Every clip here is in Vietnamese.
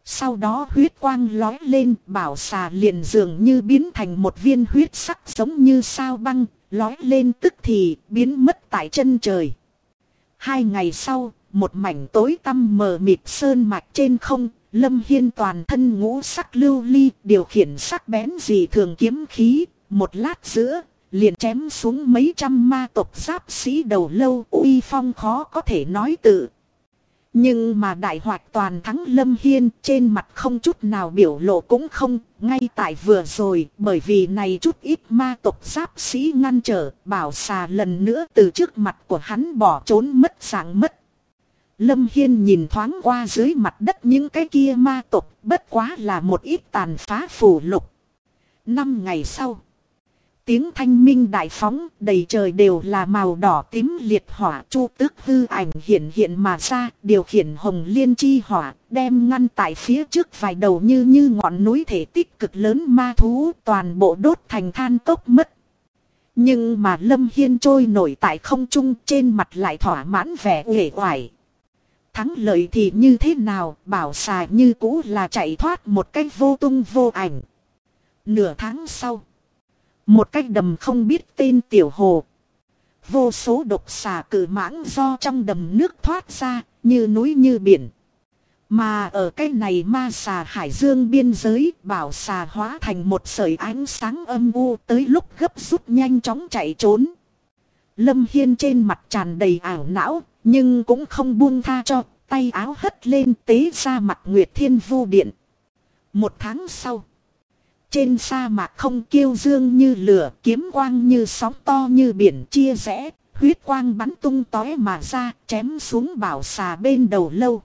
Sau đó huyết quang lói lên, bảo xà liền dường như biến thành một viên huyết sắc giống như sao băng, lói lên tức thì biến mất tại chân trời. 2 ngày sau, một mảnh tối tăm mờ mịt sơn mạch trên không, Lâm Hiên toàn thân ngũ sắc lưu ly, điều khiển sắc bén dị thường kiếm khí, một lát giữa, liền chém xuống mấy trăm ma tộc giáp sĩ đầu lâu, uy phong khó có thể nói tự. Nhưng mà đại hoạch toàn thắng Lâm Hiên, trên mặt không chút nào biểu lộ cũng không, ngay tại vừa rồi, bởi vì này chút ít ma tộc giáp sĩ ngăn trở, bảo xà lần nữa từ trước mặt của hắn bỏ trốn mất dạng mất. Lâm Hiên nhìn thoáng qua dưới mặt đất những cái kia ma tộc, bất quá là một ít tàn phá phù lục. 5 ngày sau, tiếng thanh minh đại phóng, đầy trời đều là màu đỏ tím liệt hỏa. Chu Tước hư ảnh hiện hiện mà ra, điều khiển hồng liên chi hỏa, đem ngăn tại phía trước vài đầu như ngọn núi thể tích cực lớn ma thú, toàn bộ đốt thành than cốc mất. Nhưng mà Lâm Hiên trôi nổi tại không trung, trên mặt lại thỏa mãn vẻ uể oải. Thắng lợi thì như thế nào, bảo xà như cũ là chạy thoát một cách vô tung vô ảnh. Nửa tháng sau, một cái đầm không biết tên tiểu hồ. Vô số độc xà cự mãng do trong đầm nước thoát ra, như núi như biển. Mà ở cái này ma xà hải dương biên giới, bảo xà hóa thành một sợi ánh sáng âm u, tới lúc gấp rút nhanh chóng chạy trốn. Lâm Hiên trên mặt tràn đầy ảo não, nhưng cũng không buông tha cho, tay áo hất lên tế ra mặt Nguyệt Thiên Vu Điện. 1 tháng sau, trên sa mạc không kiêu dương như lửa, kiếm quang như sóng to như biển chia rẽ, huyết quang bắn tung tóe mà ra, chém xuống bảo xà bên đầu lâu.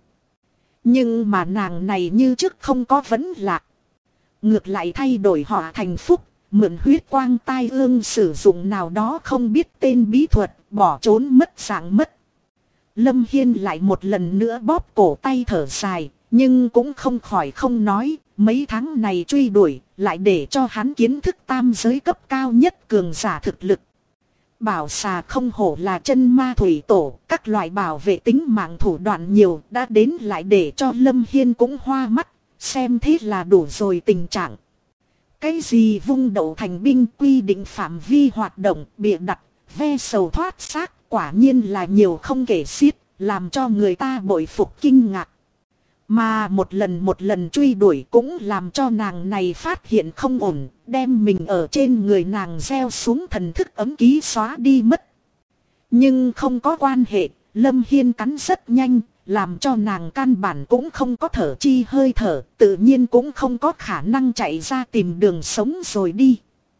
Nhưng mà nàng này như trước không có vấn lạc. Ngược lại thay đổi họ thành phúc, mượn huyết quang tai ương sử dụng nào đó không biết tên bí thuật, bỏ trốn mất dạng mất. Lâm Hiên lại một lần nữa bóp cổ tay thở dài, nhưng cũng không khỏi không nói, mấy tháng này truy đuổi, lại để cho hắn kiến thức tam giới cấp cao nhất cường giả thực lực. Bảo xà không hổ là chân ma thủy tổ, các loại bảo vệ tính mạng thủ đoạn nhiều, đã đến lại để cho Lâm Hiên cũng hoa mắt, xem thế là đủ rồi tình trạng. Cái gì vung đậu thành binh, quy định phạm vi hoạt động, bịa đặt, ve sầu thoát xác, quả nhiên là nhiều không kể xiết, làm cho người ta bội phục kinh ngạc. Mà một lần truy đuổi cũng làm cho nàng này phát hiện không ổn, đem mình ở trên người nàng gieo xuống thần thức ấm ký xóa đi mất. Nhưng không có quan hệ, Lâm Hiên cắn rất nhanh, làm cho nàng căn bản cũng không có thở chi hơi thở, tự nhiên cũng không có khả năng chạy ra tìm đường sống rồi đi.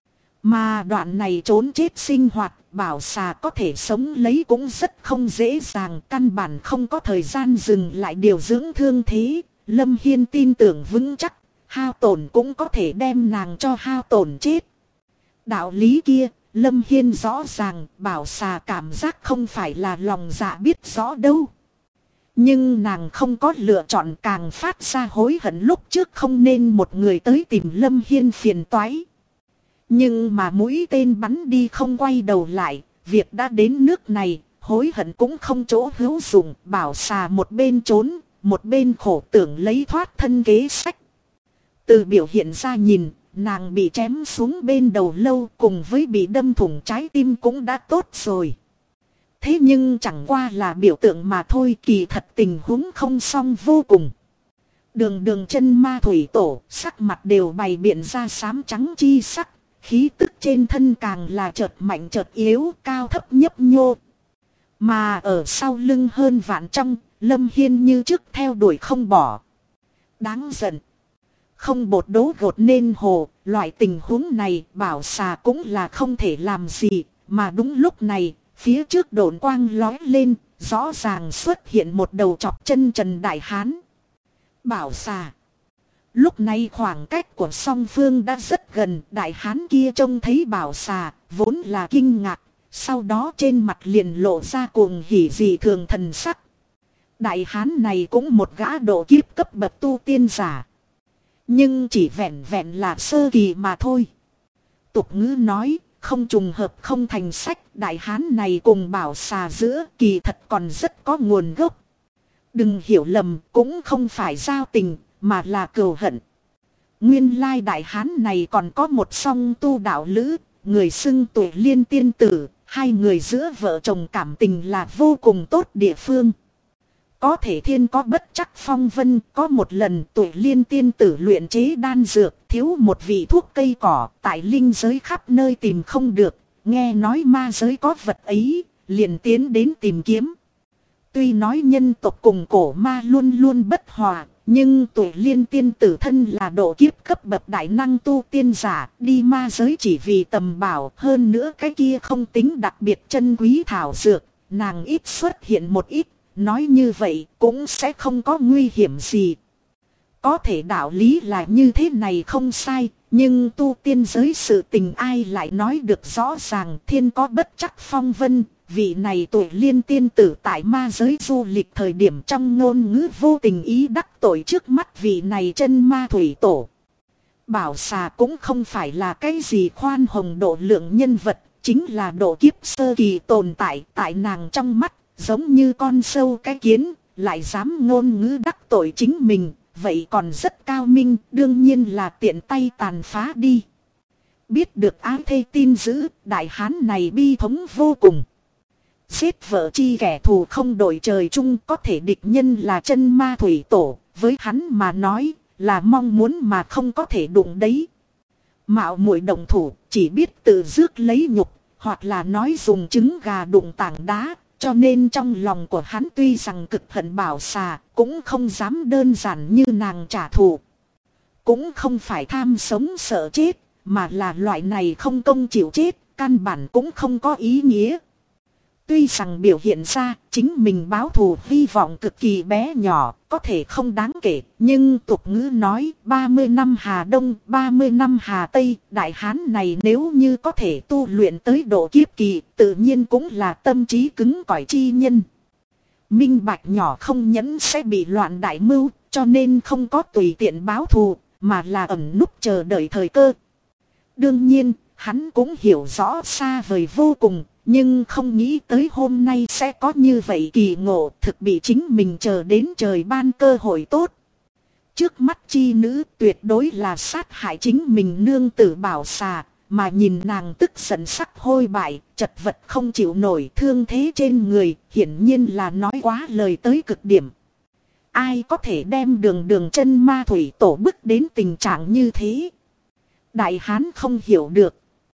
Mà đoạn này trốn chết sinh hoạt, bảo xà có thể sống lấy cũng rất không dễ dàng, căn bản không có thời gian dừng lại điều dưỡng thương thế. Lâm Hiên tin tưởng vững chắc, hao tổn cũng có thể đem nàng cho hao tổn chết. Đạo lý kia, Lâm Hiên rõ ràng, bảo xà cảm giác không phải là lòng dạ biết rõ đâu. Nhưng nàng không có lựa chọn, càng phát ra hối hận lúc trước không nên một người tới tìm Lâm Hiên phiền toái. Nhưng mà mũi tên bắn đi không quay đầu lại, việc đã đến nước này, hối hận cũng không chỗ hữu dụng. Bảo xà một bên trốn, một bên khổ tưởng lấy thoát thân kế sách. Từ biểu hiện ra nhìn, nàng bị chém xuống bên đầu lâu cùng với bị đâm thủng trái tim cũng đã tốt rồi. Thế nhưng chẳng qua là biểu tượng mà thôi, kỳ thật tình huống không xong vô cùng. Đường chân ma thủy tổ, sắc mặt đều bày biện ra xám trắng chi sắc. Khí tức trên thân càng là chợt mạnh chợt yếu, cao thấp nhấp nhô. Mà ở sau lưng hơn vạn trong, Lâm Hiên như trước theo đuổi không bỏ. Đáng giận. Không bột đố gột nên hồ, loại tình huống này bảo xà cũng là không thể làm gì. Mà đúng lúc này, phía trước độn quang lói lên, rõ ràng xuất hiện một đầu chọc chân trần đại hán. Bảo xà. Lúc này khoảng cách của song phương đã rất gần, đại hán kia trông thấy bảo xà, vốn là kinh ngạc, sau đó trên mặt liền lộ ra cuồng hỉ dị thường thần sắc. Đại hán này cũng một gã độ kiếp cấp bậc tu tiên giả. Nhưng chỉ vẹn vẹn là sơ kỳ mà thôi. Tục ngữ nói, không trùng hợp không thành sách, đại hán này cùng bảo xà giữa kỳ thật còn rất có nguồn gốc. Đừng hiểu lầm, cũng không phải giao tình. mà là cừu hận. Nguyên lai đại hán này còn có một song tu đạo lữ, người xưng Tuệ Liên tiên tử, hai người giữa vợ chồng cảm tình là vô cùng tốt địa phương. Có thể thiên có bất trắc phong vân, có một lần Tuệ Liên tiên tử luyện chế đan dược, thiếu một vị thuốc cây cỏ, tại linh giới khắp nơi tìm không được, nghe nói ma giới có vật ấy, liền tiến đến tìm kiếm. Tuy nói nhân tộc cùng cổ ma luôn luôn bất hòa, nhưng Tuệ Liên tiên tử thân là độ kiếp cấp bậc đại năng tu tiên giả, đi ma giới chỉ vì tầm bảo, hơn nữa cái kia không tính đặc biệt chân quý thảo dược, nàng ít xuất hiện một ít, nói như vậy cũng sẽ không có nguy hiểm gì. Có thể đạo lý là như thế này không sai, nhưng tu tiên giới sự tình ai lại nói được rõ ràng, thiên có bất trắc phong vân. Vị này Tuệ Liên tiên tử tại ma giới du lịch thời điểm trong ngôn ngữ vô tình ý đắc tội trước mắt vị này chân ma thủy tổ. Bảo xà cũng không phải là cái gì khoan hồng độ lượng nhân vật, chính là độ kiếp sơ kỳ tồn tại tại nàng trong mắt, giống như con sâu cái kiến, lại dám ngôn ngữ đắc tội chính mình, vậy còn rất cao minh, đương nhiên là tiện tay tàn phá đi. Biết được ái thê tin dữ, đại hán này bi thống vô cùng. Giết vợ chi kẻ thù không đổi trời chung, có thể địch nhân là chân ma thủy tổ, với hắn mà nói là mong muốn mà không có thể đụng đấy. Mạo muội động thủ chỉ biết tự rước lấy nhục, hoặc là nói dùng trứng gà đụng tảng đá, cho nên trong lòng của hắn tuy rằng cực hận Bảo xà, cũng không dám đơn giản như nàng trả thù. Cũng không phải tham sống sợ chết, mà là loại này không công chịu chết, căn bản cũng không có ý nghĩa. Tuy rằng biểu hiện ra chính mình báo thù hy vọng cực kỳ bé nhỏ, có thể không đáng kể, nhưng tục ngữ nói 30 năm Hà Đông, 30 năm Hà Tây, đại hán này nếu như có thể tu luyện tới độ kiếp kỳ, tự nhiên cũng là tâm trí cứng cỏi chi nhân. Minh bạch nhỏ không nhẫn sẽ bị loạn đại mưu, cho nên không có tùy tiện báo thù, mà là ẩn núp chờ đợi thời cơ. Đương nhiên, hắn cũng hiểu rõ xa vời vô cùng, nhưng không nghĩ tới hôm nay sẽ có như vậy kỳ ngộ, thực bị chính mình chờ đến trời ban cơ hội tốt. Trước mắt chi nữ tuyệt đối là sát hại chính mình nương tử Bảo xà, mà nhìn nàng tức giận sắc hôi bại, chật vật không chịu nổi thương thế trên người, hiển nhiên là nói quá lời tới cực điểm. Ai có thể đem đường chân ma thủy tổ bức đến tình trạng như thế? Đại hán không hiểu được.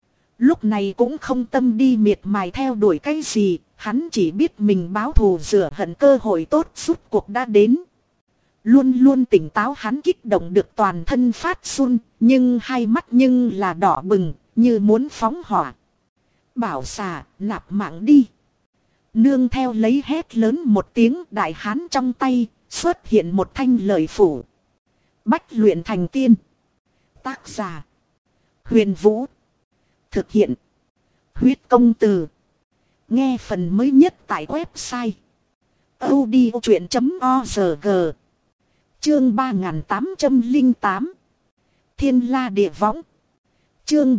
Lúc này cũng không tâm đi miệt mài theo đuổi cái gì, hắn chỉ biết mình báo thù rửa hận cơ hội tốt suốt cuộc đã đến. Luôn luôn tỉnh táo hắn kích động được toàn thân phát run, nhưng hai mắt nhưng là đỏ bừng, như muốn phóng hỏa. Bảo xà, nạp mạng đi. Nương theo lấy hét lớn một tiếng, đại hán trong tay xuất hiện một thanh lợi phủ. Bách luyện thành tiên. Tác giả Huyền Vũ. Thực hiện Huyết Công Từ. Nghe phần mới nhất tại website audiochuyện.org. Chương 3808 Thiên La Địa Võng. Chương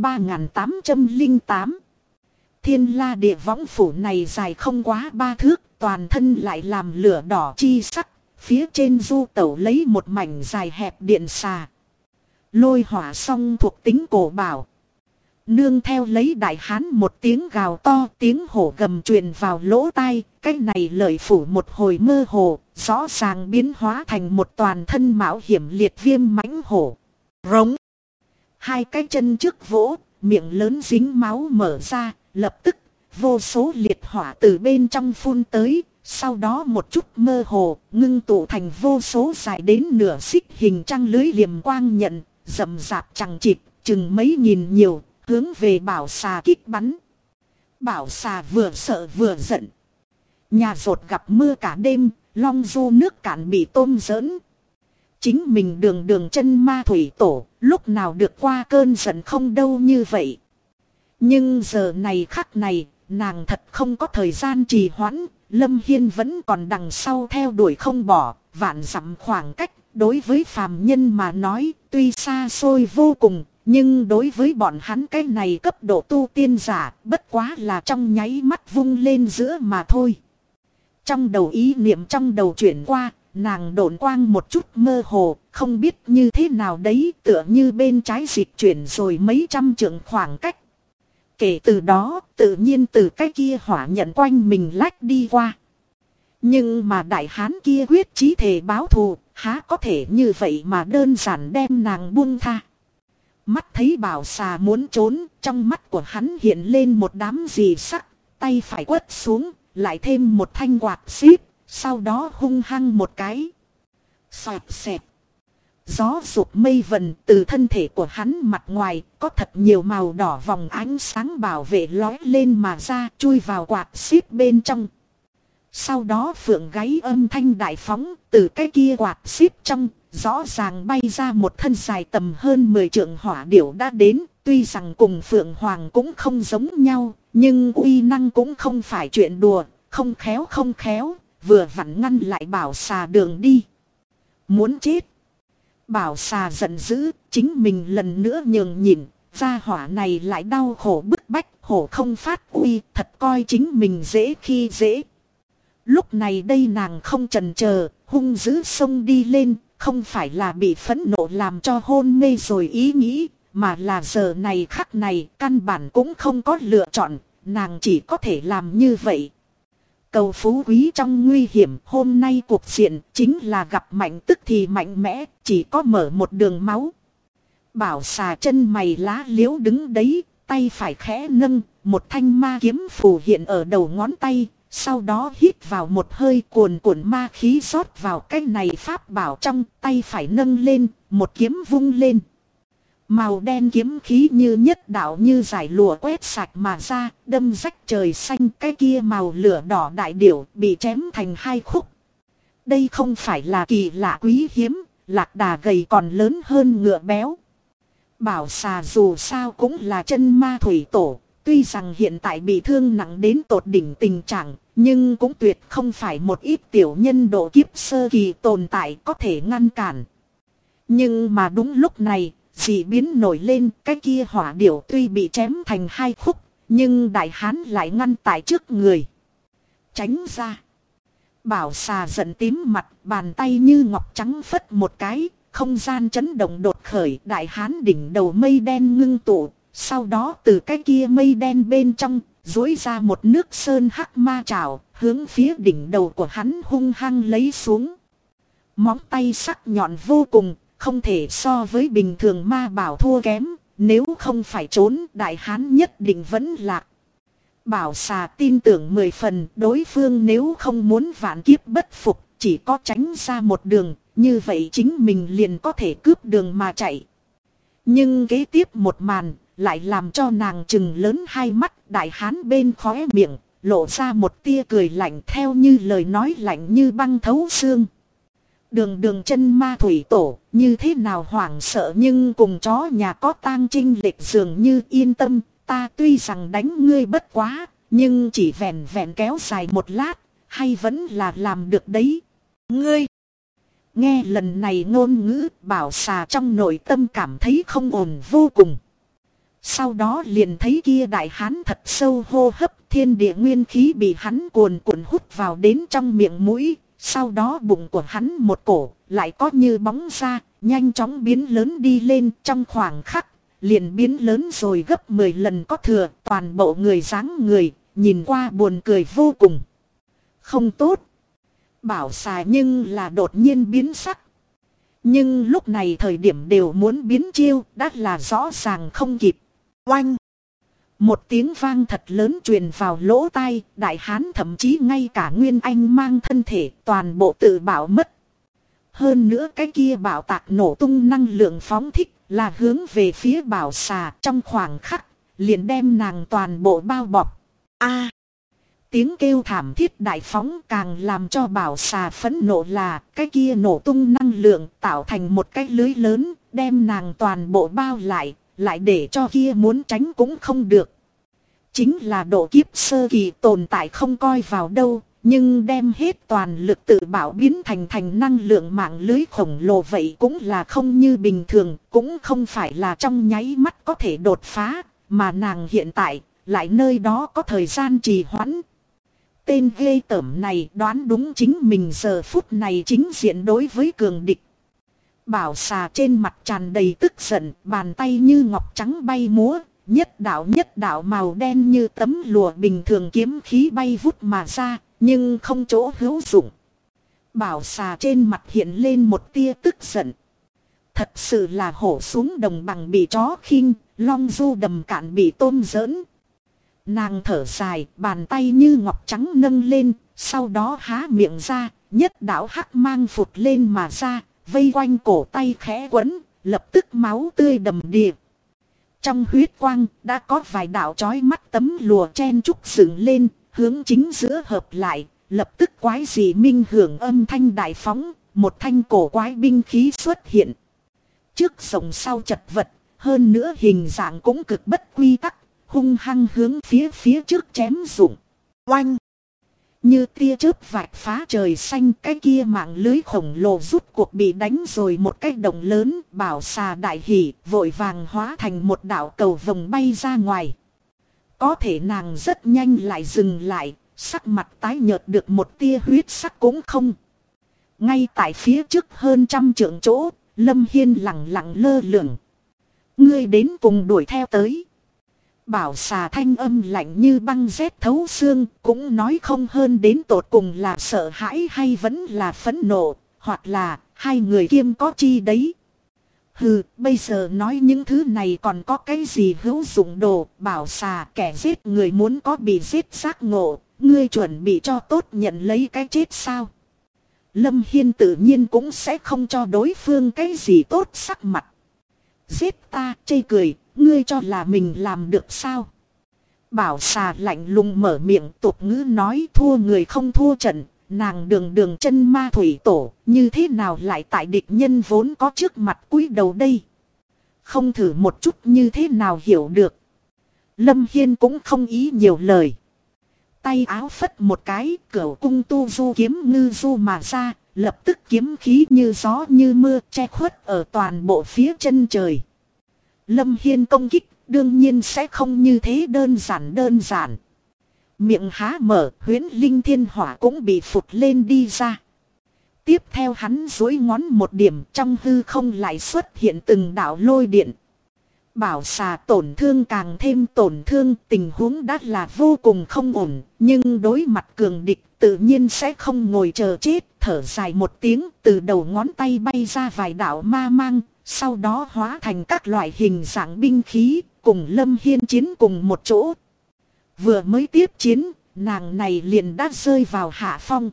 3808 Thiên La Địa Võng phủ này dài không quá 3 thước, toàn thân lại làm lửa đỏ chi sắc, phía trên du tẩu lấy một mảnh dài hẹp điện xà. Lôi hỏa song thuộc tính cổ bảo. Nương theo lấy đại hán một tiếng gào to, tiếng hổ gầm truyền vào lỗ tai, cái này lợi phủ một hồi mơ hồ, rõ ràng biến hóa thành một toàn thân mạo hiểm liệt viêm mãnh hổ. Rống. Hai cái chân trước vỗ, miệng lớn dính máu mở ra, lập tức vô số liệt hỏa từ bên trong phun tới, sau đó một chút mơ hồ, ngưng tụ thành vô số dài đến nửa xích hình trăng lưới liềm quang nhận, rậm rạp chằng chịt, chừng mấy nghìn nhiều, hướng về Bảo xà kích bắn. Bảo xà vừa sợ vừa giận. Nhà rột gặp mưa cả đêm, long du nước cạn bị tôm giỡn. Chính mình đường chân ma thủy tổ, lúc nào được qua cơn giận không đâu như vậy. Nhưng giờ này khắc này, nàng thật không có thời gian trì hoãn, Lâm Hiên vẫn còn đằng sau theo đuổi không bỏ, vạn dặm khoảng cách, đối với phàm nhân mà nói, tuy xa xôi vô cùng, nhưng đối với bọn hắn cái này cấp độ tu tiên giả, bất quá là trong nháy mắt vung lên giữa mà thôi. Trong đầu ý niệm trong đầu chuyển qua, nàng độn quang một chút mơ hồ, không biết như thế nào đấy, tựa như bên trái dịch chuyển rồi mấy trăm trượng khoảng cách. Kể từ đó, tự nhiên từ cái kia hỏa nhận quanh mình lách đi qua. Nhưng mà đại hán kia quyết chí thề báo thù, há có thể như vậy mà đơn giản đem nàng buông tha. Mắt thấy bảo xà muốn trốn, trong mắt của hắn hiện lên một đám dị sắc, tay phải quất xuống, lại thêm một thanh quạt xíp, sau đó hung hăng một cái. Xoẹt xẹt. Gió rụt mây vần, từ thân thể của hắn mặt ngoài, có thật nhiều màu đỏ vòng ánh sáng bảo vệ lói lên mà ra, chui vào quạt xíp bên trong. Sau đó phượng gáy âm thanh đại phóng, từ cái kia quạt xíp trong, rõ ràng bay ra một thân dài tầm hơn 10 trượng hỏa điểu đã đến, tuy rằng cùng phượng hoàng cũng không giống nhau, nhưng uy năng cũng không phải chuyện đùa, không khéo, vừa vặn ngăn lại bảo xà đường đi. Muốn chết. Bảo xà giận dữ, chính mình lần nữa nhường nhịn, gia hỏa này lại đau khổ bức bách, hổ không phát uy, thật coi chính mình dễ khi dễ. Lúc này đây nàng không chần chờ, hung dữ xông đi lên, không phải là bị phẫn nộ làm cho hôn mê rồi ý nghĩ, mà là giờ này khắc này căn bản cũng không có lựa chọn, nàng chỉ có thể làm như vậy. Cầu phú quý trong nguy hiểm, hôm nay cuộc diện chính là gặp mạnh tức thì mạnh mẽ, chỉ có mở một đường máu. Bảo xà chân mày lá liễu đứng đấy, tay phải khẽ nâng, một thanh ma kiếm phù hiện ở đầu ngón tay, sau đó hít vào một hơi cuồn cuộn ma khí rót vào cái này pháp bảo trong, tay phải nâng lên, một kiếm vung lên. Màu đen kiếm khí như nhất đạo như giải lụa quét sạch mà ra, đâm rách trời xanh, cái kia màu lửa đỏ đại điểu bị chém thành hai khúc. Đây không phải là kỳ lạ quý hiếm, lạc đà gầy còn lớn hơn ngựa béo. Bảo xà dù sao cũng là chân ma thủy tổ, tuy rằng hiện tại bị thương nặng đến tột đỉnh tình trạng, nhưng cũng tuyệt không phải một ít tiểu nhân độ kiếp sơ kỳ tồn tại có thể ngăn cản. Nhưng mà đúng lúc này, dị biến nổi lên, cái kia hỏa điểu tuy bị chém thành hai khúc, nhưng đại hán lại ngăn tại trước người. Tránh ra. Bảo xà giận tím mặt, bàn tay như ngọc trắng phất một cái, không gian chấn động đột khởi, đại hán đỉnh đầu mây đen ngưng tụ, sau đó từ cái kia mây đen bên trong, duỗi ra một nước sơn hắc ma trảo, hướng phía đỉnh đầu của hắn hung hăng lấy xuống. Móng tay sắc nhọn vô cùng, không thể so với bình thường ma bảo thua kém, nếu không phải trốn đại hán nhất định vẫn lạc. Bảo xà tin tưởng 10 phần, đối phương nếu không muốn vạn kiếp bất phục, chỉ có tránh ra một đường, như vậy chính mình liền có thể cướp đường mà chạy. Nhưng kế tiếp một màn, lại làm cho nàng trừng lớn hai mắt, đại hán bên khóe miệng, lộ ra một tia cười lạnh theo như lời nói lạnh như băng thấu xương. Đường chân ma thủy tổ, như thế nào hoảng sợ nhưng cùng chó nhà có tang chinh lệch dường như yên tâm, ta tuy rằng đánh ngươi bất quá, nhưng chỉ vẹn vẹn kéo dài một lát, hay vẫn là làm được đấy. Ngươi! Nghe lần này ngôn ngữ, bảo xà trong nội tâm cảm thấy không ổn vô cùng. Sau đó liền thấy kia đại hán thật sâu hô hấp, thiên địa nguyên khí bị hắn cuồn cuộn hút vào đến trong miệng mũi. Sau đó bụng của hắn một cổ, lại có như bóng ra, nhanh chóng biến lớn đi lên trong khoảng khắc, liền biến lớn rồi gấp 10 lần có thừa, toàn bộ người dáng người, nhìn qua buồn cười vô cùng. Không tốt. Bảo xà nhưng là đột nhiên biến sắc. Nhưng lúc này thời điểm đều muốn biến chiêu, đã là rõ ràng không kịp. Oanh! Một tiếng vang thật lớn truyền vào lỗ tai, đại hán thậm chí ngay cả nguyên anh mang thân thể toàn bộ tự bảo mất. Hơn nữa cái kia bảo tạc nổ tung năng lượng phóng thích là hướng về phía bảo xà trong khoảng khắc, liền đem nàng toàn bộ bao bọc. A! Tiếng kêu thảm thiết đại phóng càng làm cho bảo xà phẫn nộ là cái kia nổ tung năng lượng tạo thành một cái lưới lớn, đem nàng toàn bộ bao lại để cho kia muốn tránh cũng không được. Chính là độ kiếp sơ kỳ tồn tại không coi vào đâu, nhưng đem hết toàn lực tự bảo biến thành năng lượng mạng lưới khổng lồ vậy cũng là không như bình thường, cũng không phải là trong nháy mắt có thể đột phá, mà nàng hiện tại lại nơi đó có thời gian trì hoãn. Tên ghê tởm này đoán đúng chính mình giờ phút này chính diện đối với cường địch. Bảo xà trên mặt tràn đầy tức giận, bàn tay như ngọc trắng bay múa, nhất đạo màu đen như tấm lụa bình thường kiếm khí bay vút mà ra, nhưng không chỗ hữu dụng. Bảo xà trên mặt hiện lên một tia tức giận. Thật sự là hổ xuống đồng bằng bị chó khinh, long du đầm cạn bị tôm giỡn. Nàng thở dài, bàn tay như ngọc trắng nâng lên, sau đó há miệng ra, nhất đạo hắc mang phụt lên mà ra, vây quanh cổ tay khẽ quấn, lập tức máu tươi đầm đìa. Trong huyết quang đã có vài đạo chói mắt tấm lùa chen trúc dựng lên, hướng chính giữa hợp lại, lập tức quái dị minh hưởng âm thanh đại phóng, một thanh cổ quái binh khí xuất hiện. Trước rồng sau chật vật, hơn nữa hình dạng cũng cực bất quy tắc, hung hăng hướng phía trước chém dụng. Oanh! Như tia chớp vạch phá trời xanh, cái kia mạng lưới khổng lồ rút cuộc bị đánh rồi một cái động lớn. Bảo xà đại hỉ, vội vàng hóa thành một đạo cầu vồng bay ra ngoài. Có thể nàng rất nhanh lại dừng lại, sắc mặt tái nhợt, được một tia huyết sắc cũng không. Ngay tại phía trước hơn 100 trượng chỗ, Lâm Hiên lặng lặng lơ lửng. Ngươi đến cùng đuổi theo tới. Bảo xà thanh âm lạnh như băng rét thấu xương, cũng nói không hơn đến tột cùng là sợ hãi hay vẫn là phẫn nộ, hoặc là hai người kiêm có chi đấy. Hừ, bây giờ nói những thứ này còn có cái gì hữu dụng đồ. Bảo xà, kẻ giết người muốn có bị giết giác ngộ, ngươi chuẩn bị cho tốt nhận lấy cái chết sao? Lâm Hiên tự nhiên cũng sẽ không cho đối phương cái gì tốt sắc mặt. Giết ta, chê cười, ngươi cho là mình làm được sao? Bảo xà lạnh lùng mở miệng, tục ngữ nói thua người không thua trận. Nàng đường chân ma thủy tổ, như thế nào lại tại địch nhân vốn có trước mặt cúi đầu đây? Không thử một chút như thế nào hiểu được. Lâm Hiên cũng không ý nhiều lời. Tay áo phất một cái, cửu cung tu du kiếm ngư du mà ra, lập tức kiếm khí như gió như mưa che khuất ở toàn bộ phía chân trời. Lâm Hiên công kích đương nhiên sẽ không như thế đơn giản. Miệng há mở, huyễn linh thiên hỏa cũng bị phụt lên đi ra. Tiếp theo hắn duỗi ngón một điểm, trong hư không lại xuất hiện từng đạo lôi điện. Bảo xà tổn thương càng thêm tổn thương, tình huống đã là vô cùng không ổn, nhưng đối mặt cường địch tự nhiên sẽ không ngồi chờ chết. Thở dài một tiếng, từ đầu ngón tay bay ra vài đạo ma mang, sau đó hóa thành các loại hình dạng binh khí, cùng Lâm Hiên chiến cùng một chỗ. Vừa mới tiếp chiến, nàng này liền đã rơi vào hạ phong.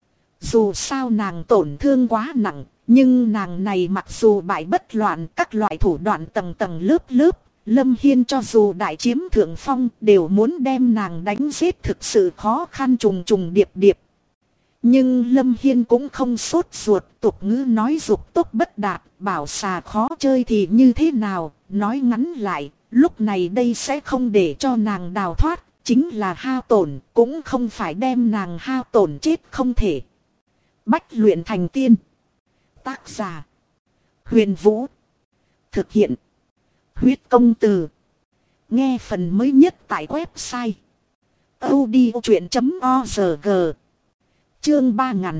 Dù sao nàng tổn thương quá nặng, nhưng nàng này mặc dù bại bất loạn, các loại thủ đoạn tầng lớp, Lâm Hiên cho dù đại chiếm thượng phong đều muốn đem nàng đánh giết, thực sự khó khăn trùng điệp. Nhưng Lâm Hiên cũng không sốt ruột, tục ngữ nói dục tốc bất đạt, bảo xà khó chơi thì như thế nào, nói ngắn lại, lúc này đây sẽ không để cho nàng đào thoát, chính là hao tổn, cũng không phải đem nàng hao tổn chết không thể. Bách luyện thành tiên. Tác giả Huyền Vũ. Thực hiện Huyết Công Từ. Nghe phần mới nhất tại website audiochuyện.org. Chương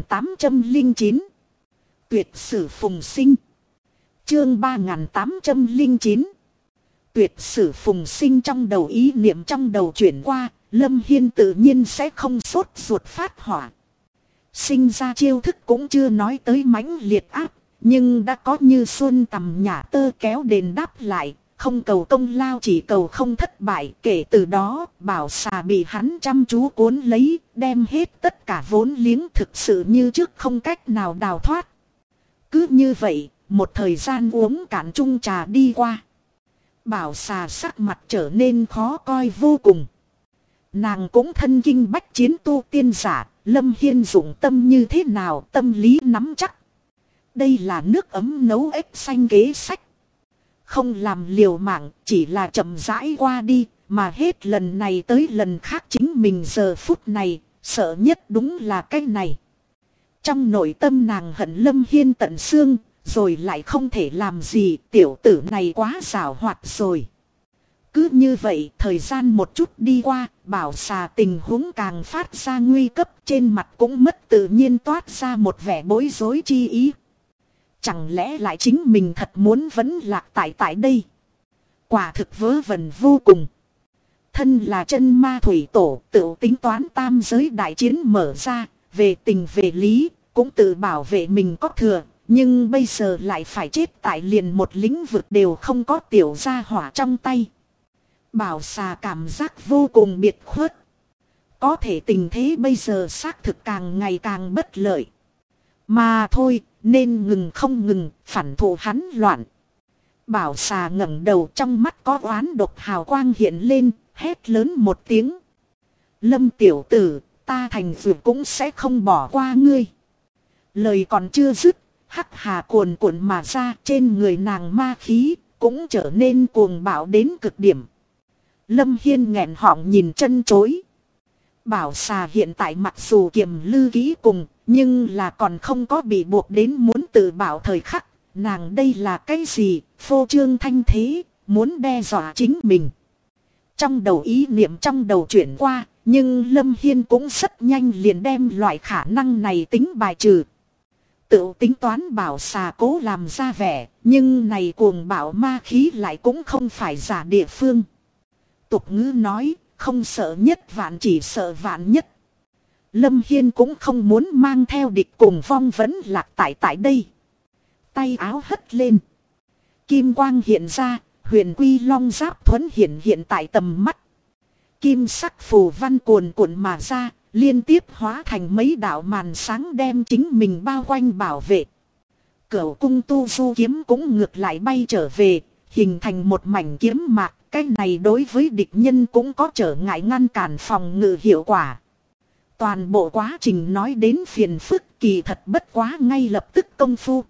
3809. Tuyệt sử phùng sinh. Chương 3809. Tuyệt sử phùng sinh. Trong đầu ý niệm trong đầu chuyển qua, Lâm Hiên tự nhiên sẽ không sốt ruột phát hỏa. Sinh ra chiêu thức cũng chưa nói tới mãnh liệt áp, nhưng đã có như xuân tầm nhả tơ kéo đền đáp lại, không cầu công lao chỉ cầu không thất bại. Kể từ đó, bảo xà bị hắn chăm chú cuốn lấy, đem hết tất cả vốn liếng, thực sự như trước không cách nào đào thoát. Cứ như vậy, một thời gian uống cạn chung trà đi qua. Bảo xà sắc mặt trở nên khó coi vô cùng. Nàng cũng thân kinh bách chiến tu tiên giả, Lâm Hiên dụng tâm như thế nào, tâm lý nắm chắc. Đây là nước ấm nấu ếch xanh kế sách. Không làm liều mạng, chỉ là chậm rãi qua đi, mà hết lần này tới lần khác chính mình giờ phút này, sợ nhất đúng là cái này. Trong nội tâm nàng hận Lâm Hiên tận xương, rồi lại không thể làm gì, tiểu tử này quá giảo hoạt rồi. Cứ như vậy thời gian một chút đi qua, Bảo Xà tình huống càng phát ra nguy cấp, trên mặt cũng mất tự nhiên toát ra một vẻ bối rối chi ý. Chẳng lẽ lại chính mình thật muốn vẫn lạc tại đây? Quả thực vớ vẩn vô cùng. Thân là chân ma thủy tổ, tự tính toán tam giới đại chiến mở ra, về tình về lý, cũng tự bảo vệ mình có thừa. Nhưng bây giờ lại phải chết tại liền một lĩnh vực đều không có tiểu gia hỏa trong tay. Bảo Xà cảm giác vô cùng biệt khuất. Có thể tình thế bây giờ xác thực càng ngày càng bất lợi. Mà thôi, nên ngừng không ngừng, phản thủ hắn loạn. Bảo Xà ngẩng đầu, trong mắt có oán độc hào quang hiện lên, hét lớn một tiếng. Lâm tiểu tử, ta thành vượt cũng sẽ không bỏ qua ngươi. Lời còn chưa dứt, hắc hà cuồn cuộn mà ra, trên người nàng ma khí cũng trở nên cuồng bạo đến cực điểm. Lâm Hiên nghẹn họng nhìn chân chối. Bảo Xà hiện tại mặc dù kiềm lư kỹ cùng, nhưng là còn không có bị buộc đến muốn tự bảo thời khắc. Nàng đây là cái gì, phô trương thanh thế, muốn đe dọa chính mình. Trong đầu ý niệm trong đầu chuyển qua, nhưng Lâm Hiên cũng rất nhanh liền đem loại khả năng này tính bài trừ. Tự tính toán Bảo Xà cố làm ra vẻ, nhưng này cuồng bạo ma khí lại cũng không phải giả địa phương. Tục ngữ nói, không sợ nhất vạn chỉ sợ vạn nhất. Lâm Hiên cũng không muốn mang theo địch cùng vong vẫn lạc tại đây. Tay áo hất lên. Kim quang hiện ra, huyền quy long giáp thuẫn hiện tại tầm mắt. Kim sắc phù văn cuồn cuộn mà ra, liên tiếp hóa thành mấy đạo màn sáng đem chính mình bao quanh bảo vệ. Cửu cung tu du kiếm cũng ngược lại bay trở về, hình thành một mảnh kiếm mạc. Cái này đối với địch nhân cũng có trở ngại ngăn cản phòng ngự hiệu quả. Toàn bộ quá trình nói đến phiền phức kỳ thật bất quá ngay lập tức công phu.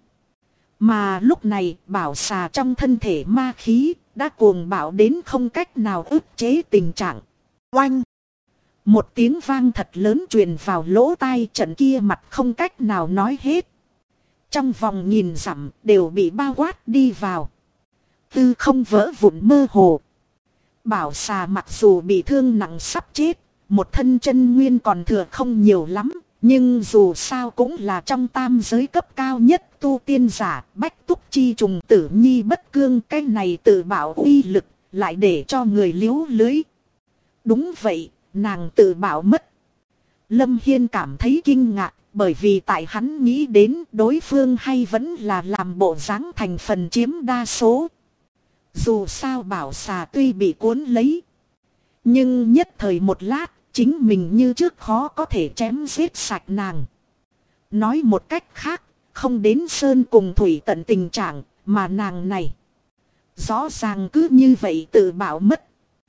Mà lúc này Bảo Xà trong thân thể ma khí đã cuồng bạo đến không cách nào ức chế tình trạng. Oanh! Một tiếng vang thật lớn truyền vào lỗ tai, trận kia mặt không cách nào nói hết. Trong vòng nghìn dặm đều bị bao quát đi vào. Tư không vỡ vụn mơ hồ. Bảo Xà mặc dù bị thương nặng sắp chết, một thân chân nguyên còn thừa không nhiều lắm, nhưng dù sao cũng là trong tam giới cấp cao nhất tu tiên giả, bách túc chi trùng tử nhi bất cương, cái này tự bảo uy lực, lại để cho người liếu lưới. Đúng vậy, nàng tự bảo mất. Lâm Hiên cảm thấy kinh ngạc, bởi vì tại hắn nghĩ đến đối phương hay vẫn là làm bộ dáng thành phần chiếm đa số. Dù sao Bảo Xà tuy bị cuốn lấy, nhưng nhất thời một lát, chính mình như trước khó có thể chém giết sạch nàng. Nói một cách khác, không đến sơn cùng thủy tận tình trạng, mà nàng này rõ ràng cứ như vậy tự bảo mất.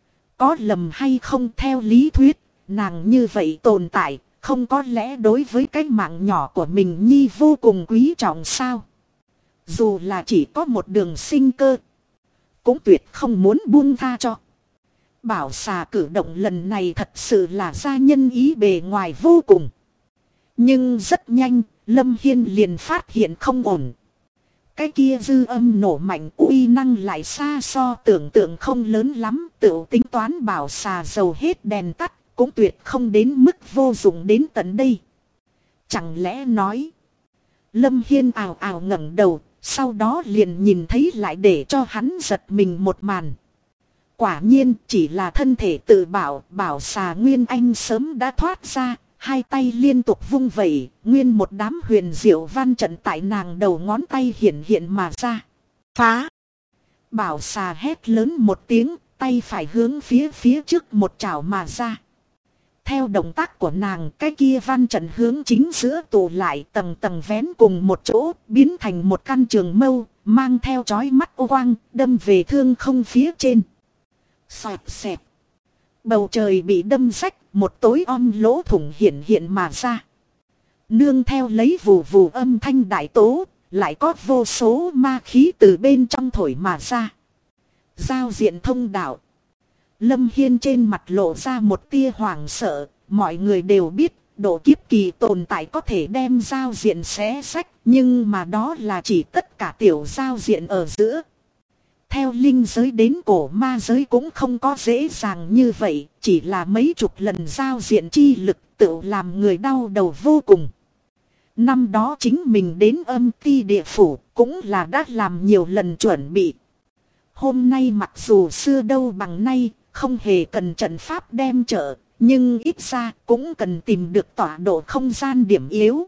Có lầm hay không, theo lý thuyết, nàng như vậy tồn tại, không có lẽ đối với cái mạng nhỏ của mình nhi vô cùng quý trọng sao? Dù là chỉ có một đường sinh cơ, cũng tuyệt không muốn buông tha cho. Bảo Xà cử động lần này thật sự là ra nhân ý bề ngoài vô cùng. Nhưng rất nhanh, Lâm Hiên liền phát hiện không ổn. Cái kia dư âm nổ mạnh uy năng lại xa so tưởng tượng không lớn lắm. Tự tính toán Bảo Xà dầu hết đèn tắt, cũng tuyệt không đến mức vô dụng đến tận đây. Chẳng lẽ nói... Lâm Hiên ào ào ngẩng đầu, sau đó liền nhìn thấy lại để cho hắn giật mình một màn. Quả nhiên chỉ là thân thể tự bảo, Bảo Xà Nguyên Anh sớm đã thoát ra, hai tay liên tục vung vẩy, nguyên một đám huyền diệu văn trận tại nàng đầu ngón tay hiện mà ra. Phá! Bảo Xà hét lớn một tiếng, tay phải hướng phía trước một chảo mà ra. Theo động tác của nàng, cái kia văn trận hướng chính giữa tụ lại, tầng tầng vén cùng một chỗ, biến thành một căn trường mâu, mang theo chói mắt ô quang, đâm về thương không phía trên. Xoẹt xẹt. Bầu trời bị đâm rách, một tối om lỗ thủng hiện mà ra. Nương theo lấy vù vù âm thanh đại tố, lại có vô số ma khí từ bên trong thổi mà ra. Giao diện thông đạo. Lâm Hiên trên mặt lộ ra một tia hoảng sợ, mọi người đều biết độ kiếp kỳ tồn tại có thể đem giao diện xé sách, nhưng mà đó là chỉ tất cả tiểu giao diện ở giữa. Theo linh giới đến cổ ma giới cũng không có dễ dàng như vậy, chỉ là mấy chục lần giao diện chi lực tự làm người đau đầu vô cùng. Năm đó chính mình đến âm ti địa phủ cũng là đã làm nhiều lần chuẩn bị. Hôm nay mặc dù xưa đâu bằng nay, không hề cần trận pháp đem trợ, nhưng ít ra cũng cần tìm được tọa độ không gian điểm yếu.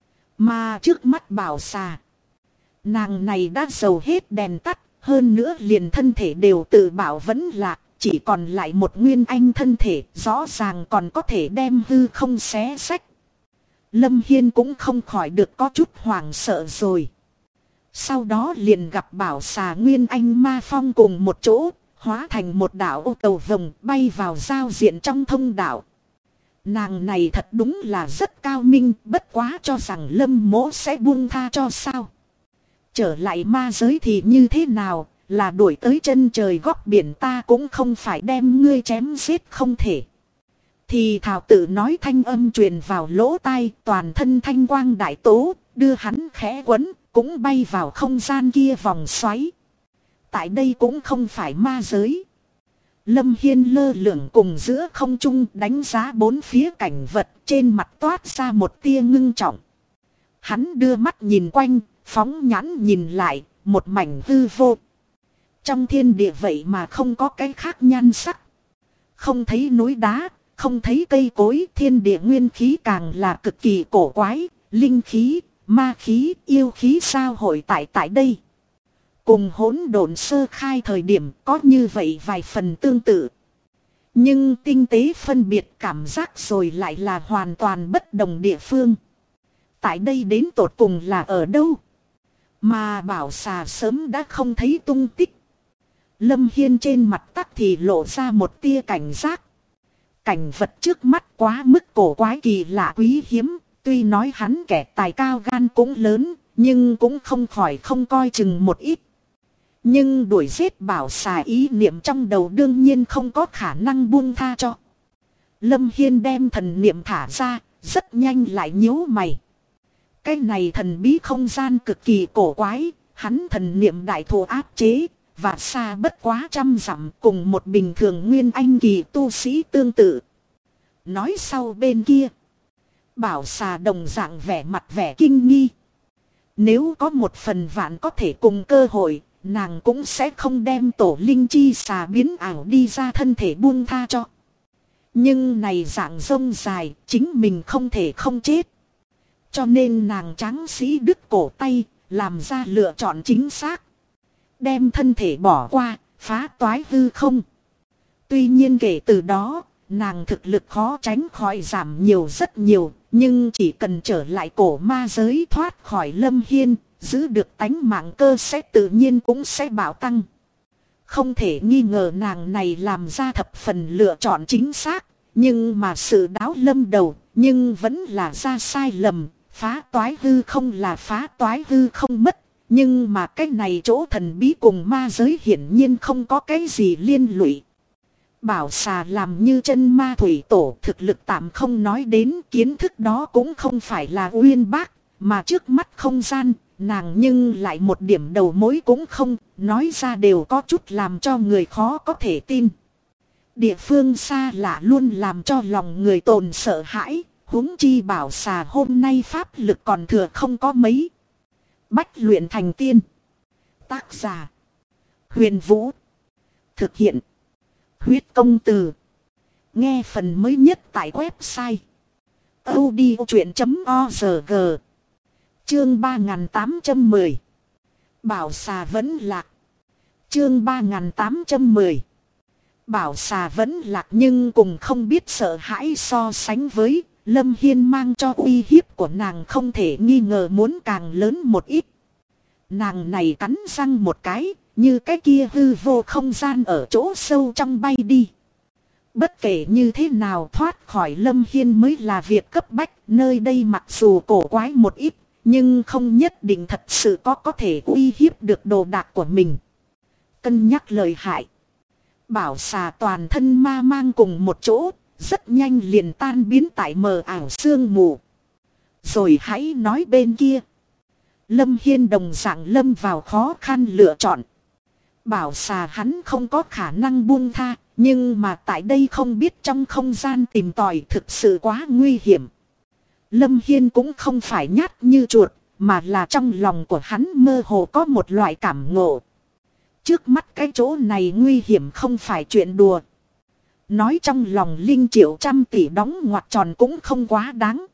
Mà trước mắt Bảo Xà, nàng này đã dầu hết đèn tắt, hơn nữa liền thân thể đều tự bảo vẫn lạc, chỉ còn lại một nguyên anh thân thể, rõ ràng còn có thể đem hư không xé xách. Lâm Hiên cũng không khỏi được có chút hoảng sợ rồi. Sau đó liền gặp Bảo Xà Nguyên Anh Ma Phong cùng một chỗ, hóa thành một đạo ô cầu vồng bay vào giao diện trong thông đạo. Nàng này thật đúng là rất cao minh, bất quá cho rằng Lâm Mỗ sẽ buông tha cho sao. Trở lại ma giới thì như thế nào, là đuổi tới chân trời góc biển ta cũng không phải đem ngươi chém giết không thể. Thì thảo tự nói thanh âm truyền vào lỗ tai, toàn thân thanh quang đại tố, đưa hắn khẽ quấn, cũng bay vào không gian kia vòng xoáy. Tại đây cũng không phải ma giới. Lâm Hiên lơ lửng cùng giữa không trung đánh giá bốn phía cảnh vật, trên mặt toát ra một tia ngưng trọng. Hắn đưa mắt nhìn quanh, phóng nhãn nhìn lại, một mảnh hư vô. Trong thiên địa vậy mà không có cái khác nhan sắc. Không thấy núi đá, không thấy cây cối, thiên địa nguyên khí càng là cực kỳ cổ quái, linh khí, ma khí, yêu khí sao hội tại đây. Cùng hỗn độn sơ khai thời điểm có như vậy vài phần tương tự. Nhưng tinh tế phân biệt cảm giác rồi lại là hoàn toàn bất đồng địa phương. Tại đây đến tột cùng là ở đâu? Mà Bảo Xà sớm đã không thấy tung tích. Lâm Hiên trên mặt tắc thì lộ ra một tia cảnh giác. Cảnh vật trước mắt quá mức cổ quái kỳ lạ quý hiếm. Tuy nói hắn kẻ tài cao gan cũng lớn, nhưng cũng không khỏi không coi chừng một ít. Nhưng đuổi giết Bảo Xà ý niệm trong đầu đương nhiên không có khả năng buông tha cho. Lâm Hiên đem thần niệm thả ra, rất nhanh lại nhíu mày. Cái này thần bí không gian cực kỳ cổ quái, hắn thần niệm đại thù áp chế, và xa bất quá 100 dặm cùng một bình thường nguyên anh kỳ tu sĩ tương tự. Nói sau bên kia, Bảo Xà đồng dạng vẻ mặt vẻ kinh nghi. Nếu có một phần vạn có thể cùng cơ hội, nàng cũng sẽ không đem tổ linh chi xà biến ảo đi ra thân thể buông tha cho. Nhưng này dạng rông dài, chính mình không thể không chết. Cho nên nàng tráng sĩ đứt cổ tay, làm ra lựa chọn chính xác. Đem thân thể bỏ qua, phá toái hư không. Tuy nhiên kể từ đó, nàng thực lực khó tránh khỏi giảm nhiều rất nhiều. Nhưng chỉ cần trở lại cổ ma giới thoát khỏi Lâm Hiên, giữ được tánh mạng cơ sẽ tự nhiên cũng sẽ bạo tăng. Không thể nghi ngờ nàng này làm ra thập phần lựa chọn chính xác. Nhưng mà sự đáo lâm đầu, nhưng vẫn là ra sai lầm. Phá toái hư không là phá toái hư không mất. Nhưng mà cái này chỗ thần bí cùng ma giới hiển nhiên không có cái gì liên lụy. Bảo Xà làm như chân ma thủy tổ, thực lực tạm không nói đến, kiến thức đó cũng không phải là uyên bác, mà trước mắt không gian, nàng nhưng lại một điểm đầu mối cũng không, nói ra đều có chút làm cho người khó có thể tin. Địa phương xa lạ luôn làm cho lòng người tồn sợ hãi, huống chi Bảo Xà hôm nay pháp lực còn thừa không có mấy. Bách luyện thành tiên. Tác giả: Huyền Vũ. Thực hiện: Huyết Công Từ. Nghe phần mới nhất tại website audiochuyện.org. Chương 3810. Bảo Xà vẫn lạc. Chương 3810. Bảo Xà vẫn lạc nhưng cùng không biết sợ hãi so sánh với Lâm Hiên mang cho uy hiếp của nàng không thể nghi ngờ muốn càng lớn một ít. Nàng này cắn răng một cái, như cái kia hư vô không gian ở chỗ sâu trong bay đi. Bất kể như thế nào thoát khỏi Lâm Hiên mới là việc cấp bách, nơi đây mặc dù cổ quái một ít, nhưng không nhất định thật sự có thể uy hiếp được đồ đạc của mình. Cân nhắc lời hại. Bảo Xà toàn thân ma mang cùng một chỗ, rất nhanh liền tan biến tại mờ ảo sương mù. Rồi hãy nói bên kia. Lâm Hiên đồng dạng lâm vào khó khăn lựa chọn. Bảo xà hắn không có khả năng buông tha, nhưng mà tại đây không biết trong không gian tìm tòi thực sự quá nguy hiểm. Lâm Hiên cũng không phải nhát như chuột, mà là trong lòng của hắn mơ hồ có một loại cảm ngộ. Trước mắt cái chỗ này nguy hiểm không phải chuyện đùa. Nói trong lòng Linh Triệu trăm tỷ đóng ngoặc tròn cũng không quá đáng.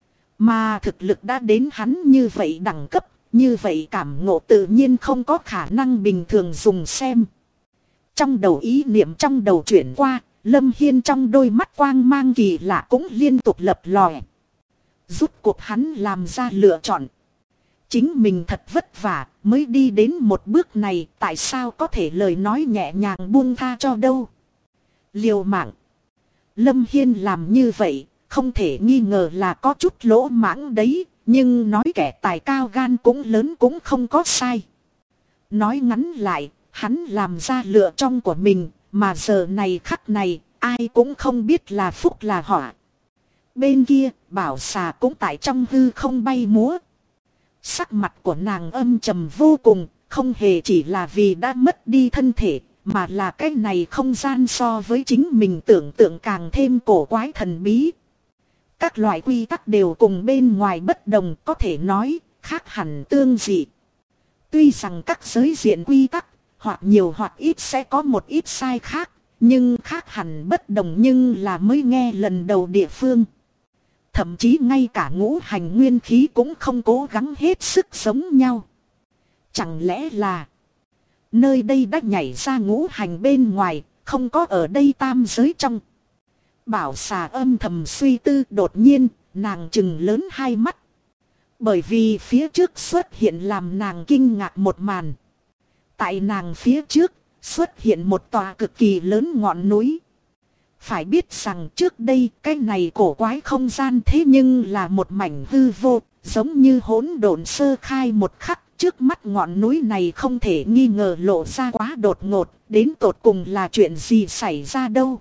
Mà thực lực đã đến hắn như vậy đẳng cấp, như vậy cảm ngộ tự nhiên không có khả năng bình thường dùng xem. Trong đầu ý niệm trong đầu chuyển qua, Lâm Hiên trong đôi mắt quang mang kỳ lạ cũng liên tục lập lòe. Rút cuộc hắn làm ra lựa chọn. Chính mình thật vất vả mới đi đến một bước này, tại sao có thể lời nói nhẹ nhàng buông tha cho đâu. Liều mạng. Lâm Hiên làm như vậy, không thể nghi ngờ là có chút lỗ mãng đấy, nhưng nói kẻ tài cao gan cũng lớn cũng không có sai. Nói ngắn lại, hắn làm ra lựa chọn của mình, mà giờ này khắc này, ai cũng không biết là phúc là họa. Bên kia, Bảo xà cũng tại trong hư không bay múa. Sắc mặt của nàng âm trầm vô cùng, không hề chỉ là vì đã mất đi thân thể, mà là cái này không gian so với chính mình tưởng tượng càng thêm cổ quái thần bí. Các loại quy tắc đều cùng bên ngoài bất đồng, có thể nói, khác hẳn tương dị. Tuy rằng các giới diện quy tắc, hoặc nhiều hoặc ít sẽ có một ít sai khác, nhưng khác hẳn bất đồng nhưng là mới nghe lần đầu địa phương. Thậm chí ngay cả ngũ hành nguyên khí cũng không cố gắng hết sức giống nhau. Chẳng lẽ là nơi đây đã nhảy ra ngũ hành bên ngoài, không có ở đây tam giới trong. Bảo xà âm thầm suy tư, đột nhiên, nàng trừng lớn hai mắt. Bởi vì phía trước xuất hiện làm nàng kinh ngạc một màn. Tại nàng phía trước, xuất hiện một tòa cực kỳ lớn ngọn núi. Phải biết rằng trước đây cái này cổ quái không gian thế nhưng là một mảnh hư vô, giống như hỗn độn sơ khai một khắc. Trước mắt ngọn núi này không thể nghi ngờ lộ ra quá đột ngột, đến tột cùng là chuyện gì xảy ra đâu.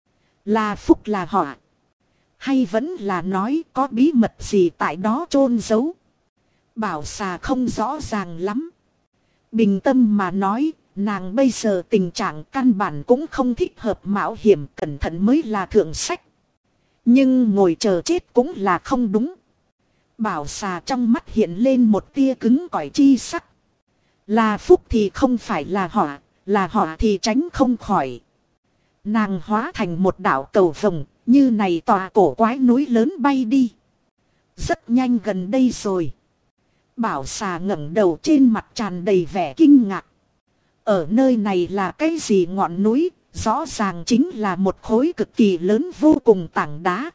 Là phúc là họa, hay vẫn là nói có bí mật gì tại đó chôn giấu. Bảo xà không rõ ràng lắm. Bình tâm mà nói, nàng bây giờ tình trạng căn bản cũng không thích hợp mạo hiểm, cẩn thận mới là thượng sách. Nhưng ngồi chờ chết cũng là không đúng. Bảo xà trong mắt hiện lên một tia cứng cỏi chi sắc. Là phúc thì không phải là họa thì tránh không khỏi. Nàng hóa thành một đạo cầu vồng, như này tòa cổ quái núi lớn bay đi. Rất nhanh gần đây rồi. Bảo xà ngẩng đầu, trên mặt tràn đầy vẻ kinh ngạc. Ở nơi này là cái gì ngọn núi, rõ ràng chính là một khối cực kỳ lớn vô cùng tảng đá.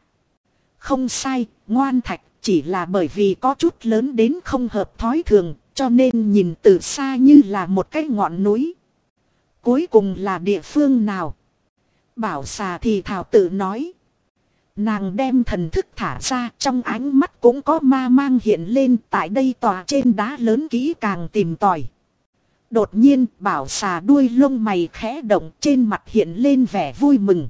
Không sai, ngoan thạch, chỉ là bởi vì có chút lớn đến không hợp thói thường, cho nên nhìn từ xa như là một cái ngọn núi. Cuối cùng là địa phương nào? Bảo xà thì thảo tự nói. Nàng đem thần thức thả ra, trong ánh mắt cũng có ma mang hiện lên, tại đây tòa trên đá lớn kỹ càng tìm tòi. Đột nhiên bảo xà đuôi lông mày khẽ động, trên mặt hiện lên vẻ vui mừng.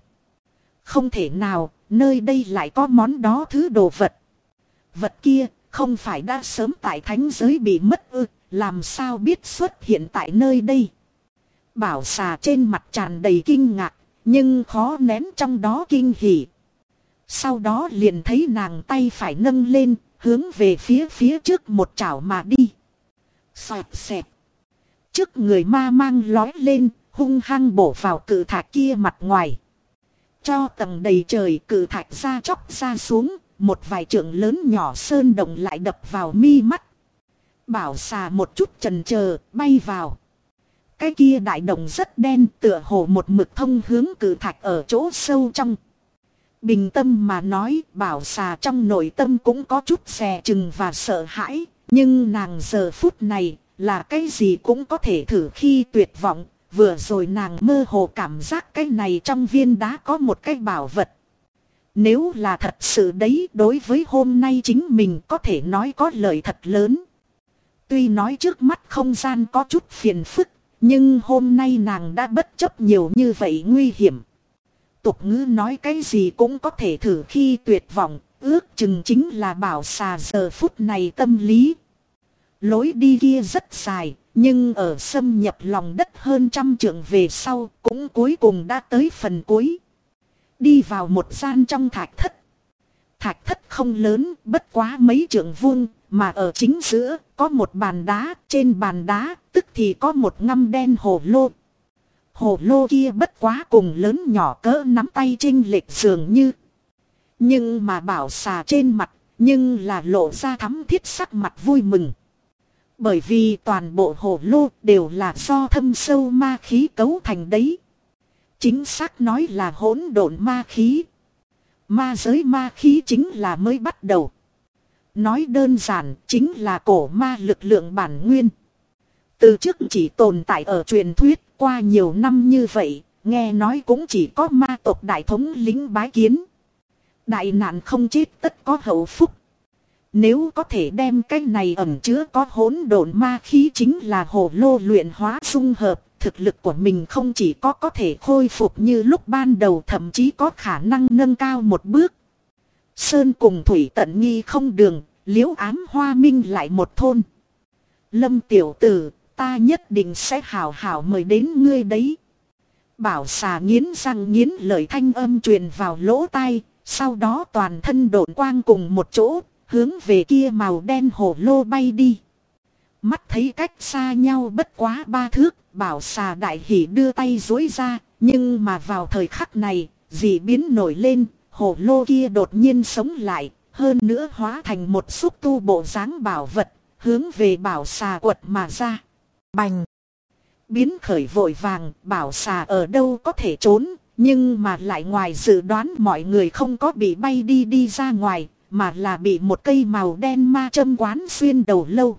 Không thể nào, nơi đây lại có món đó thứ đồ vật. Vật kia không phải đã sớm tại thánh giới bị mất ư, làm sao biết xuất hiện tại nơi đây. Bảo xà trên mặt tràn đầy kinh ngạc, nhưng khó nén trong đó kinh hỉ. Sau đó liền thấy nàng tay phải nâng lên, hướng về phía trước một chảo mà đi. Xoẹt xẹt. Trước người ma mang lói lên, hung hăng bổ vào cự thạch kia mặt ngoài. Cho tầng đầy trời cự thạch ra chóc ra xuống, một vài trượng lớn nhỏ sơn động lại đập vào mi mắt. Bảo xà một chút chần chờ, bay vào. Cái kia đại động rất đen, tựa hồ một mực thông hướng cự thạch ở chỗ sâu trong. Bình tâm mà nói, bảo xà trong nội tâm cũng có chút dè chừng và sợ hãi. Nhưng nàng giờ phút này, là cái gì cũng có thể thử khi tuyệt vọng. Vừa rồi nàng mơ hồ cảm giác cái này trong viên đá có một cái bảo vật. Nếu là thật sự đấy, đối với hôm nay chính mình có thể nói có lợi thật lớn. Tuy nói trước mắt không gian có chút phiền phức, nhưng hôm nay nàng đã bất chấp nhiều như vậy nguy hiểm. Tục ngữ nói cái gì cũng có thể thử khi tuyệt vọng, ước chừng chính là bảo xà giờ phút này tâm lý. Lối đi kia rất dài, Nhưng ở xâm nhập lòng đất hơn 100 trượng về sau cũng cuối cùng đã tới phần cuối. Đi vào một gian trong thạch thất. Thạch thất không lớn, bất quá mấy trượng vuông, mà ở chính giữa có một bàn đá, trên bàn đá tức thì có một ngăm đen hồ lô. Hồ lô kia bất quá cùng lớn nhỏ cỡ nắm tay chênh lệch dường như. Nhưng mà Bảo Xà trên mặt, nhưng là lộ ra thắm thiết sắc mặt vui mừng. Bởi vì toàn bộ hồ lô đều là do thâm sâu ma khí cấu thành đấy. Chính xác nói là hỗn độn ma khí. Ma giới ma khí chính là mới bắt đầu. Nói đơn giản chính là cổ ma lực lượng bản nguyên. Từ trước chỉ tồn tại ở truyền thuyết, qua nhiều năm như vậy, nghe nói cũng chỉ có ma tộc đại thống lĩnh bái kiến. Đại nạn không chết tất có hậu phúc. Nếu có thể đem cái này ẩn chứa có hỗn độn ma khí chính là hồ lô luyện hóa dung hợp, thực lực của mình không chỉ có thể khôi phục như lúc ban đầu, thậm chí có khả năng nâng cao một bước. Sơn cùng thủy tận nghi không đường, liễu ám hoa minh lại một thôn. Lâm tiểu tử, ta nhất định sẽ hào hào mời đến ngươi đấy. Bảo Xà nghiến răng nghiến lợi thanh âm truyền vào lỗ tai, sau đó toàn thân độn quang cùng một chỗ, hướng về kia màu đen hồ lô bay đi. Mắt thấy cách xa nhau bất quá 3 thước, Bảo Xà đại hỉ đưa tay duỗi ra, nhưng mà vào thời khắc này, dị biến nổi lên, hồ lô kia đột nhiên sống lại, hơn nữa hóa thành một xúc tu bộ dáng bảo vật, hướng về Bảo Xà quật mà ra. Bành! Biến khởi vội vàng, Bảo Xà ở đâu có thể trốn, nhưng mà lại ngoài dự đoán mọi người không có bị bay đi ra ngoài, mà là bị một cây màu đen ma châm quán xuyên đầu lâu.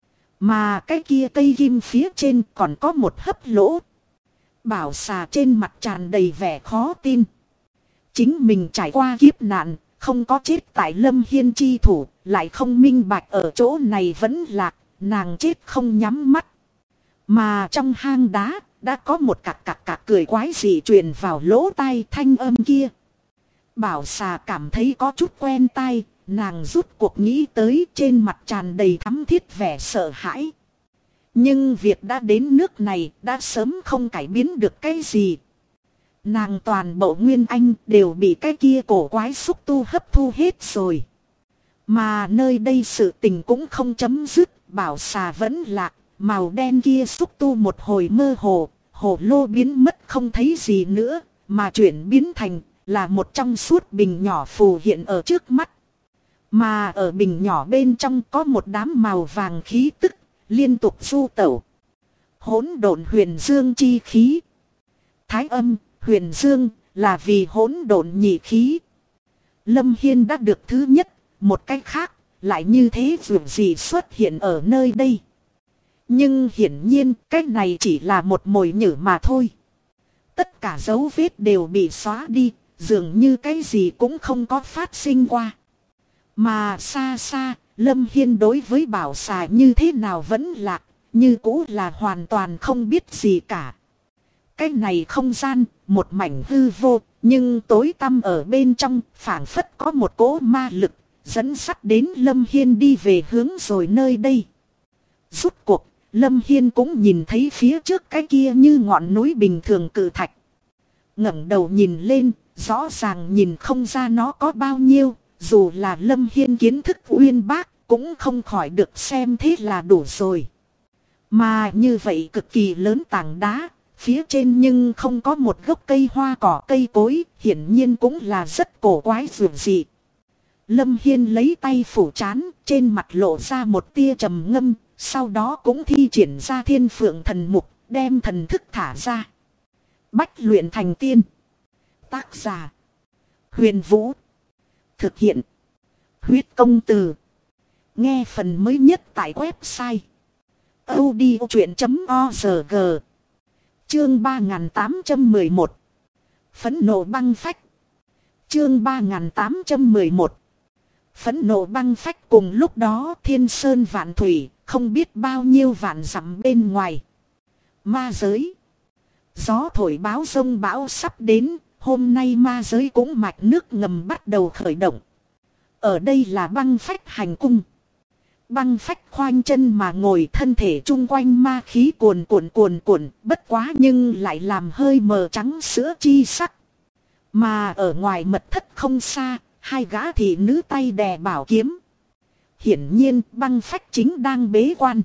Mà cái kia cây kim phía trên còn có một hấp lỗ. Bảo Xà trên mặt tràn đầy vẻ khó tin. Chính mình trải qua kiếp nạn, không có chết tại Lâm Hiên chi thủ, lại không minh bạch ở chỗ này vẫn lạc, nàng chết không nhắm mắt. Mà trong hang đá, đã có một cặc cười quái dị truyền vào lỗ tai thanh âm kia. Bảo Xà cảm thấy có chút quen tai, nàng rút cuộc nghĩ tới, trên mặt tràn đầy thắm thiết vẻ sợ hãi. Nhưng việc đã đến nước này đã sớm không cải biến được cái gì. Nàng toàn bộ nguyên anh đều bị cái kia cổ quái xúc tu hấp thu hết rồi. Mà nơi đây sự tình cũng không chấm dứt, Bảo Xà vẫn lạc, màu đen kia xúc tu một hồi mơ hồ, hồ lô biến mất không thấy gì nữa, mà chuyển biến thành là một trong suốt bình nhỏ phù hiện ở trước mắt. Mà ở bình nhỏ bên trong có một đám màu vàng khí tức, liên tục du tẩu. Hỗn độn huyền dương chi khí. Thái âm, huyền dương, là vì hỗn độn nhị khí. Lâm Hiên đã được thứ nhất, một cách khác, lại như thế dù gì xuất hiện ở nơi đây. Nhưng hiển nhiên, cái này chỉ là một mồi nhử mà thôi. Tất cả dấu vết đều bị xóa đi, dường như cái gì cũng không có phát sinh qua. Mà xa xa, Lâm Hiên đối với Bảo Xà như thế nào vẫn lạc, như cũ là hoàn toàn không biết gì cả. Cái này không gian, một mảnh hư vô, nhưng tối tăm ở bên trong, phảng phất có một cỗ ma lực, dẫn sắt đến Lâm Hiên đi về hướng rồi nơi đây. Rút cuộc, Lâm Hiên cũng nhìn thấy phía trước cái kia như ngọn núi bình thường cự thạch. Ngẩng đầu nhìn lên, rõ ràng nhìn không ra nó có bao nhiêu, dù là Lâm Hiên kiến thức uyên bác, cũng không khỏi được xem thế là đủ rồi. Mà như vậy cực kỳ lớn tảng đá, phía trên nhưng không có một gốc cây hoa cỏ cây cối, hiển nhiên cũng là rất cổ quái dường dị. Lâm Hiên lấy tay phủ trán, trên mặt lộ ra một tia trầm ngâm, sau đó cũng thi triển ra Thiên Phượng Thần Mục, đem thần thức thả ra. Bách luyện thành tiên. Tác giả: Huyền Vũ. Thực hiện: Huyết Công Từ. Nghe phần mới nhất tại website audiochuyện.org. Chương 3811. Phẫn nộ băng phách. Chương 3811. Phẫn nộ băng phách. Cùng lúc đó thiên sơn vạn thủy, không biết bao nhiêu vạn dặm bên ngoài. Ma giới. Gió thổi báo giông bão sắp đến, hôm nay ma giới cũng mạch nước ngầm bắt đầu khởi động. Ở đây là băng phách hành cung. Băng phách khoanh chân mà ngồi, thân thể chung quanh ma khí cuồn cuộn, bất quá nhưng lại làm hơi mờ trắng sữa chi sắc. Mà ở ngoài mật thất không xa, hai gã thị nữ tay đè bảo kiếm. Hiển nhiên băng phách chính đang bế quan.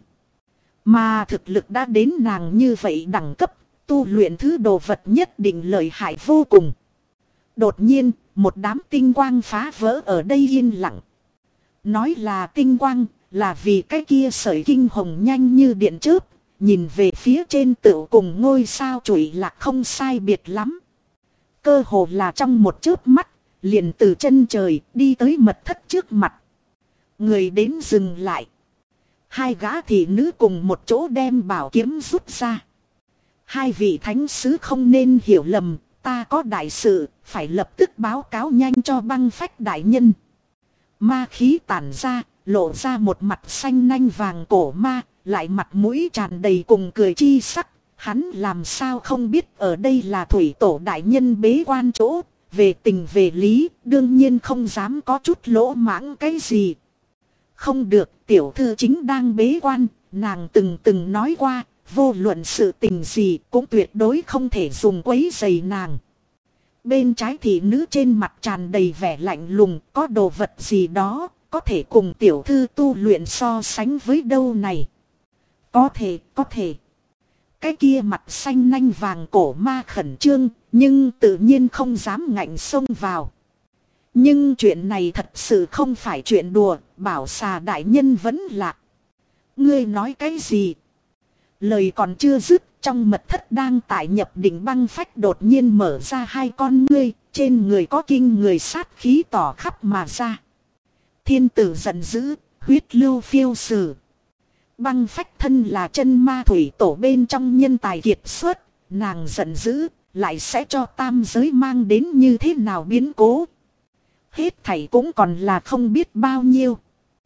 Mà thực lực đã đến nàng như vậy đẳng cấp, tu luyện thứ đồ vật nhất định lợi hại vô cùng. Đột nhiên, một đám tinh quang phá vỡ ở đây yên lặng. Nói là tinh quang, là vì cái kia sợi kinh hồng nhanh như điện chớp, nhìn về phía trên tựu cùng ngôi sao chùi lạc không sai biệt lắm. Cơ hồ là trong một chớp mắt, liền từ chân trời đi tới mật thất trước mặt. Người đến dừng lại. Hai gã thị nữ cùng một chỗ đem bảo kiếm rút ra. Hai vị thánh sứ không nên hiểu lầm, ta có đại sự, phải lập tức báo cáo nhanh cho băng phách đại nhân. Ma khí tản ra, lộ ra một mặt xanh nanh vàng cổ ma, lại mặt mũi tràn đầy cùng cười chi sắc. Hắn làm sao không biết ở đây là thủy tổ đại nhân bế quan chỗ, về tình về lý, đương nhiên không dám có chút lỗ mãng cái gì. Không được, tiểu thư chính đang bế quan, nàng từng nói qua, vô luận sự tình gì cũng tuyệt đối không thể dùng quấy rầy nàng. Bên trái thị nữ trên mặt tràn đầy vẻ lạnh lùng, có đồ vật gì đó, có thể cùng tiểu thư tu luyện so sánh với đâu này. Có thể. Cái kia mặt xanh nanh vàng cổ ma khẩn trương, nhưng tự nhiên không dám ngạnh xông vào. Nhưng chuyện này thật sự không phải chuyện đùa, bảo xà đại nhân vẫn lạc. Ngươi nói cái gì? Lời còn chưa dứt, trong mật thất đang tại nhập định băng phách đột nhiên mở ra hai con ngươi, trên người có kinh người sát khí tỏ khắp mà ra. Thiên tử giận dữ, huyết lưu phiêu sử. Băng phách thân là chân ma thủy tổ bên trong nhân tài kiệt xuất, nàng giận dữ, lại sẽ cho tam giới mang đến như thế nào biến cố. Hết thảy cũng còn là không biết bao nhiêu.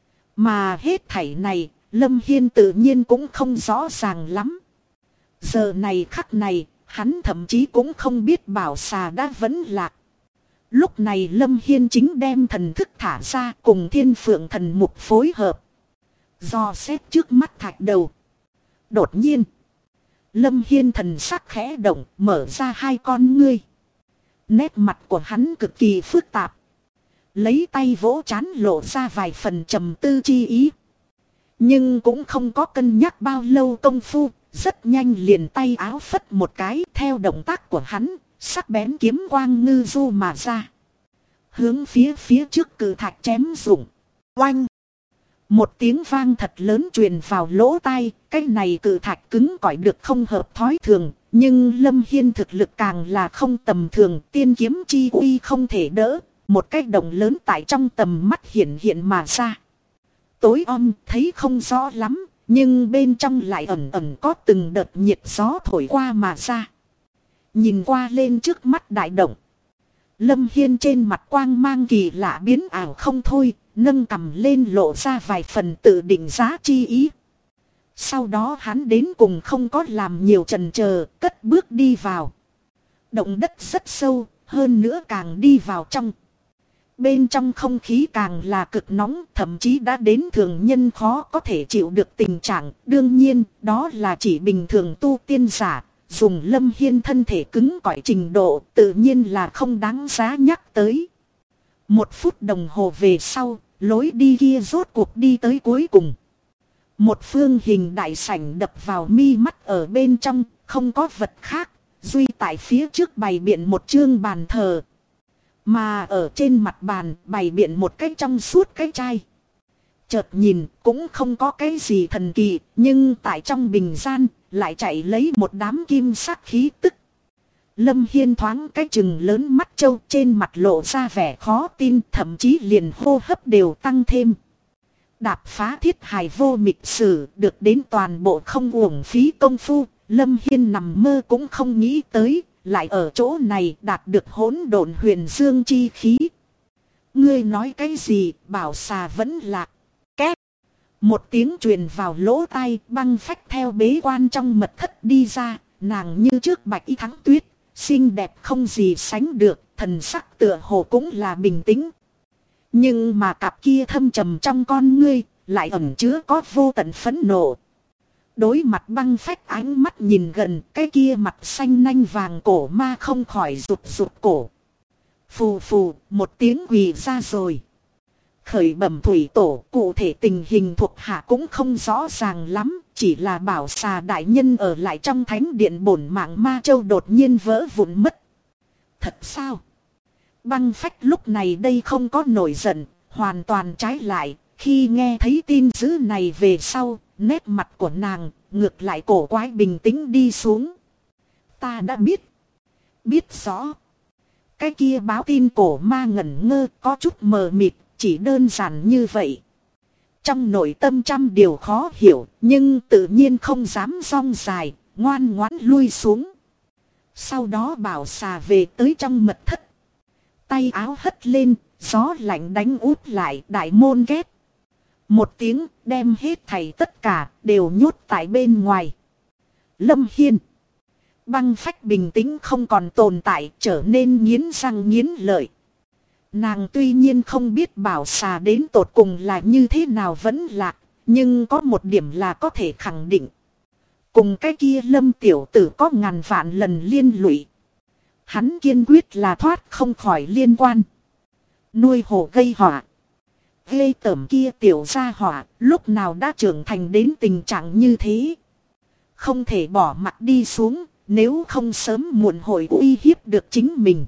Mà hết thảy này, Lâm Hiên tự nhiên cũng không rõ ràng lắm. Giờ này khắc này, hắn thậm chí cũng không biết bảo xà đã vẫn lạc. Lúc này Lâm Hiên chính đem thần thức thả ra cùng Thiên Phượng thần mục phối hợp. Do xét trước mắt thạch đầu. Đột nhiên, Lâm Hiên thần sắc khẽ động, mở ra hai con ngươi. Nét mặt của hắn cực kỳ phức tạp. Lấy tay vỗ trán lộ ra vài phần trầm tư chi ý. Nhưng cũng không có cân nhắc bao lâu công phu, rất nhanh liền tay áo phất một cái, theo động tác của hắn, sắc bén kiếm quang ngư du mà ra. Hướng phía trước cự thạch chém rụng. Oanh! Một tiếng vang thật lớn truyền vào lỗ tai, cái này cự thạch cứng cỏi được không hợp thói thường, nhưng Lâm Hiên thực lực càng là không tầm thường, tiên kiếm chi uy không thể đỡ, một cái động lớn tại trong tầm mắt hiện mà ra. Tối om thấy không rõ lắm, nhưng bên trong lại ẩn có từng đợt nhiệt gió thổi qua mà ra. Nhìn qua lên trước mắt đại động. Lâm Hiên trên mặt quang mang kỳ lạ biến ảo không thôi, nâng cầm lên lộ ra vài phần tự định giá chi ý. Sau đó hắn đến cùng không có làm nhiều chần chờ, cất bước đi vào. Động đất rất sâu, hơn nữa càng đi vào trong. Bên trong không khí càng là cực nóng, thậm chí đã đến thường nhân khó có thể chịu được tình trạng. Đương nhiên, đó là chỉ bình thường tu tiên giả. Dùng Lâm Hiên thân thể cứng cỏi trình độ, tự nhiên là không đáng giá nhắc tới. 1 phút đồng hồ về sau, lối đi kia rốt cuộc đi tới cuối cùng. Một phương hình đại sảnh đập vào mi mắt ở bên trong, không có vật khác. Duy tại phía trước bày biện một chương bàn thờ. Mà ở trên mặt bàn bày biện một cái trong suốt cái chai. Chợt nhìn cũng không có cái gì thần kỳ, nhưng tại trong bình gian lại chạy lấy một đám kim sắc khí tức. Lâm Hiên thoáng cái chừng lớn mắt trâu, trên mặt lộ ra vẻ khó tin, thậm chí liền hô hấp đều tăng thêm. Đạp phá thiết hài vô mịch sử, được đến toàn bộ không uổng phí công phu, Lâm Hiên nằm mơ cũng không nghĩ tới. Lại ở chỗ này đạt được hỗn độn huyền dương chi khí. Ngươi nói cái gì, bảo xà vẫn lạc. Két. Một tiếng truyền vào lỗ tai, băng phách theo bế quan trong mật thất đi ra. Nàng như trước bạch y thắng tuyết, xinh đẹp không gì sánh được, thần sắc tựa hồ cũng là bình tĩnh. Nhưng mà cặp kia thâm trầm trong con ngươi, lại ẩn chứa có vô tận phẫn nộ. Đối mặt băng phách ánh mắt nhìn gần, cái kia mặt xanh nanh vàng cổ ma không khỏi rụt rụt cổ. Phù phù, một tiếng quỳ ra rồi. Khởi bẩm thủy tổ, cụ thể tình hình thuộc hạ cũng không rõ ràng lắm, chỉ là bảo xà đại nhân ở lại trong thánh điện bổn mạng ma châu đột nhiên vỡ vụn mất. Thật sao? Băng phách lúc này đây không có nổi giận, hoàn toàn trái lại, khi nghe thấy tin dữ này về sau, nét mặt của nàng ngược lại cổ quái bình tĩnh đi xuống. Ta đã biết. Biết rõ. Cái kia báo tin cổ ma ngẩn ngơ có chút mờ mịt, chỉ đơn giản như vậy. Trong nội tâm trăm điều khó hiểu, nhưng tự nhiên không dám rong dài, ngoan ngoãn lui xuống. Sau đó bảo xà về tới trong mật thất. Tay áo hất lên, gió lạnh đánh út lại đại môn ghét. Một tiếng đem hết thảy tất cả đều nhốt tại bên ngoài. Lâm Hiên. Băng phách bình tĩnh không còn tồn tại, trở nên nghiến răng nghiến lợi. Nàng tuy nhiên không biết bảo xà đến tột cùng là như thế nào vẫn lạc, nhưng có một điểm là có thể khẳng định. Cùng cái kia Lâm tiểu tử có ngàn vạn lần liên lụy. Hắn kiên quyết là thoát không khỏi liên quan. Nuôi hổ gây họa. Ghê tởm kia tiểu gia họa, lúc nào đã trưởng thành đến tình trạng như thế. Không thể bỏ mặt đi xuống, nếu không sớm muộn hội uy hiếp được chính mình.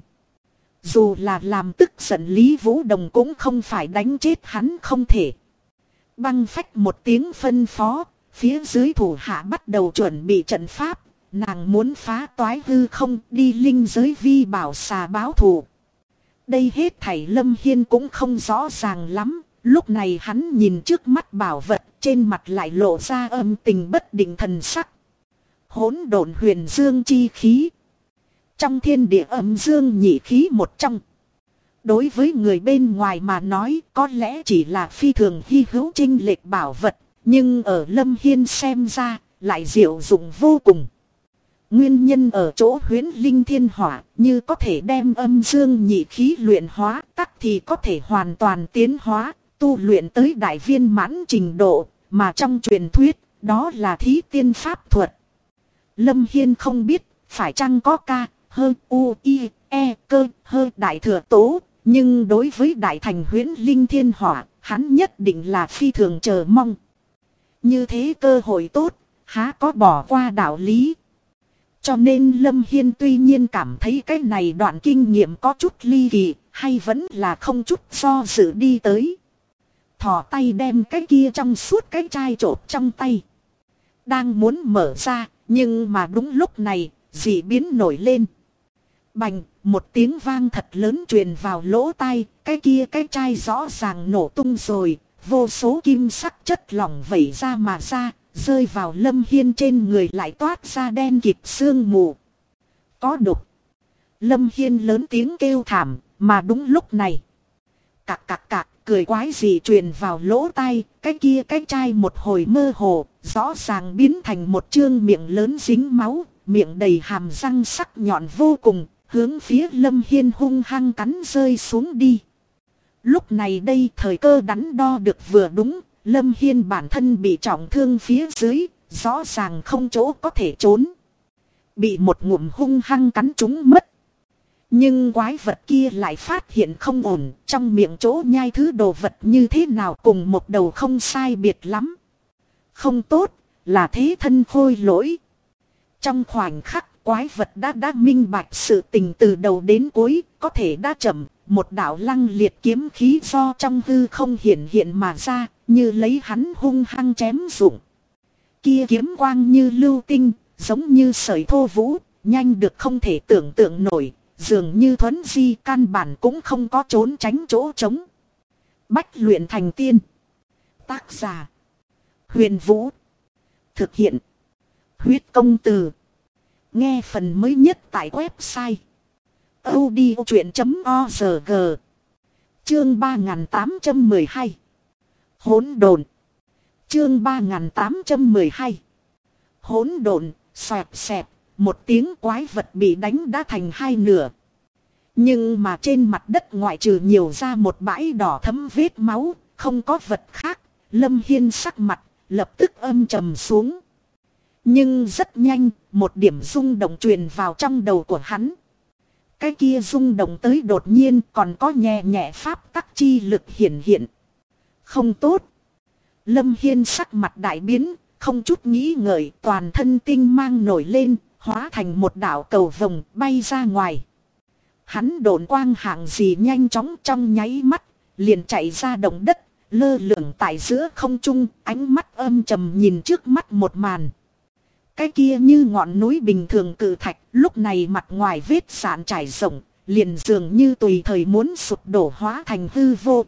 Dù là làm tức giận Lý Vũ Đồng cũng không phải đánh chết hắn không thể. Băng phách một tiếng phân phó, phía dưới thủ hạ bắt đầu chuẩn bị trận pháp. Nàng muốn phá toái hư không đi linh giới vi bảo xà báo thù. Đây hết thảy Lâm Hiên cũng không rõ ràng lắm. Lúc này hắn nhìn trước mắt bảo vật, trên mặt lại lộ ra âm tình bất định thần sắc. Hỗn độn huyền dương chi khí. Trong thiên địa âm dương nhị khí một trong. Đối với người bên ngoài mà nói có lẽ chỉ là phi thường hy hữu chinh lệch bảo vật. Nhưng ở Lâm Hiên xem ra lại diệu dụng vô cùng. Nguyên nhân ở chỗ huyễn linh thiên hỏa, như có thể đem âm dương nhị khí luyện hóa, tắc thì có thể hoàn toàn tiến hóa, tu luyện tới đại viên mãn trình độ, mà trong truyền thuyết, đó là thí tiên pháp thuật. Lâm Hiên không biết, phải chăng có ca, hơ, u, i, e, cơ, hơ đại thừa tố, nhưng đối với đại thành huyễn linh thiên hỏa, hắn nhất định là phi thường chờ mong. Như thế cơ hội tốt, há có bỏ qua đạo lý. Cho nên Lâm Hiên tuy nhiên cảm thấy cái này đoạn kinh nghiệm có chút ly kỳ, hay vẫn là không chút do dự đi tới. Thò tay đem cái kia trong suốt cái chai trộp trong tay. Đang muốn mở ra, nhưng mà đúng lúc này, dị biến nổi lên. Bành, một tiếng vang thật lớn truyền vào lỗ tai, cái kia cái chai rõ ràng nổ tung rồi, vô số kim sắc chất lỏng vẩy ra mà ra. Rơi vào Lâm Hiên trên người lại toát ra đen kịt sương mù. Có độc. Lâm Hiên lớn tiếng kêu thảm, mà đúng lúc này. Cạc cạc cạc, cười quái gì truyền vào lỗ tai, cái kia cái chai một hồi mơ hồ, rõ ràng biến thành một trương miệng lớn dính máu, miệng đầy hàm răng sắc nhọn vô cùng, hướng phía Lâm Hiên hung hăng cắn rơi xuống đi. Lúc này đây thời cơ đắn đo được vừa đúng. Lâm Hiên bản thân bị trọng thương phía dưới, rõ ràng không chỗ có thể trốn. Bị một ngụm hung hăng cắn trúng mất. Nhưng quái vật kia lại phát hiện không ổn, trong miệng chỗ nhai thứ đồ vật như thế nào cùng một đầu không sai biệt lắm. Không tốt, là thế thân khôi lỗi. Trong khoảnh khắc quái vật đã minh bạch sự tình từ đầu đến cuối, có thể đã chậm, một đạo lăng liệt kiếm khí do trong hư không hiện mà ra. Như lấy hắn hung hăng chém dụng. Kia kiếm quang như lưu tinh, giống như sợi thô vũ, nhanh được không thể tưởng tượng nổi, dường như thuấn di căn bản cũng không có trốn tránh chỗ trống. Bách luyện thành tiên. Tác giả. Huyền Vũ. Thực hiện. Huyết công từ. Nghe phần mới nhất tại website. audiochuyện.org. Chương 3812. Hỗn độn. Chương 3812. Hỗn độn, xoẹt xẹt, một tiếng quái vật bị đánh đã thành hai nửa. Nhưng mà trên mặt đất ngoại trừ nhiều ra một bãi đỏ thấm vết máu, không có vật khác, Lâm Hiên sắc mặt lập tức âm trầm xuống. Nhưng rất nhanh, một điểm rung động truyền vào trong đầu của hắn. Cái kia rung động tới đột nhiên còn có nhẹ nhẹ pháp tắc chi lực hiển hiện. Không tốt. Lâm Hiên sắc mặt đại biến, không chút nghĩ ngợi, toàn thân tinh mang nổi lên, hóa thành một đạo cầu vồng bay ra ngoài. Hắn độn quang hạng gì nhanh chóng trong nháy mắt, liền chạy ra động đất, lơ lửng tại giữa không trung, ánh mắt âm trầm nhìn trước mắt một màn. Cái kia như ngọn núi bình thường cự thạch, lúc này mặt ngoài vết sạn trải rộng, liền dường như tùy thời muốn sụp đổ hóa thành hư vô.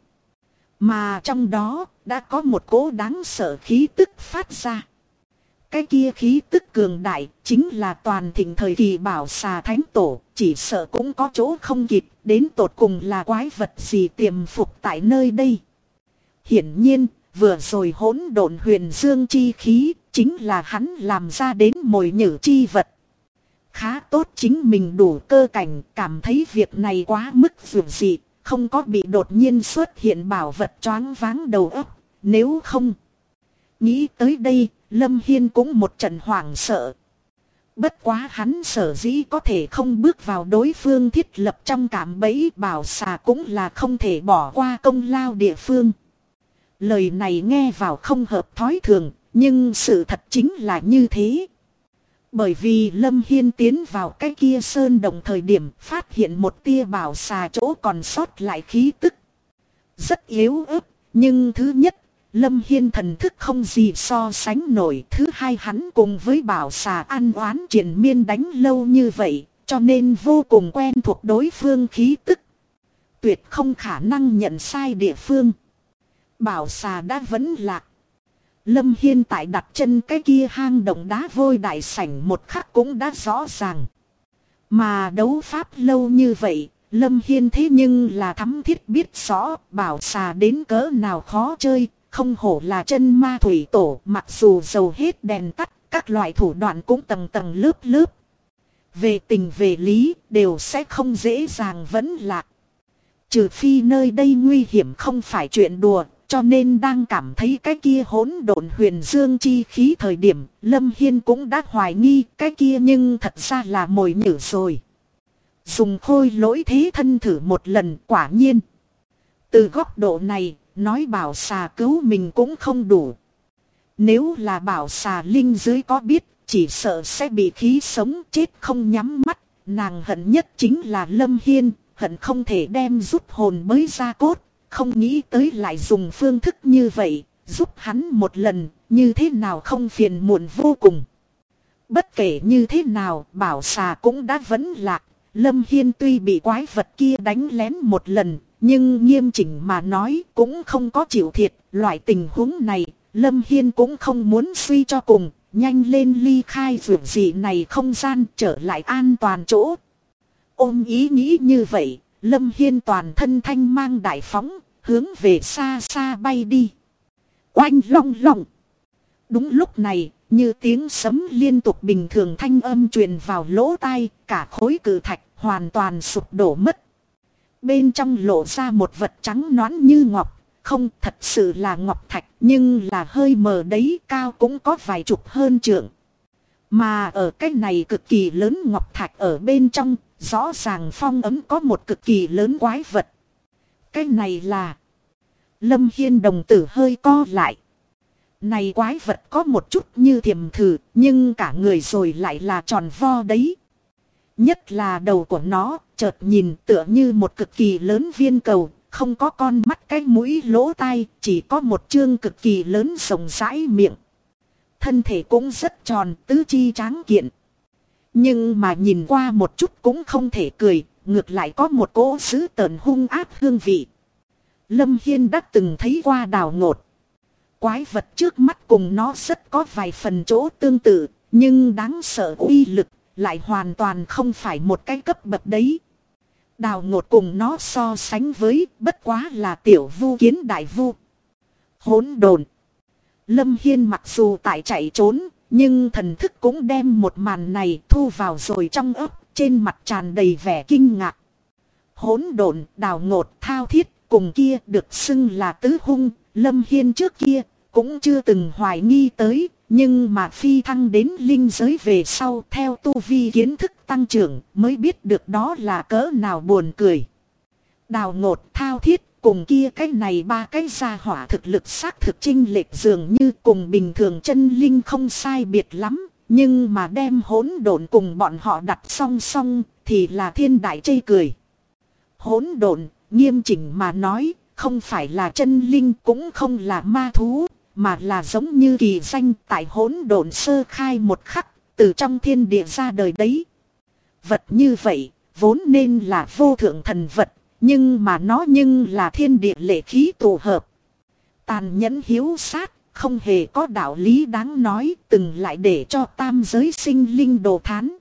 Mà trong đó, đã có một cỗ đáng sợ khí tức phát ra. Cái kia khí tức cường đại, chính là toàn thịnh thời kỳ Bảo Xà Thánh Tổ, chỉ sợ cũng có chỗ không kịp, đến tột cùng là quái vật gì tiềm phục tại nơi đây. Hiển nhiên, vừa rồi hỗn độn huyền dương chi khí, chính là hắn làm ra đến mồi nhử chi vật. Khá tốt chính mình đủ cơ cảnh, cảm thấy việc này quá mức vượt dị, không có bị đột nhiên xuất hiện bảo vật choáng váng đầu óc, nếu không. Nghĩ tới đây, Lâm Hiên cũng một trận hoảng sợ. Bất quá hắn sở dĩ có thể không bước vào đối phương thiết lập trong cạm bẫy Bảo Xà cũng là không thể bỏ qua công lao địa phương. Lời này nghe vào không hợp thói thường, nhưng sự thật chính là như thế. Bởi vì Lâm Hiên tiến vào cái kia sơn động thời điểm phát hiện một tia Bảo Xà chỗ còn sót lại khí tức. Rất yếu ớt, nhưng thứ nhất, Lâm Hiên thần thức không gì so sánh nổi. Thứ hai, hắn cùng với Bảo Xà ăn oán triền miên đánh lâu như vậy, cho nên vô cùng quen thuộc đối phương khí tức. Tuyệt không khả năng nhận sai địa phương. Bảo Xà đã vẫn lạc. Lâm Hiên tại đặt chân cái kia hang động đá vôi đại sảnh một khắc cũng đã rõ ràng. Mà đấu pháp lâu như vậy, Lâm Hiên thế nhưng là thắm thiết biết rõ Bảo Xà đến cỡ nào khó chơi, không hổ là chân ma thủy tổ, mặc dù dầu hết đèn tắt, các loại thủ đoạn cũng tầng tầng lớp lớp. Về tình về lý, đều sẽ không dễ dàng vẫn lạc. Trừ phi nơi đây nguy hiểm không phải chuyện đùa. Cho nên đang cảm thấy cái kia hỗn độn huyền dương chi khí thời điểm, Lâm Hiên cũng đã hoài nghi cái kia nhưng thật ra là mồi nhử rồi. Dùng khôi lỗi thế thân thử một lần, quả nhiên. Từ góc độ này, nói Bảo Xà cứu mình cũng không đủ. Nếu là Bảo Xà linh dưới có biết, chỉ sợ sẽ bị khí sống chết không nhắm mắt. Nàng hận nhất chính là Lâm Hiên, hận không thể đem rút hồn mới ra cốt. Không nghĩ tới lại dùng phương thức như vậy, giúp hắn một lần, như thế nào không phiền muộn vô cùng. Bất kể như thế nào, Bảo Xà cũng đã vẫn lạc. Lâm Hiên tuy bị quái vật kia đánh lén một lần, nhưng nghiêm chỉnh mà nói cũng không có chịu thiệt. Loại tình huống này, Lâm Hiên cũng không muốn suy cho cùng, nhanh lên ly khai vượt dị này không gian trở lại an toàn chỗ. Ôm ý nghĩ như vậy. Lâm Hiên toàn thân thanh mang đại phóng, hướng về xa xa bay đi. Oanh long long. Đúng lúc này, như tiếng sấm liên tục bình thường thanh âm truyền vào lỗ tai, cả khối cự thạch hoàn toàn sụp đổ mất. Bên trong lộ ra một vật trắng nõn như ngọc, không thật sự là ngọc thạch nhưng là hơi mờ đấy, cao cũng có vài chục hơn trượng. Mà ở cái này cực kỳ lớn ngọc thạch ở bên trong, rõ ràng phong ấm có một cực kỳ lớn quái vật. Cái này là... Lâm Hiên đồng tử hơi co lại. Này quái vật có một chút như thiềm thử, nhưng cả người rồi lại là tròn vo đấy. Nhất là đầu của nó, chợt nhìn tựa như một cực kỳ lớn viên cầu, không có con mắt cái mũi lỗ tai, chỉ có một chương cực kỳ lớn rộng rãi miệng. Thân thể cũng rất tròn, tứ chi tráng kiện. Nhưng mà nhìn qua một chút cũng không thể cười, ngược lại có một cỗ dữ tợn hung ác hương vị. Lâm Hiên đã từng thấy qua Đào Ngột. Quái vật trước mắt cùng nó rất có vài phần chỗ tương tự, nhưng đáng sợ uy lực lại hoàn toàn không phải một cái cấp bậc đấy. Đào Ngột cùng nó so sánh với bất quá là tiểu vu kiến đại vu. Hỗn độn. Lâm Hiên mặc dù tại chạy trốn, nhưng thần thức cũng đem một màn này thu vào rồi trong óc, trên mặt tràn đầy vẻ kinh ngạc. Hỗn độn, Đào Ngột, Thao Thiết, cùng kia được xưng là tứ hung. Lâm Hiên trước kia cũng chưa từng hoài nghi tới, nhưng mà phi thăng đến linh giới về sau theo tu vi kiến thức tăng trưởng mới biết được đó là cỡ nào buồn cười. Đào Ngột, Thao Thiết cùng kia cái này ba cái gia hỏa thực lực xác thực chênh lệch dường như cùng bình thường chân linh không sai biệt lắm, nhưng mà đem hỗn độn cùng bọn họ đặt song song thì là thiên đại chê cười. Hỗn độn, nghiêm chỉnh mà nói, không phải là chân linh cũng không là ma thú, mà là giống như kỳ danh tại hỗn độn sơ khai một khắc, từ trong thiên địa ra đời đấy. Vật như vậy, vốn nên là vô thượng thần vật, nhưng mà nó nhưng là thiên địa lệ khí tổ hợp. Tàn nhẫn hiếu sát, không hề có đạo lý đáng nói, từng lại để cho tam giới sinh linh đồ thán.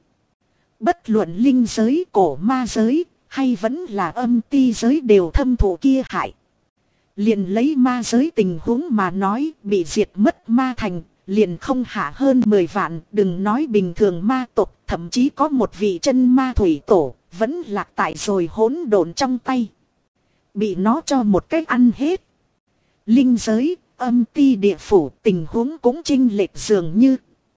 Bất luận linh giới, cổ ma giới, hay vẫn là âm ti giới đều thâm thụ kia hại. Liền lấy ma giới tình huống mà nói, bị diệt mất ma thành, liền không hạ hơn 10 vạn, đừng nói bình thường ma tộc, thậm chí có một vị chân ma thủy tổ, vẫn lạc tại rồi hỗn độn trong tay. Bị nó cho một cách ăn hết. Linh giới, âm ti địa phủ, tình huống cũng chênh lệch dường như.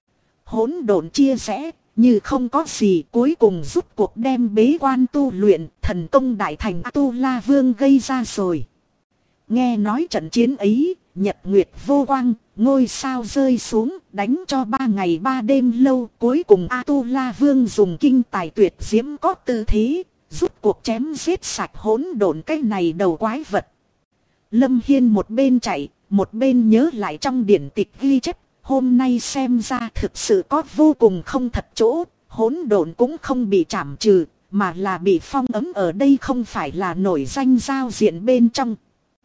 Hỗn độn chia rẽ, như không có gì, cuối cùng rút cuộc đem bế quan tu luyện, thần công đại thành A-tu-la vương gây ra rồi. Nghe nói trận chiến ấy, nhật nguyệt vô quang, ngôi sao rơi xuống, đánh cho 3 ngày 3 đêm lâu. Cuối cùng A-tu-la vương dùng kinh tài tuyệt diễm có tư thế, rút cuộc chém giết sạch hỗn độn cái này đầu quái vật. Lâm Hiên một bên chạy, một bên nhớ lại trong điển tịch ghi chép. Hôm nay xem ra thực sự có vô cùng không thật chỗ, hỗn độn cũng không bị trảm trừ, mà là bị phong ấm ở đây, không phải là nổi danh giao diện bên trong.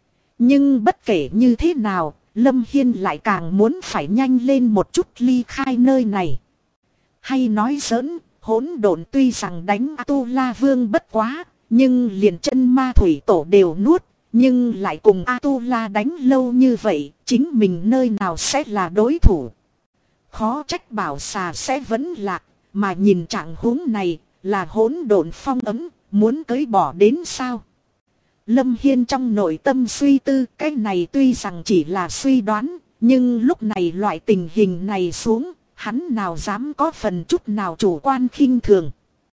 Nhưng bất kể như thế nào, Lâm Hiên lại càng muốn phải nhanh lên một chút ly khai nơi này. Hay nói giỡn, hỗn độn tuy rằng đánh A-tu-la vương bất quá, nhưng liền chân ma thủy tổ đều nuốt. Nhưng lại cùng A-tu-la đánh lâu như vậy, chính mình nơi nào sẽ là đối thủ. Khó trách bảo xà sẽ vẫn lạc, mà nhìn trạng huống này là hỗn độn phong ấm, muốn cưới bỏ đến sao. Lâm Hiên trong nội tâm suy tư, cái này tuy rằng chỉ là suy đoán, nhưng lúc này loại tình hình này xuống, hắn nào dám có phần chút nào chủ quan khinh thường.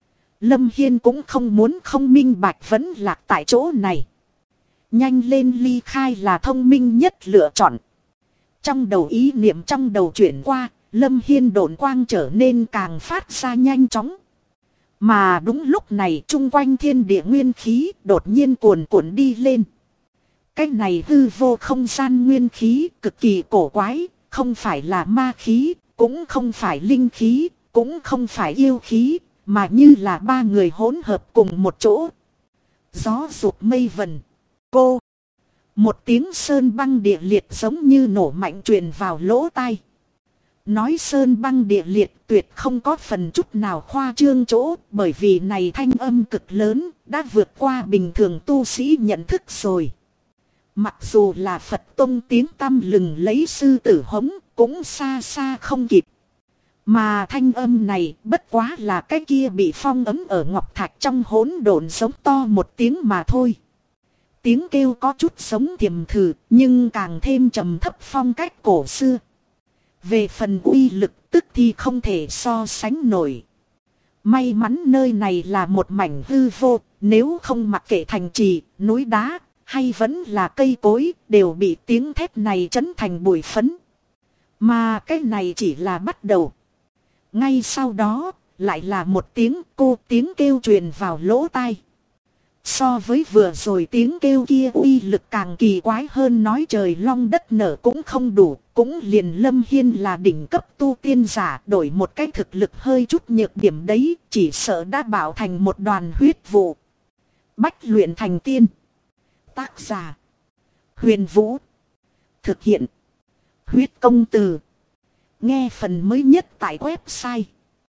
Lâm Hiên cũng không muốn không minh bạch vẫn lạc tại chỗ này. Nhanh lên ly khai là thông minh nhất lựa chọn. Trong đầu ý niệm trong đầu chuyển qua, Lâm Hiên độn quang trở nên càng phát ra nhanh chóng. Mà đúng lúc này chung quanh thiên địa nguyên khí đột nhiên cuồn cuộn đi lên. Cái này hư vô không gian nguyên khí cực kỳ cổ quái, không phải là ma khí, cũng không phải linh khí, cũng không phải yêu khí, mà như là ba người hỗn hợp cùng một chỗ. Gió rụt mây vần. Cô. Một tiếng sơn băng địa liệt giống như nổ mạnh truyền vào lỗ tai. Nói sơn băng địa liệt tuyệt không có phần chút nào khoa trương chỗ, bởi vì này thanh âm cực lớn, đã vượt qua bình thường tu sĩ nhận thức rồi. Mặc dù là Phật tông tiếng tăm lừng lấy sư tử hống, cũng xa xa không kịp. Mà thanh âm này bất quá là cái kia bị phong ấm ở ngọc thạch trong hỗn độn giống to một tiếng mà thôi. Tiếng kêu có chút giống thiềm thử, nhưng càng thêm trầm thấp phong cách cổ xưa. Về phần uy lực tức thì không thể so sánh nổi. May mắn nơi này là một mảnh hư vô, nếu không mặc kệ thành trì, núi đá, hay vẫn là cây cối, đều bị tiếng thét này chấn thành bụi phấn. Mà cái này chỉ là bắt đầu. Ngay sau đó, lại là một tiếng tiếng kêu truyền vào lỗ tai. So với vừa rồi tiếng kêu kia uy lực càng kỳ quái hơn, nói trời long đất nở cũng không đủ, cũng liền Lâm Hiên là đỉnh cấp tu tiên giả, đổi một cái thực lực hơi chút nhược điểm đấy, chỉ sợ đã bảo thành một đoàn huyết vụ. Bách luyện thành tiên. Tác giả Huyền Vũ. Thực hiện Huyết Công Từ. Nghe phần mới nhất tại website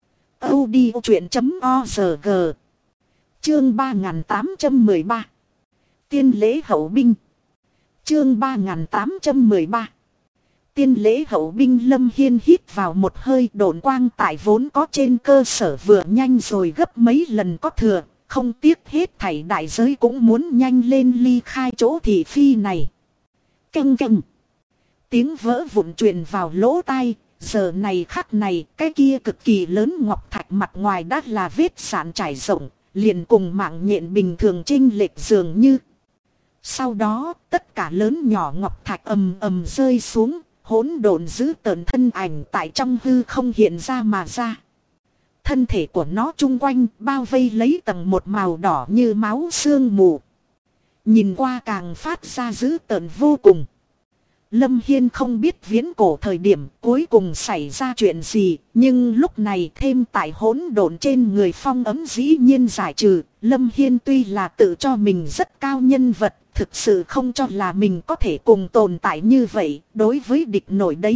audiochuyện.org. Chương 3813. Tiên lễ hậu binh. Chương 3813. Tiên lễ hậu binh. Lâm Hiên hít vào một hơi, độn quang tại vốn có trên cơ sở vừa nhanh rồi gấp mấy lần có thừa, không tiếc hết thảy đại giới cũng muốn nhanh lên ly khai chỗ thị phi này. Căng căng. tiếng vỡ vụn truyền vào lỗ tai. Giờ này khắc này, cái kia cực kỳ lớn ngọc thạch mặt ngoài đã là vết sạn trải rộng, liền cùng mạng nhện bình thường chênh lệch dường như. Sau đó, tất cả lớn nhỏ ngọc thạch ầm ầm rơi xuống, hỗn độn giữ tợn thân ảnh tại trong hư không hiện ra mà ra. Thân thể của nó chung quanh bao vây lấy tầng một màu đỏ như máu sương mù. Nhìn qua càng phát ra dữ tợn vô cùng. Lâm Hiên không biết viễn cổ thời điểm cuối cùng xảy ra chuyện gì, nhưng lúc này thêm tại hỗn độn trên người phong ấm dĩ nhiên giải trừ. Lâm Hiên tuy là tự cho mình rất cao nhân vật, thực sự không cho là mình có thể cùng tồn tại như vậy đối với địch nổi đấy.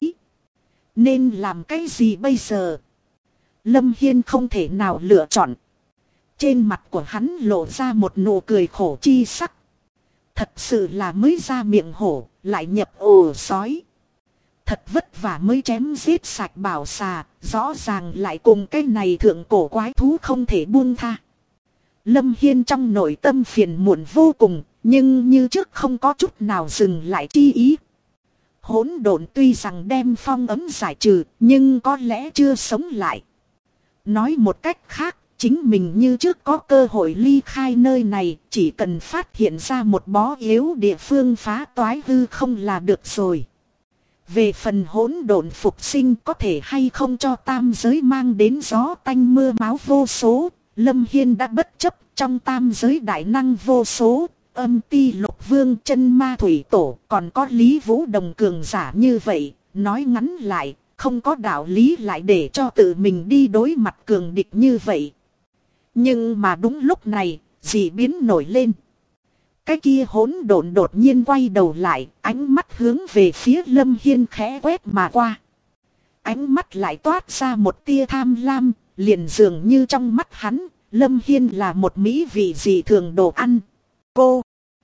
Nên làm cái gì bây giờ? Lâm Hiên không thể nào lựa chọn. Trên mặt của hắn lộ ra một nụ cười khổ chi sắc. Thật sự là mới ra miệng hổ, lại nhập ổ sói. Thật vất vả mới chém giết sạch bảo xà, rõ ràng lại cùng cái này thượng cổ quái thú không thể buông tha. Lâm Hiên trong nội tâm phiền muộn vô cùng, nhưng như trước không có chút nào dừng lại chi ý. Hỗn độn tuy rằng đem phong ấm giải trừ, nhưng có lẽ chưa sống lại. Nói một cách khác, chính mình như trước có cơ hội ly khai nơi này, chỉ cần phát hiện ra một bó yếu địa phương phá toái hư không là được rồi. Về phần hỗn độn phục sinh có thể hay không cho tam giới mang đến gió tanh mưa máu vô số, Lâm Hiên đã bất chấp. Trong tam giới đại năng vô số, Âm Ti Lục Vương, Chân Ma Thủy Tổ, còn có Lý Vũ Đồng cường giả như vậy, nói ngắn lại, không có đạo lý lại để cho tự mình đi đối mặt cường địch như vậy. Nhưng mà đúng lúc này, dị biến nổi lên. Cái kia hỗn độn đột nhiên quay đầu lại, ánh mắt hướng về phía Lâm Hiên khẽ quét mà qua. Ánh mắt lại toát ra một tia tham lam, liền dường như trong mắt hắn, Lâm Hiên là một mỹ vị dị thường đồ ăn. Cô!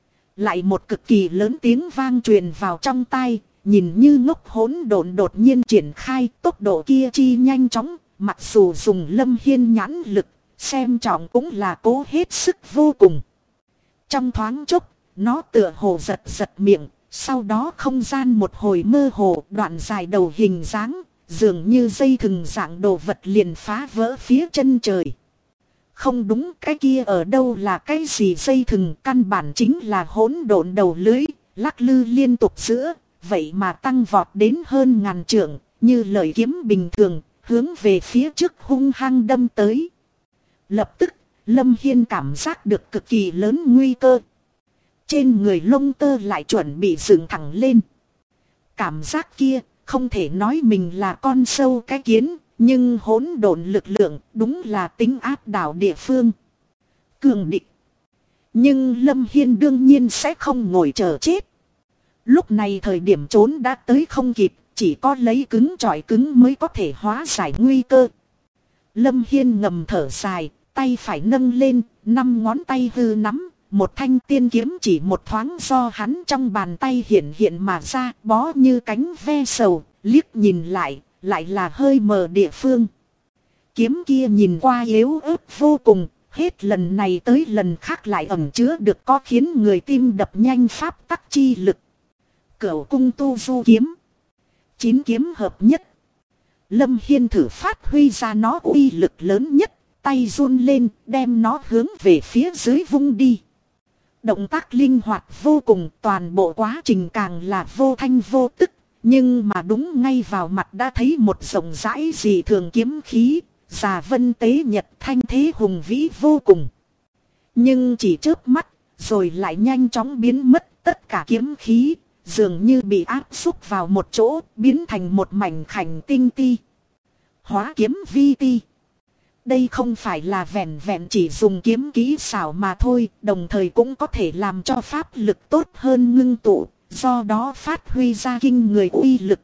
Lại một cực kỳ lớn tiếng vang truyền vào trong tai, nhìn như ngốc hỗn độn đột nhiên triển khai tốc độ kia chi nhanh chóng, mặc dù dùng Lâm Hiên nhãn lực, xem trọng cũng là cố hết sức vô cùng. Trong thoáng chốc, nó tựa hồ giật giật miệng, sau đó không gian một hồi mơ hồ đoạn dài đầu hình dáng, dường như dây thừng dạng đồ vật liền phá vỡ phía chân trời. Không đúng, cái kia ở đâu là cái gì dây thừng, căn bản chính là hỗn độn đầu lưới, lắc lư liên tục giữa, vậy mà tăng vọt đến hơn ngàn trượng, như lợi kiếm bình thường, hướng về phía trước hung hăng đâm tới. Lập tức, Lâm Hiên cảm giác được cực kỳ lớn nguy cơ. Trên người lông tơ lại chuẩn bị dựng thẳng lên. Cảm giác kia, không thể nói mình là con sâu cái kiến. Nhưng hỗn độn lực lượng đúng là tính áp đảo địa phương. Cường địch. Nhưng Lâm Hiên đương nhiên sẽ không ngồi chờ chết. Lúc này thời điểm trốn đã tới không kịp. Chỉ có lấy cứng chọi cứng mới có thể hóa giải nguy cơ. Lâm Hiên ngầm thở dài. Tay phải nâng lên. 5 ngón tay hư nắm. Một thanh tiên kiếm chỉ một thoáng do hắn trong bàn tay hiện hiện mà ra. Bó như cánh ve sầu. Liếc nhìn lại. Lại là hơi mờ địa phương. Kiếm kia nhìn qua yếu ớt vô cùng, hết lần này tới lần khác lại ẩn chứa được có khiến người tim đập nhanh pháp tắc chi lực. Cửu cung tu du kiếm. 9 kiếm hợp nhất. Lâm Hiên thử phát huy ra nó uy lực lớn nhất, tay run lên đem nó hướng về phía dưới vung đi. Động tác linh hoạt vô cùng, toàn bộ quá trình càng là vô thanh vô tức. Nhưng mà đúng ngay vào mặt đã thấy một rộng rãi dị thường kiếm khí, già vân tế nhật thanh thế hùng vĩ vô cùng. Nhưng chỉ chớp mắt, rồi lại nhanh chóng biến mất tất cả kiếm khí, dường như bị áp xúc vào một chỗ, biến thành một mảnh khảnh tinh ti. Hóa kiếm vi ti. Đây không phải là vẹn vẹn chỉ dùng kiếm kỹ xảo mà thôi, đồng thời cũng có thể làm cho pháp lực tốt hơn ngưng tụ. Do đó phát huy ra kinh người uy lực.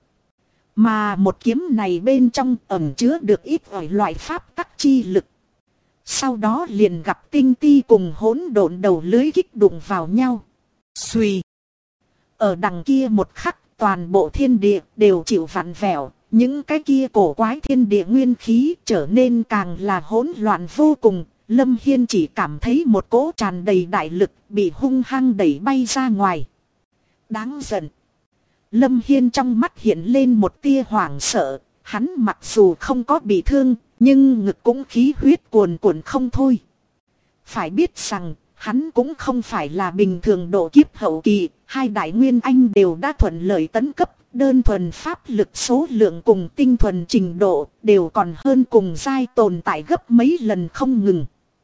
Mà một kiếm này bên trong ẩn chứa được ít ỏi loại pháp tắc chi lực. Sau đó liền gặp tinh ti cùng hỗn độn đầu lưới kích đụng vào nhau. Xuy. Ở đằng kia một khắc toàn bộ thiên địa đều chịu vặn vẹo. Những cái kia cổ quái thiên địa nguyên khí trở nên càng là hỗn loạn vô cùng. Lâm Hiên chỉ cảm thấy một cỗ tràn đầy đại lực bị hung hăng đẩy bay ra ngoài. Đáng giận. Lâm Hiên trong mắt hiện lên một tia hoảng sợ. Hắn mặc dù không có bị thương, nhưng ngực cũng khí huyết cuồn cuộn không thôi. Phải biết rằng, hắn cũng không phải là bình thường độ kiếp hậu kỳ. Hai đại nguyên anh đều đã thuận lợi tấn cấp. Đơn thuần pháp lực số lượng cùng tinh thuần trình độ đều còn hơn cùng giai tồn tại gấp mấy lần không ngừng.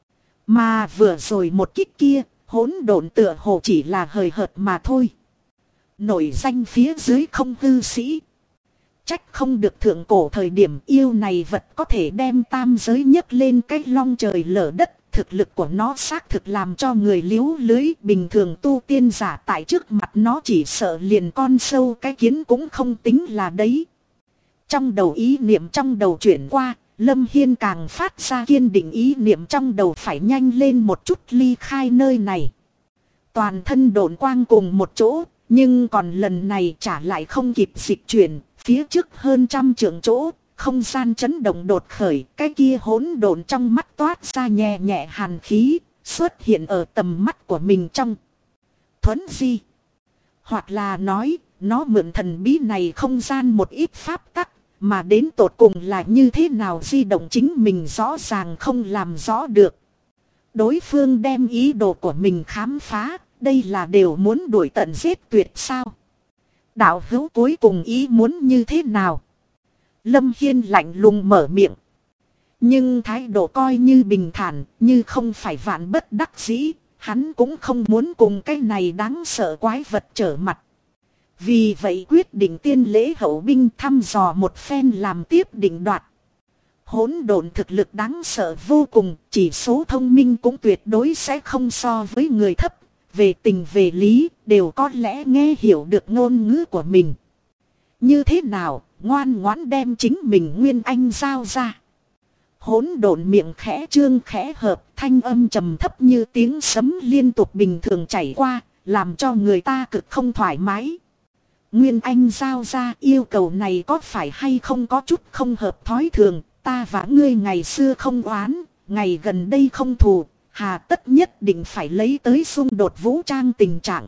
Mà vừa rồi một kích kia, hỗn độn tựa hồ chỉ là hời hợt mà thôi. Nổi danh phía dưới không hư sĩ. Trách không được thượng cổ thời điểm yêu này vật có thể đem tam giới nhấc lên cái long trời lở đất. Thực lực của nó xác thực làm cho người liếu lưới. Bình thường tu tiên giả tại trước mặt nó chỉ sợ liền con sâu cái kiến cũng không tính là đấy. Trong đầu ý niệm trong đầu chuyển qua, Lâm Hiên càng phát ra kiên định ý niệm trong đầu phải nhanh lên một chút ly khai nơi này. Toàn thân độn quang cùng một chỗ, nhưng còn lần này trả lại không kịp dịch chuyển, phía trước hơn 100 trượng chỗ. Không gian chấn động đột khởi, cái kia hỗn độn trong mắt toát ra nhẹ nhẹ hàn khí, xuất hiện ở tầm mắt của mình trong thuấn di. Hoặc là nói, nó mượn thần bí này không gian một ít pháp tắc, mà đến tột cùng là như thế nào di động chính mình rõ ràng không làm rõ được. Đối phương đem ý đồ của mình khám phá, đây là đều muốn đuổi tận giết tuyệt sao? Đạo hữu cuối cùng ý muốn như thế nào? Lâm Hiên lạnh lùng mở miệng. Nhưng thái độ coi như bình thản, như không phải vạn bất đắc dĩ, hắn cũng không muốn cùng cái này đáng sợ quái vật trở mặt. Vì vậy quyết định tiên lễ hậu binh thăm dò một phen làm tiếp định đoạt. Hỗn độn thực lực đáng sợ vô cùng, chỉ số thông minh cũng tuyệt đối sẽ không so với người thấp. Về tình về lý, đều có lẽ nghe hiểu được ngôn ngữ của mình. Như thế nào, ngoan ngoãn đem chính mình nguyên anh giao ra. Hỗn độn miệng khẽ trương khẽ hợp, thanh âm trầm thấp như tiếng sấm liên tục bình thường chảy qua, làm cho người ta cực không thoải mái. Nguyên anh giao ra, yêu cầu này có phải hay không có chút không hợp thói thường, ta và ngươi ngày xưa không oán, ngày gần đây không thù, hà tất nhất định phải lấy tới xung đột vũ trang tình trạng.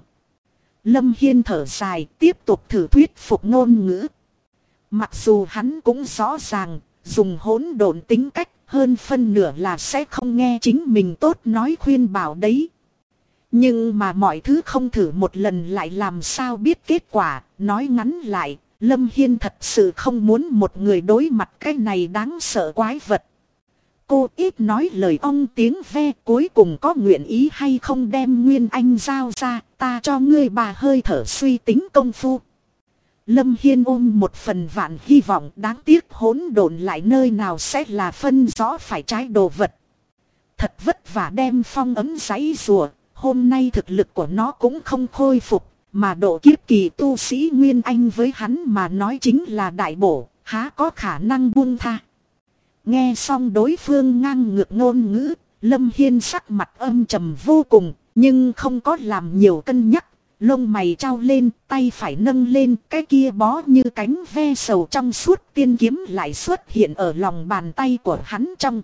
Lâm Hiên thở dài, tiếp tục thử thuyết phục ngôn ngữ. Mặc dù hắn cũng rõ ràng, dùng hỗn độn tính cách, hơn phân nửa là sẽ không nghe chính mình tốt nói khuyên bảo đấy. Nhưng mà mọi thứ không thử một lần lại làm sao biết kết quả, nói ngắn lại, Lâm Hiên thật sự không muốn một người đối mặt cái này đáng sợ quái vật. Cô ít nói lời ong tiếng ve, cuối cùng có nguyện ý hay không đem Nguyên Anh giao ra, ta cho ngươi bà hơi thở suy tính công phu. Lâm Hiên ôm một phần vạn hy vọng, đáng tiếc hỗn độn lại nơi nào sẽ là phân rõ phải trái đồ vật. Thật vất vả đem phong ấm giấy rùa, hôm nay thực lực của nó cũng không khôi phục, mà độ kiếp kỳ tu sĩ Nguyên Anh với hắn mà nói chính là đại bổ, há có khả năng buông tha. Nghe xong đối phương ngang ngược ngôn ngữ, Lâm Hiên sắc mặt âm trầm vô cùng, nhưng không có làm nhiều cân nhắc. Lông mày trao lên, tay phải nâng lên, cái kia bó như cánh ve sầu trong suốt tiên kiếm lại xuất hiện ở lòng bàn tay của hắn trong.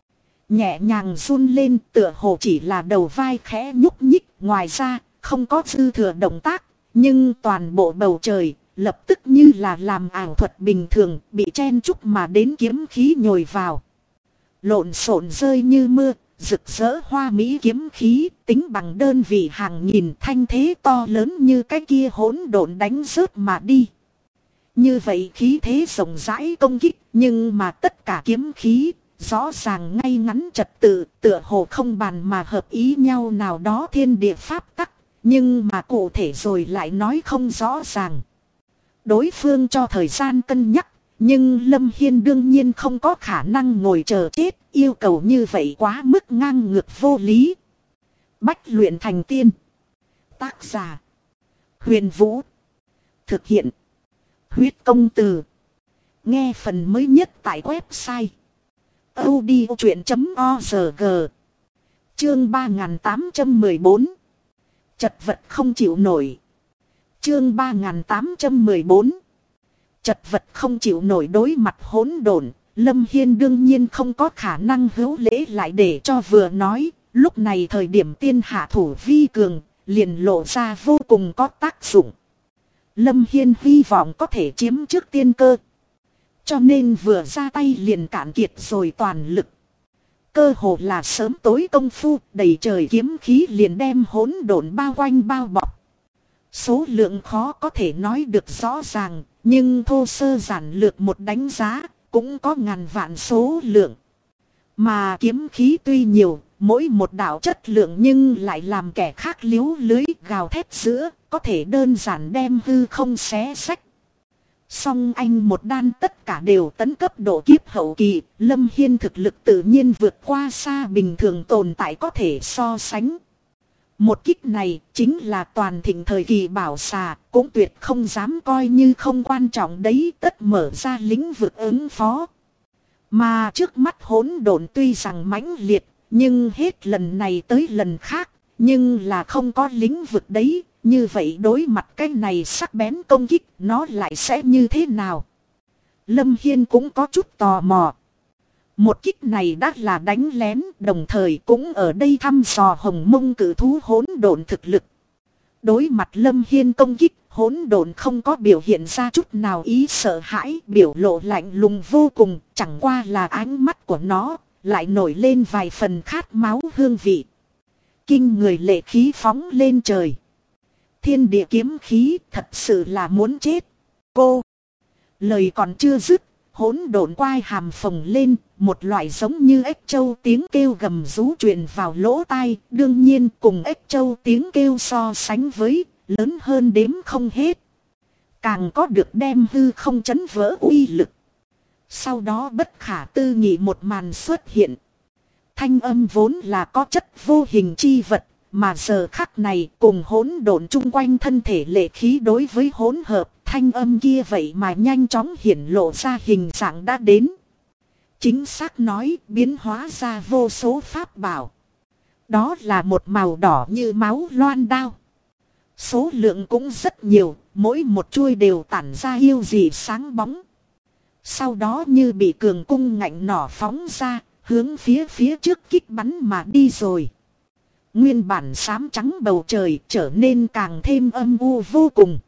Nhẹ nhàng run lên, tựa hồ chỉ là đầu vai khẽ nhúc nhích, ngoài ra, không có dư thừa động tác, nhưng toàn bộ bầu trời, lập tức như là làm ảo thuật bình thường, bị chen chúc mà đến kiếm khí nhồi vào. Lộn xộn rơi như mưa. Rực rỡ hoa mỹ kiếm khí, tính bằng đơn vị hàng nghìn, thanh thế to lớn như cái kia hỗn độn đánh rớt mà đi. Như vậy khí thế rộng rãi công kích, nhưng mà tất cả kiếm khí, rõ ràng ngay ngắn trật tự, tựa hồ không bàn mà hợp ý nhau nào đó thiên địa pháp tắc, nhưng mà cụ thể rồi lại nói không rõ ràng. Đối phương cho thời gian cân nhắc, nhưng Lâm Hiên đương nhiên không có khả năng ngồi chờ chết, yêu cầu như vậy quá mức ngang ngược vô lý. Bách luyện thành tiên. Tác giả: Huyền Vũ. Thực hiện: Huyết Công Từ. Nghe phần mới nhất tại website audiochuyện.org. Chương 3814. Chật vật không chịu nổi. Chương 3814. Chật vật không chịu nổi. Đối mặt hỗn độn, Lâm Hiên đương nhiên không có khả năng hữu lễ lại để cho vừa nói. Lúc này thời điểm tiên hạ thủ vi cường, liền lộ ra vô cùng có tác dụng. Lâm Hiên hy vọng có thể chiếm trước tiên cơ. Cho nên vừa ra tay liền cạn kiệt rồi toàn lực. Cơ hồ là sớm tối công phu, đầy trời kiếm khí liền đem hỗn độn bao quanh bao bọc. Số lượng khó có thể nói được rõ ràng, nhưng thô sơ giản lược một đánh giá, cũng có ngàn vạn số lượng. Mà kiếm khí tuy nhiều, mỗi một đạo chất lượng nhưng lại làm kẻ khác liếu lưới gào thét giữa, có thể đơn giản đem hư không xé xách. Song anh một đan tất cả đều tấn cấp độ kiếp hậu kỳ, Lâm Hiên thực lực tự nhiên vượt qua xa bình thường tồn tại có thể so sánh. Một kích này chính là toàn thịnh thời kỳ bảo xà, cũng tuyệt không dám coi như không quan trọng đấy, tất mở ra lĩnh vực ứng phó. Mà trước mắt hỗn độn tuy rằng mãnh liệt, nhưng hết lần này tới lần khác, nhưng là không có lĩnh vực đấy. Như vậy đối mặt cái này sắc bén công kích nó lại sẽ như thế nào? Lâm Hiên cũng có chút tò mò. Một kích này đã là đánh lén, đồng thời cũng ở đây thăm dò hồng mông cử thú hỗn độn thực lực. Đối mặt Lâm Hiên công kích, hỗn độn không có biểu hiện ra chút nào ý sợ hãi, biểu lộ lạnh lùng vô cùng, chẳng qua là ánh mắt của nó lại nổi lên vài phần khát máu hương vị. Kinh người lệ khí phóng lên trời. Thiên địa kiếm khí thật sự là muốn chết. Cô. Lời còn chưa dứt, hỗn độn quai hàm phồng lên, một loại giống như ếch trâu tiếng kêu gầm rú truyền vào lỗ tai, đương nhiên cùng ếch trâu tiếng kêu so sánh với, lớn hơn đếm không hết. Càng có được đem hư không chấn vỡ uy lực. Sau đó bất khả tư nghị một màn xuất hiện. Thanh âm vốn là có chất vô hình chi vật. Mà giờ khắc này cùng hỗn độn chung quanh thân thể lệ khí đối với hỗn hợp, thanh âm kia vậy mà nhanh chóng hiển lộ ra hình dạng đã đến. Chính xác nói biến hóa ra vô số pháp bảo. Đó là một màu đỏ như máu loan đao. Số lượng cũng rất nhiều, mỗi một chuôi đều tản ra yêu dị sáng bóng. Sau đó như bị cường cung ngạnh nỏ phóng ra, hướng phía trước kích bắn mà đi rồi. Nguyên bản xám trắng bầu trời trở nên càng thêm âm u vô cùng.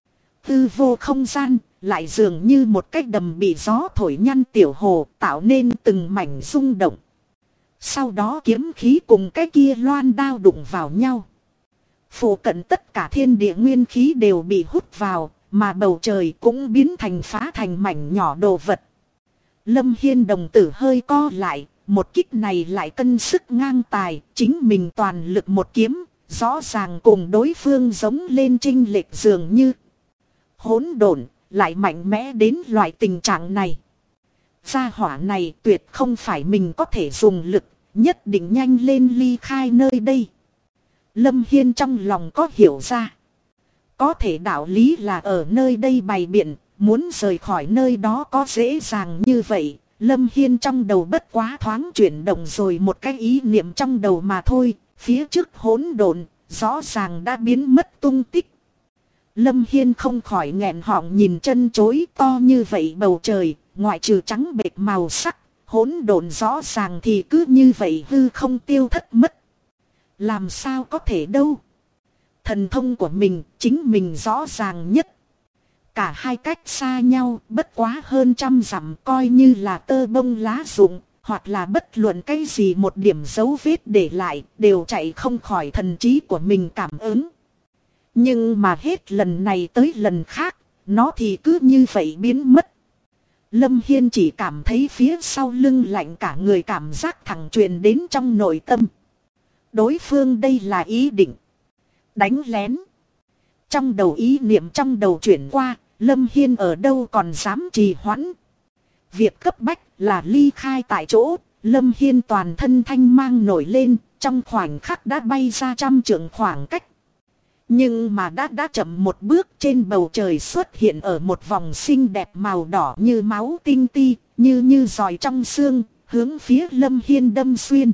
Tư vô không gian lại dường như một cái đầm bị gió thổi nhăn tiểu hồ tạo nên từng mảnh rung động. Sau đó kiếm khí cùng cái kia loan đao đụng vào nhau. Phủ cận tất cả thiên địa nguyên khí đều bị hút vào, mà bầu trời cũng biến thành phá thành mảnh nhỏ đồ vật. Lâm Hiên đồng tử hơi co lại. Một kích này lại cân sức ngang tài, chính mình toàn lực một kiếm, rõ ràng cùng đối phương giống lên chênh lệch dường như. Hỗn độn, lại mạnh mẽ đến loại tình trạng này. Gia hỏa này tuyệt không phải mình có thể dùng lực, nhất định nhanh lên ly khai nơi đây. Lâm Hiên trong lòng có hiểu ra. Có thể đạo lý là ở nơi đây bày biện, muốn rời khỏi nơi đó có dễ dàng như vậy. Lâm Hiên trong đầu bất quá thoáng chuyển động rồi một cái ý niệm trong đầu mà thôi, phía trước hỗn độn, rõ ràng đã biến mất tung tích. Lâm Hiên không khỏi nghẹn họng nhìn chân chối to như vậy bầu trời, ngoại trừ trắng bệch màu sắc, hỗn độn rõ ràng thì cứ như vậy hư không tiêu thất mất. Làm sao có thể đâu? Thần thông của mình, chính mình rõ ràng nhất. Cả hai cách xa nhau bất quá hơn 100 dặm coi như là tơ bông lá rụng, hoặc là bất luận cái gì một điểm dấu vết để lại đều chạy không khỏi thần trí của mình cảm ứng. Nhưng mà hết lần này tới lần khác, nó thì cứ như vậy biến mất. Lâm Hiên chỉ cảm thấy phía sau lưng lạnh cả người, cảm giác thẳng truyền đến trong nội tâm. Đối phương đây là ý định đánh lén. Trong đầu ý niệm trong đầu chuyển qua, Lâm Hiên ở đâu còn dám trì hoãn. Việc cấp bách là ly khai tại chỗ. Lâm Hiên toàn thân thanh mang nổi lên, trong khoảnh khắc đã bay ra 100 trượng khoảng cách. Nhưng mà đã chậm một bước, trên bầu trời xuất hiện ở một vòng xinh đẹp màu đỏ như máu tinh ti, như giòi trong xương, hướng phía Lâm Hiên đâm xuyên.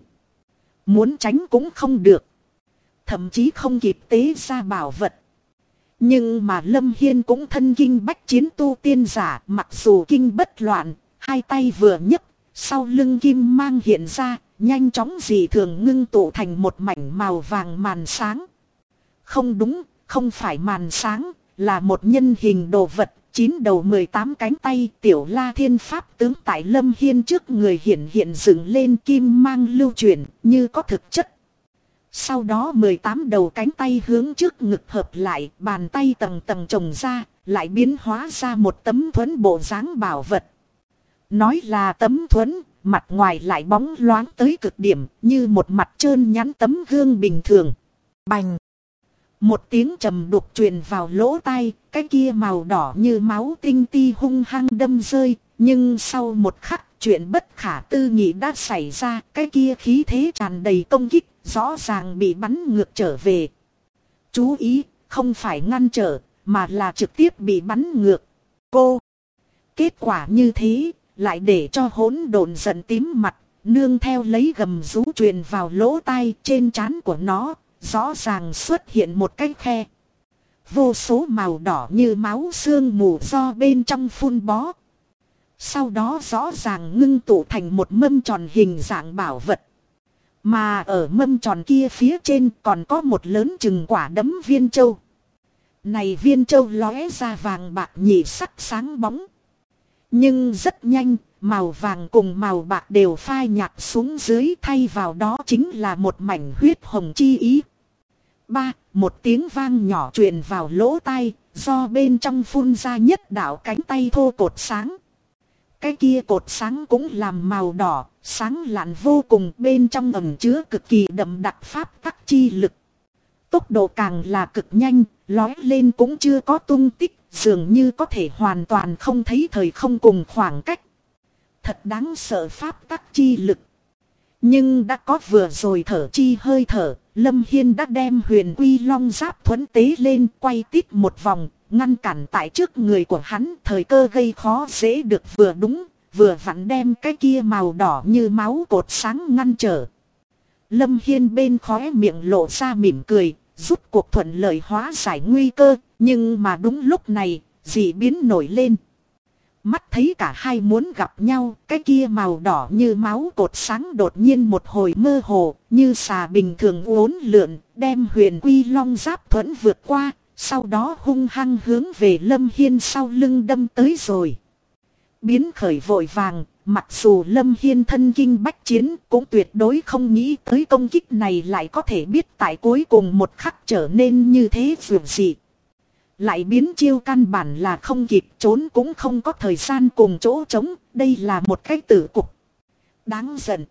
Muốn tránh cũng không được, thậm chí không kịp tế ra bảo vật. Nhưng mà Lâm Hiên cũng thân kinh bách chiến tu tiên giả, mặc dù kinh bất loạn, hai tay vừa nhấc, sau lưng kim mang hiện ra, nhanh chóng dị thường ngưng tụ thành một mảnh màu vàng màn sáng. Không đúng, không phải màn sáng, là một nhân hình đồ vật, 9 đầu 18 cánh tay. Tiểu La Thiên Pháp tướng tại Lâm Hiên trước người hiện dựng lên, kim mang lưu chuyển như có thực chất. Sau đó 18 đầu cánh tay hướng trước ngực hợp lại, bàn tay tầng tầng chồng ra, lại biến hóa ra một tấm thuẫn bộ dáng bảo vật. Nói là tấm thuẫn, mặt ngoài lại bóng loáng tới cực điểm, như một mặt trơn nhẵn tấm gương bình thường. Bành! Một tiếng trầm đục truyền vào lỗ tai, cái kia màu đỏ như máu tinh ti hung hăng đâm rơi, nhưng sau một khắc chuyện bất khả tư nghị đã xảy ra, cái kia khí thế tràn đầy công kích, rõ ràng bị bắn ngược trở về. Chú ý, không phải ngăn trở, mà là trực tiếp bị bắn ngược. Cô! Kết quả như thế, lại để cho hỗn độn giận tím mặt, nương theo lấy gầm rú truyền vào lỗ tai, trên trán của nó rõ ràng xuất hiện một cái khe. Vô số màu đỏ như máu sương mù do bên trong phun bó. Sau đó rõ ràng ngưng tụ thành một mâm tròn hình dạng bảo vật. Mà ở mâm tròn kia phía trên còn có một lớn chừng quả đấm viên châu. Này viên châu lóe ra vàng bạc nhị sắc sáng bóng. Nhưng rất nhanh, màu vàng cùng màu bạc đều phai nhạt xuống dưới, thay vào đó chính là một mảnh huyết hồng chi ý. Một tiếng vang nhỏ truyền vào lỗ tai, do bên trong phun ra nhất đạo cánh tay thô cột sáng. Cái kia cột sáng cũng làm màu đỏ, sáng lạn vô cùng, bên trong ẩn chứa cực kỳ đậm đặc pháp tắc chi lực. Tốc độ càng là cực nhanh, lói lên cũng chưa có tung tích, dường như có thể hoàn toàn không thấy thời không cùng khoảng cách. Thật đáng sợ pháp tắc chi lực. Nhưng đã có vừa rồi thở chi hơi thở, Lâm Hiên đã đem Huyền Quy Long Giáp thuẫn tế lên, quay tít một vòng, ngăn cản tại trước người của hắn. Thời cơ gây khó dễ được vừa đúng, vừa vặn đem cái kia màu đỏ như máu cột sáng ngăn trở. Lâm Hiên bên khóe miệng lộ ra mỉm cười, rút cuộc thuận lợi hóa giải nguy cơ. Nhưng mà đúng lúc này, dị biến nổi lên. Mắt thấy cả hai muốn gặp nhau, cái kia màu đỏ như máu cột sáng đột nhiên một hồi mơ hồ, như xà bình thường uốn lượn, đem Huyền Quy Long Giáp thuẫn vượt qua, sau đó hung hăng hướng về Lâm Hiên sau lưng đâm tới rồi. Biến khởi vội vàng, mặc dù Lâm Hiên thân kinh bách chiến, cũng tuyệt đối không nghĩ tới công kích này lại có thể biết tại cuối cùng một khắc trở nên như thế vượt dị. Lại biến chiêu căn bản là không kịp trốn, cũng không có thời gian cùng chỗ trống, đây là một cái tử cục. Đáng giận.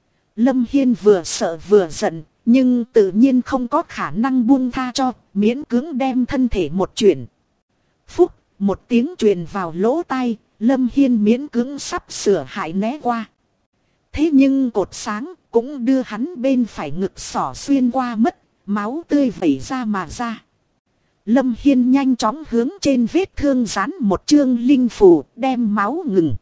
Lâm Hiên vừa sợ vừa giận, nhưng tự nhiên không có khả năng buông tha cho, miễn cưỡng đem thân thể một chuyển. Phúc, một tiếng truyền vào lỗ tai, Lâm Hiên miễn cưỡng sắp sửa hại né qua. Thế nhưng cột sáng cũng đưa hắn bên phải ngực xỏ xuyên qua mất, máu tươi vẩy ra mà ra. Lâm Hiên nhanh chóng hướng trên vết thương dán một chương linh phù, đem máu ngừng.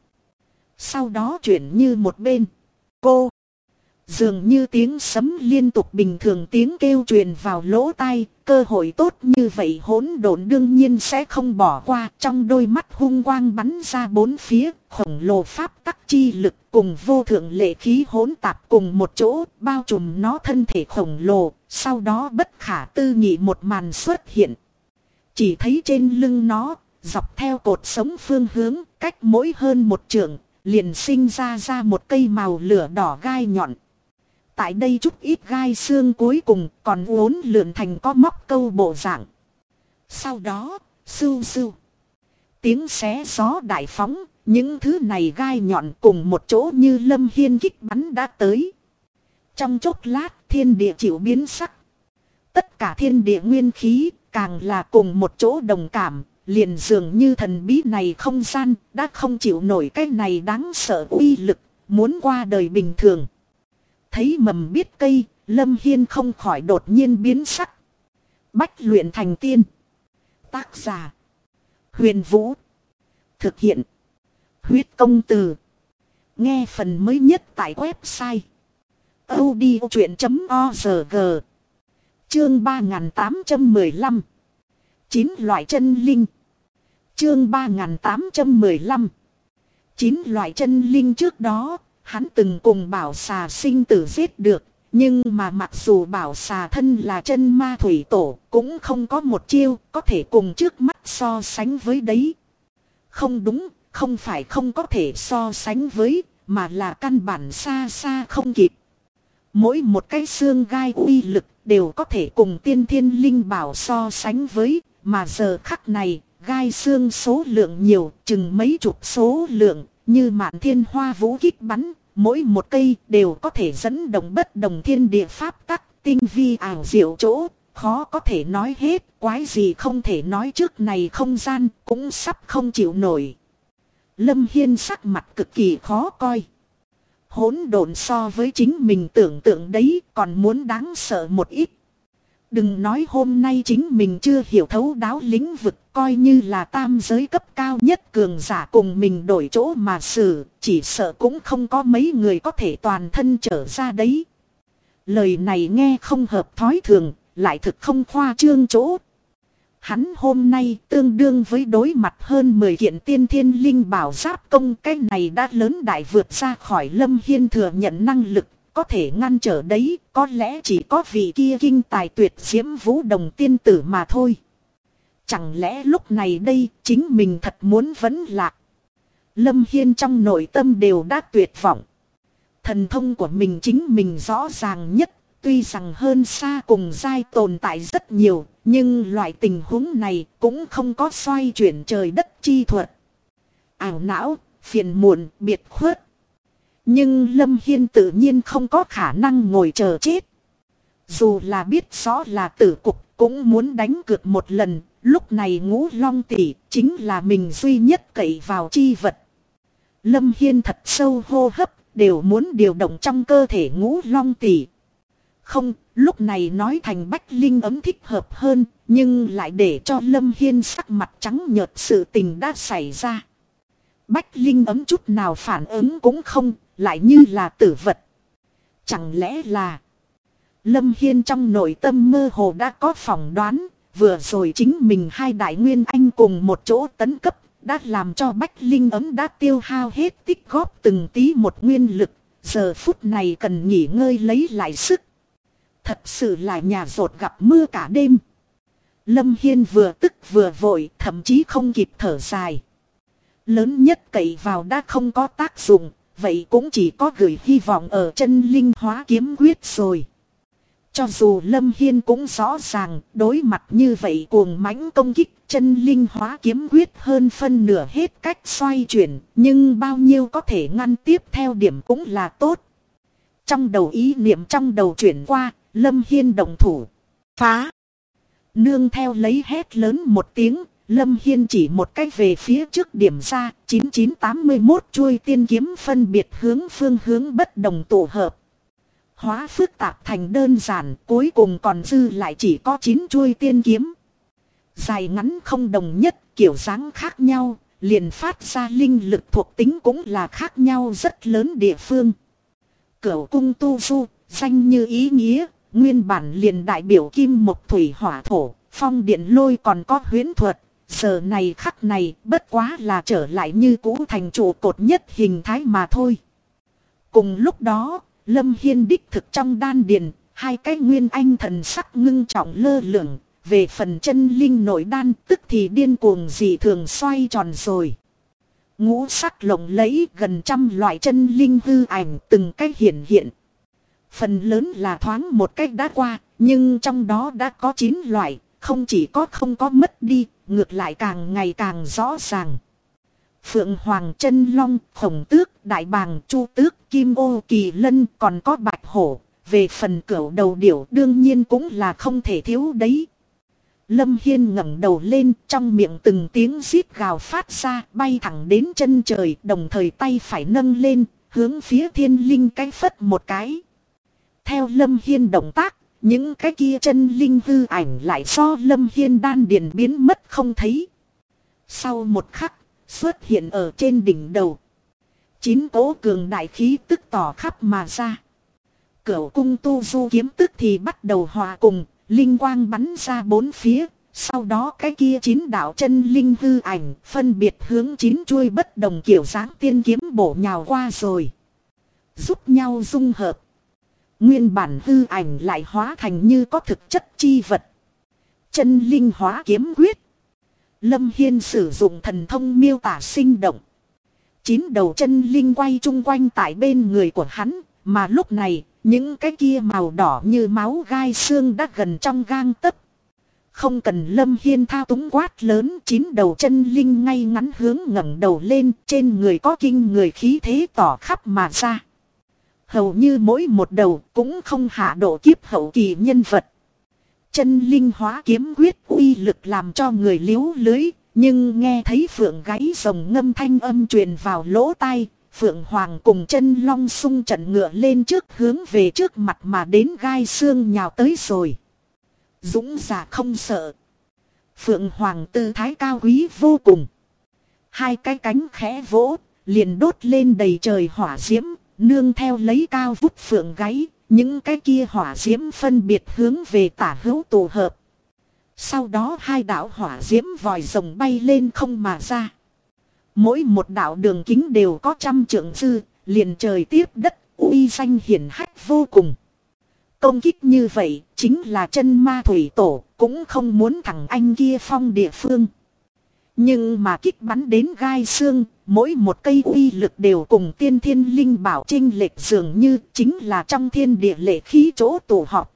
Sau đó chuyển như một bên. Cô! Dường như tiếng sấm liên tục bình thường tiếng kêu truyền vào lỗ tai, cơ hội tốt như vậy hỗn độn đương nhiên sẽ không bỏ qua. Trong đôi mắt hung quang bắn ra bốn phía, khổng lồ pháp tắc chi lực cùng vô thượng lệ khí hỗn tạp cùng một chỗ, bao trùm nó thân thể khổng lồ. Sau đó bất khả tư nghị một màn xuất hiện. Chỉ thấy trên lưng nó, dọc theo cột sống phương hướng, cách mỗi hơn một trượng, liền sinh ra một cây màu lửa đỏ gai nhọn. Tại đây chút ít gai xương cuối cùng còn uốn lượn thành có móc câu bộ dạng. Sau đó, sưu sưu. Tiếng xé gió đại phóng, những thứ này gai nhọn cùng một chỗ như Lâm Hiên kích bắn đã tới. Trong chốc lát thiên địa chịu biến sắc. Tất cả thiên địa nguyên khí càng là cùng một chỗ đồng cảm, liền dường như thần bí này không gian đã không chịu nổi cái này đáng sợ uy lực, muốn qua đời bình thường. Thấy mầm biết cây, Lâm Hiên không khỏi đột nhiên biến sắc. Bách luyện thành tiên. Tác giả: Huyền Vũ. Thực hiện: Huyết Công Từ. Nghe phần mới nhất tại website audiochuyện.org. Chương 3815. 9 loại chân linh. Chương 3815. 9 loại chân linh. Trước đó, hắn từng cùng Bảo Xà sinh tử giết được, Nhưng mà mặc dù bảo xà thân là chân ma thủy tổ, cũng không có một chiêu có thể cùng trước mắt so sánh với đấy. Không đúng, không phải không có thể so sánh với, mà là căn bản xa xa không kịp. Mỗi một cái xương gai uy lực đều có thể cùng tiên thiên linh bảo so sánh với, mà giờ khắc này, gai xương số lượng nhiều, chừng mấy chục số lượng, như mạn thiên hoa vũ kích bắn, mỗi một cây đều có thể dẫn động bất đồng thiên địa pháp tắc, tinh vi ảo diệu chỗ, khó có thể nói hết, quái gì không thể nói trước này không gian, cũng sắp không chịu nổi. Lâm Hiên sắc mặt cực kỳ khó coi. Hỗn độn so với chính mình tưởng tượng đấy còn muốn đáng sợ một ít. Đừng nói hôm nay chính mình chưa hiểu thấu đáo lĩnh vực, coi như là tam giới cấp cao nhất cường giả cùng mình đổi chỗ mà xử, chỉ sợ cũng không có mấy người có thể toàn thân trở ra đấy. Lời này nghe không hợp thói thường, lại thực không khoa trương chỗ. Hắn hôm nay tương đương với đối mặt hơn 10 kiện tiên thiên linh bảo giáp công, cái này đã lớn đại vượt ra khỏi Lâm Hiên thừa nhận năng lực, có thể ngăn trở đấy, có lẽ chỉ có vị kia kinh tài tuyệt diễm Vũ Đồng tiên tử mà thôi. Chẳng lẽ lúc này đây chính mình thật muốn vấn lạc? Lâm Hiên trong nội tâm đều đã tuyệt vọng. Thần thông của mình chính mình rõ ràng nhất. Tuy rằng hơn xa cùng giai tồn tại rất nhiều, nhưng loại tình huống này cũng không có xoay chuyển trời đất chi thuật. Ảo não, phiền muộn, biệt khuất. Nhưng Lâm Hiên tự nhiên không có khả năng ngồi chờ chết. Dù là biết rõ là tử cục, cũng muốn đánh cược một lần, lúc này Ngũ Long tỷ chính là mình duy nhất cậy vào chi vật. Lâm Hiên thật sâu hô hấp, đều muốn điều động trong cơ thể Ngũ Long tỷ. Không, lúc này nói thành Bách Linh ấm thích hợp hơn, nhưng lại để cho Lâm Hiên sắc mặt trắng nhợt, sự tình đã xảy ra. Bách Linh ấm chút nào phản ứng cũng không, lại như là tử vật. Chẳng lẽ là... Lâm Hiên trong nội tâm mơ hồ đã có phỏng đoán, vừa rồi chính mình hai đại nguyên anh cùng một chỗ tấn cấp, đã làm cho Bách Linh ấm đã tiêu hao hết tích góp từng tí một nguyên lực, giờ phút này cần nghỉ ngơi lấy lại sức. Thật sự là nhà rột gặp mưa cả đêm. Lâm Hiên vừa tức vừa vội, thậm chí không kịp thở dài. Lớn nhất cậy vào đã không có tác dụng, vậy cũng chỉ có gửi hy vọng ở chân linh hóa kiếm quyết rồi. Cho dù Lâm Hiên cũng rõ ràng, đối mặt như vậy cuồng mãnh công kích, chân linh hóa kiếm quyết hơn phân nửa hết cách xoay chuyển, nhưng bao nhiêu có thể ngăn tiếp theo điểm cũng là tốt. Trong đầu ý niệm trong đầu chuyển qua, Lâm Hiên động thủ. Phá! Nương theo lấy hét lớn một tiếng, Lâm Hiên chỉ một cách về phía trước điểm ra, 9981 chuôi tiên kiếm phân biệt hướng phương hướng bất đồng tổ hợp. Hóa phức tạp thành đơn giản, cuối cùng còn dư lại chỉ có 9 chuôi tiên kiếm. Dài ngắn không đồng nhất, kiểu dáng khác nhau, liền phát ra linh lực thuộc tính cũng là khác nhau rất lớn địa phương. Cửu cung tu du, danh như ý nghĩa, nguyên bản liền đại biểu kim mộc thủy hỏa thổ, phong điện lôi còn có huyễn thuật. Giờ này khắc này bất quá là trở lại như cũ thành trụ cột nhất hình thái mà thôi. Cùng lúc đó, Lâm Hiên đích thực trong đan điền, hai cái nguyên anh thần sắc ngưng trọng lơ lửng, về phần chân linh nội đan tức thì điên cuồng dị thường xoay tròn rồi. Ngũ sắc lộng lẫy gần trăm loại chân linh hư ảnh từng cách hiển hiện. Phần lớn là thoáng một cách đã qua, nhưng trong đó đã có 9 loại, không chỉ có không có mất đi, ngược lại càng ngày càng rõ ràng. Phượng Hoàng, Chân Long, Khổng Tước, Đại Bàng, Chu Tước, Kim Ô, Kỳ Lân, còn có Bạch Hổ. Về phần cửu đầu điểu đương nhiên cũng là không thể thiếu đấy. Lâm Hiên ngẩng đầu lên, trong miệng từng tiếng rít gào phát ra, bay thẳng đến chân trời, đồng thời tay phải nâng lên, hướng phía thiên linh cái phất một cái. Theo Lâm Hiên động tác, những cái kia chân linh hư ảnh lại do Lâm Hiên đan điền biến mất không thấy. Sau một khắc, xuất hiện ở trên đỉnh đầu. 9 cỗ cường đại khí tức tỏ khắp mà ra. Cửu cung tu du kiếm tức thì bắt đầu hòa cùng, linh quang bắn ra bốn phía. Sau đó cái kia 9 đạo chân linh hư ảnh phân biệt hướng 9 chuôi bất đồng kiểu dáng tiên kiếm bổ nhào qua rồi. Giúp nhau dung hợp. Nguyên bản hư ảnh lại hóa thành như có thực chất chi vật. Chân linh hóa kiếm quyết. Lâm Hiên sử dụng thần thông miêu tả sinh động. 9 đầu chân linh quay chung quanh tại bên người của hắn. Mà lúc này, những cái kia màu đỏ như máu gai xương đã gần trong gang tấc. Không cần Lâm Hiên thao túng quát lớn, 9 đầu chân linh ngay ngắn hướng ngẩng đầu lên, trên người có kinh người khí thế tỏ khắp mà ra. Hầu như mỗi một đầu cũng không hạ độ kiếp hậu kỳ nhân vật. Chân linh hóa kiếm quyết uy lực làm cho người liếu lưới, nhưng nghe thấy phượng gáy rồng ngâm thanh âm truyền vào lỗ tai, Phượng Hoàng cùng chân long xung trận ngựa lên trước hướng về trước mặt mà đến gai xương nhào tới rồi. Dũng giả không sợ. Phượng Hoàng tư thái cao quý vô cùng. Hai cái cánh khẽ vỗ, liền đốt lên đầy trời hỏa diễm, nương theo lấy cao vút phượng gáy, những cái kia hỏa diễm phân biệt hướng về tả hữu tụ hợp. Sau đó hai đạo hỏa diễm vòi rồng bay lên không mà ra. Mỗi một đạo đường kính đều có 100 trượng dư, liền trời tiếp đất, uy danh hiển hách vô cùng. Công kích như vậy, chính là chân ma thủy tổ, cũng không muốn thằng anh kia phong địa phương. Nhưng mà kích bắn đến gai xương, mỗi một cây uy lực đều cùng tiên thiên linh bảo chênh lệch dường như chính là trong thiên địa lệ khí chỗ tụ họp.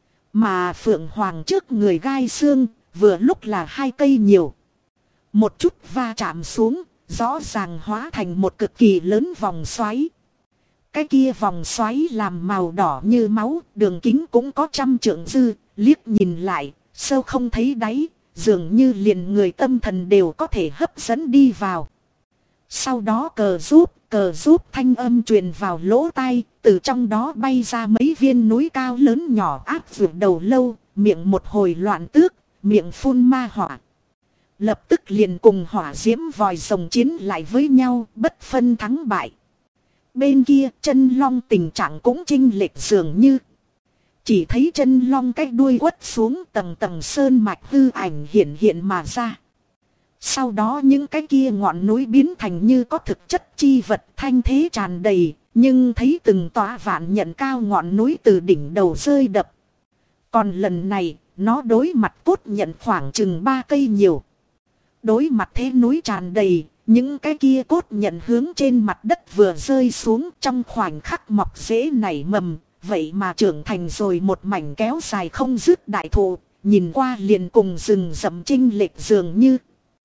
Mà Phượng Hoàng trước người gai xương, vừa lúc là 2 cây nhiều. Một chút va chạm xuống, rõ ràng hóa thành một cực kỳ lớn vòng xoáy. Cái kia vòng xoáy làm màu đỏ như máu, đường kính cũng có 100 trượng dư, liếc nhìn lại, sâu không thấy đáy, dường như liền người tâm thần đều có thể hấp dẫn đi vào. Sau đó cờ giúp thanh âm truyền vào lỗ tai, từ trong đó bay ra mấy viên núi cao lớn nhỏ áp vượt đầu lâu, miệng một hồi loạn tước, miệng phun ma hỏa. Lập tức liền cùng hỏa diễm vòi rồng chiến lại với nhau, bất phân thắng bại. Bên kia chân long tình trạng cũng chênh lệch dường như. Chỉ thấy chân long cái đuôi quất xuống tầng tầng sơn mạch hư ảnh hiện mà ra. Sau đó những cái kia ngọn núi biến thành như có thực chất chi vật thanh thế tràn đầy, nhưng thấy từng tòa vạn nhận cao ngọn núi từ đỉnh đầu rơi đập. Còn lần này, nó đối mặt cốt nhận khoảng chừng 3 cây nhiều. Đối mặt thế núi tràn đầy, những cái kia cốt nhận hướng trên mặt đất vừa rơi xuống trong khoảnh khắc mọc rễ nảy mầm, vậy mà trưởng thành rồi một mảnh kéo dài không dứt đại thụ, nhìn qua liền cùng rừng rậm chênh lệch dường như.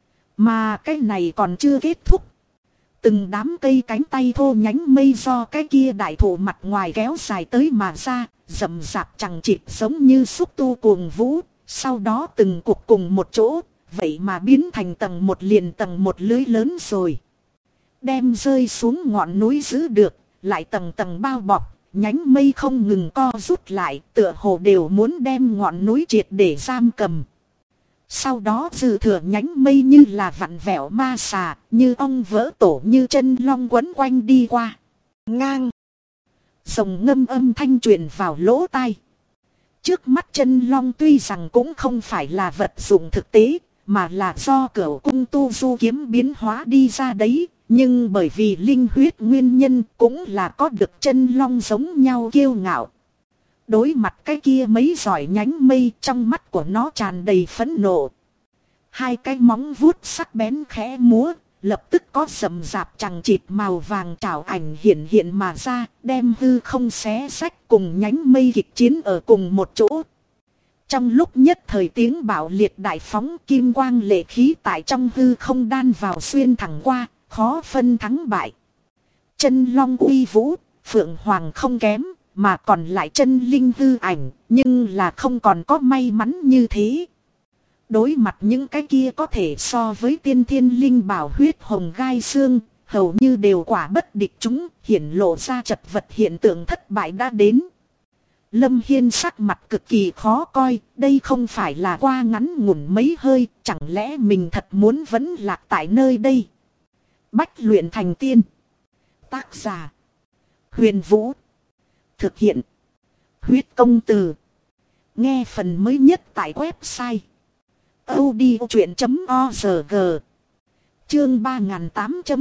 Mà cái này còn chưa kết thúc. Từng đám cây cánh tay thô nhánh mây do cái kia đại thụ mặt ngoài kéo dài tới mà ra, rậm rạp chằng chịt giống như xúc tu cuồng vũ, sau đó từng cục cùng một chỗ, vậy mà biến thành tầng một liền tầng một lưới lớn rồi. Đem rơi xuống ngọn núi giữ được, lại tầng tầng bao bọc, nhánh mây không ngừng co rút lại, tựa hồ đều muốn đem ngọn núi triệt để giam cầm. Sau đó dư thừa nhánh mây như là vặn vẹo ma xà, như ong vỡ tổ như chân long quấn quanh đi qua. Ngang. Rồng ngâm âm thanh truyền vào lỗ tai. Trước mắt chân long tuy rằng cũng không phải là vật dụng thực tế, mà là do cửu cung tu du kiếm biến hóa đi ra đấy. Nhưng bởi vì linh huyết nguyên nhân cũng là có được chân long giống nhau kiêu ngạo. Đối mặt cái kia mấy giỏi nhánh mây, trong mắt của nó tràn đầy phẫn nộ. 2 cái móng vuốt sắc bén khẽ múa, lập tức có rậm rạp chằng chịt màu vàng trảo ảnh hiện mà ra, đem hư không xé rách cùng nhánh mây kịch chiến ở cùng một chỗ. Trong lúc nhất thời tiếng bạo liệt đại phóng, kim quang lệ khí tại trong hư không đan vào xuyên thẳng qua, khó phân thắng bại. Chân long uy vũ, Phượng Hoàng không kém, mà còn lại chân linh hư ảnh, nhưng là không còn có may mắn như thế. Đối mặt những cái kia có thể so với tiên thiên linh bảo huyết hồng gai xương, hầu như đều quả bất địch chúng, hiển lộ ra chật vật hiện tượng thất bại đã đến. Lâm Hiên sắc mặt cực kỳ khó coi, đây không phải là qua ngắn ngủn mấy hơi, chẳng lẽ mình thật muốn vẫn lạc tại nơi đây. Bách luyện thành tiên. Tác giả: Huyền Vũ. Thực hiện: Huyết Công Từ. Nghe phần mới nhất tại website audiochuyện.org. Chương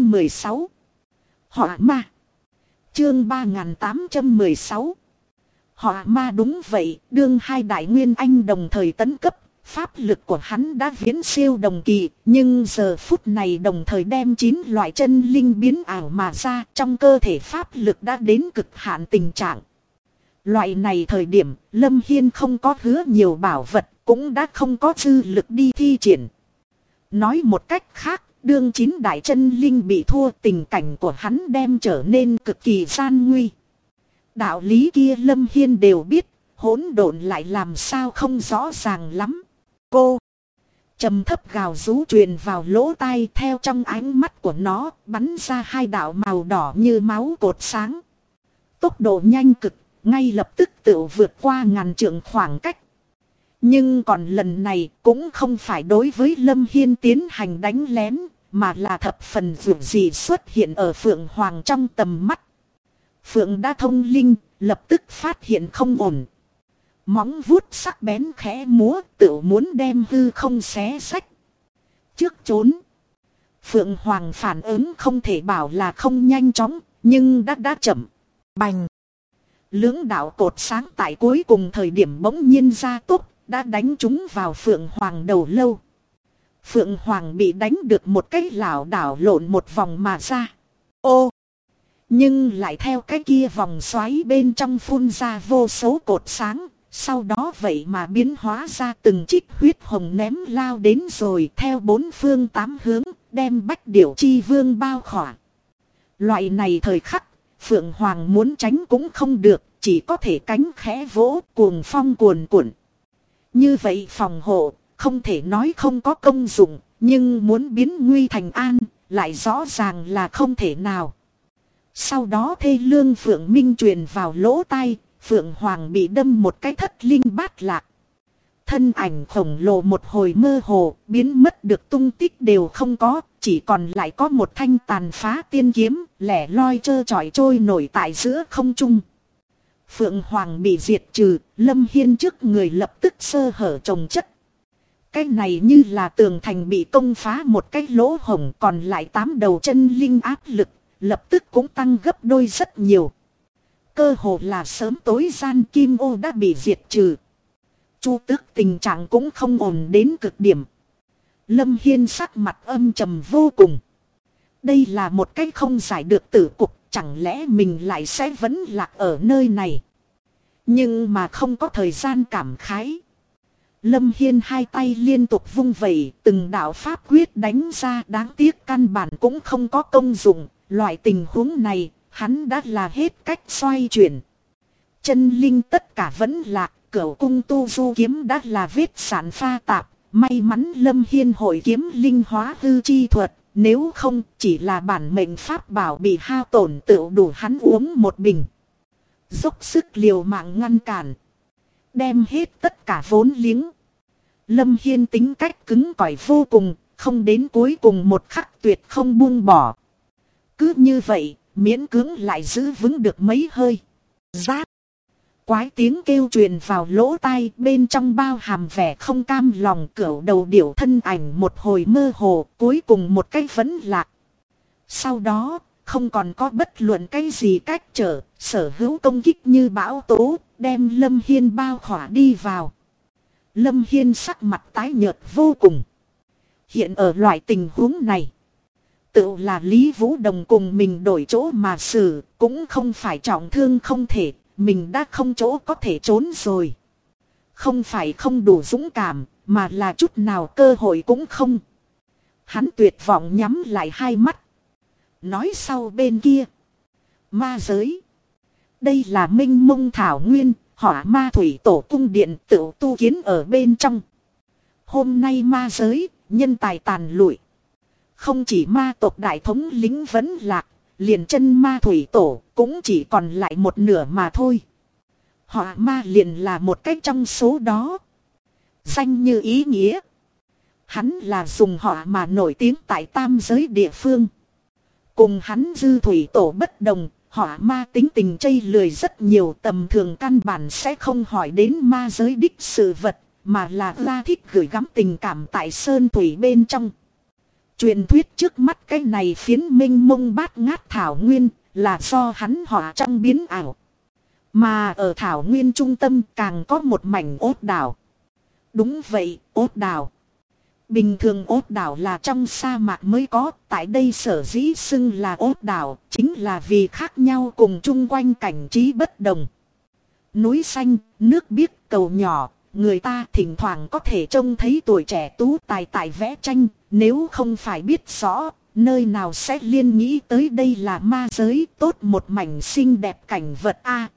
3816. Họa ma. Chương 3816. Họa ma đúng vậy, đương hai đại nguyên anh đồng thời tấn cấp, pháp lực của hắn đã viễn siêu đồng kỳ, nhưng giờ phút này đồng thời đem 9 loại chân linh biến ảo mà ra, trong cơ thể pháp lực đã đến cực hạn tình trạng. Loại này thời điểm, Lâm Hiên không có hứa nhiều bảo vật, cũng đã không có dư lực đi thi triển. Nói một cách khác, đương 9 đại chân linh bị thua, tình cảnh của hắn đem trở nên cực kỳ gian nguy. Đạo lý kia Lâm Hiên đều biết, hỗn độn lại làm sao không rõ ràng lắm. Cô trầm thấp gào rú truyền vào lỗ tai, theo trong ánh mắt của nó bắn ra hai đạo màu đỏ như máu cột sáng. Tốc độ nhanh cực, ngay lập tức tự vượt qua ngàn trượng khoảng cách. Nhưng còn lần này cũng không phải đối với Lâm Hiên tiến hành đánh lén, mà là thập phần dường gì xuất hiện ở Phượng Hoàng trong tầm mắt. Phượng đã thông linh, lập tức phát hiện không ổn. Móng vuốt sắc bén khẽ múa, tự muốn đem hư không xé rách. Trước trốn, Phượng Hoàng phản ứng không thể bảo là không nhanh chóng, nhưng đã chậm. Bành! Lưỡng đạo cột sáng tại cuối cùng thời điểm bỗng nhiên ra tốc, đã đánh trúng vào Phượng Hoàng đầu lâu. Phượng Hoàng bị đánh được một cái lảo đảo lộn một vòng mà ra. Ô! Nhưng lại theo cái kia vòng xoáy bên trong phun ra vô số cột sáng. Sau đó vậy mà biến hóa ra từng trích huyết hồng ném lao đến rồi theo 4 phương 8 hướng, đem Bách Điểu Chi Vương bao khỏa. Loại này thời khắc, Phượng Hoàng muốn tránh cũng không được, chỉ có thể cánh khẽ vỗ, cuồng phong cuồn cuộn. Như vậy phòng hộ, không thể nói không có công dụng, nhưng muốn biến nguy thành an, lại rõ ràng là không thể nào. Sau đó thê lương Phượng Minh truyền vào lỗ tai, Phượng Hoàng bị đâm một cái thất linh bát lạc. Thân ảnh khổng lồ một hồi mơ hồ, biến mất được tung tích đều không có, chỉ còn lại có một thanh tàn phá tiên kiếm, lẻ loi trơ trọi trôi nổi tại giữa không trung. Phượng Hoàng bị diệt trừ, Lâm Hiên trước người lập tức sơ hở chồng chất. Cái này như là tường thành bị công phá một cái lỗ hổng, còn lại 8 đầu chân linh áp lực, lập tức cũng tăng gấp đôi rất nhiều. Cơ hồ là sớm tối gian Kim Ô đã bị diệt trừ. Chu Tước tình trạng cũng không ổn đến cực điểm. Lâm Hiên sắc mặt âm trầm vô cùng. Đây là một cái không giải được tử cục, chẳng lẽ mình lại sẽ vẫn lạc ở nơi này. Nhưng mà không có thời gian cảm khái. Lâm Hiên hai tay liên tục vung vẩy, từng đạo pháp quyết đánh ra, đáng tiếc căn bản cũng không có công dụng. Loại tình huống này, hắn đã là hết cách xoay chuyển. Chân linh tất cả vẫn lạc, cửu cung tu du kiếm đã là vết sản pha tạp. May mắn Lâm Hiên hội kiếm linh hóa hư chi thuật, nếu không chỉ là bản mệnh pháp bảo bị hao tổn tựu đủ hắn uống một bình. Dốc sức liều mạng ngăn cản, đem hết tất cả vốn liếng. Lâm Hiên tính cách cứng cỏi vô cùng, không đến cuối cùng một khắc tuyệt không buông bỏ. Cứ như vậy, miễn cưỡng lại giữ vững được mấy hơi. Giáp! Quái tiếng kêu truyền vào lỗ tai, bên trong bao hàm vẻ không cam lòng. Cửu đầu điểu thân ảnh một hồi mơ hồ, cuối cùng một cái vẫn lạc. Sau đó, không còn có bất luận cái gì cách trở, sở hữu công kích như bão tố, đem Lâm Hiên bao khỏa đi vào. Lâm Hiên sắc mặt tái nhợt vô cùng. Hiện ở loại tình huống này, tự là Lý Vũ Đồng cùng mình đổi chỗ mà xử, cũng không phải trọng thương không thể, mình đã không chỗ có thể trốn rồi. Không phải không đủ dũng cảm, mà là chút nào cơ hội cũng không. Hắn tuyệt vọng nhắm lại hai mắt. Nói sau bên kia, ma giới. Đây là Minh Mông Thảo Nguyên, Hỏa Ma Thủy Tổ cung điện tự tu kiến ở bên trong. Hôm nay ma giới, nhân tài tàn lụi. Không chỉ ma tộc đại thống lính vẫn lạc, liền chân ma thủy tổ cũng chỉ còn lại một nửa mà thôi. Hỏa ma liền là một cách trong số đó. Danh như ý nghĩa. Hắn là dùng hỏa mà nổi tiếng tại tam giới địa phương. Cùng hắn dư thủy tổ bất đồng, hỏa ma tính tình chây lười rất nhiều, tầm thường căn bản sẽ không hỏi đến ma giới đích sự vật, mà là ra thích gửi gắm tình cảm tại sơn thủy bên trong. Truyền thuyết trước mắt cái này phiến minh mông bát ngát thảo nguyên là do hắn hỏa trong biến ảo. Mà ở thảo nguyên trung tâm càng có một mảnh ốt đảo. Đúng vậy, ốt đảo. Bình thường ốt đảo là trong sa mạc mới có, tại đây sở dĩ xưng là ốt đảo, chính là vì khác nhau cùng chung quanh cảnh trí bất đồng. Núi xanh, nước biếc, cầu nhỏ, người ta thỉnh thoảng có thể trông thấy tuổi trẻ tú tài tại vẽ tranh, nếu không phải biết rõ, nơi nào sẽ liên nghĩ tới đây là ma giới, tốt một mảnh xinh đẹp cảnh vật a.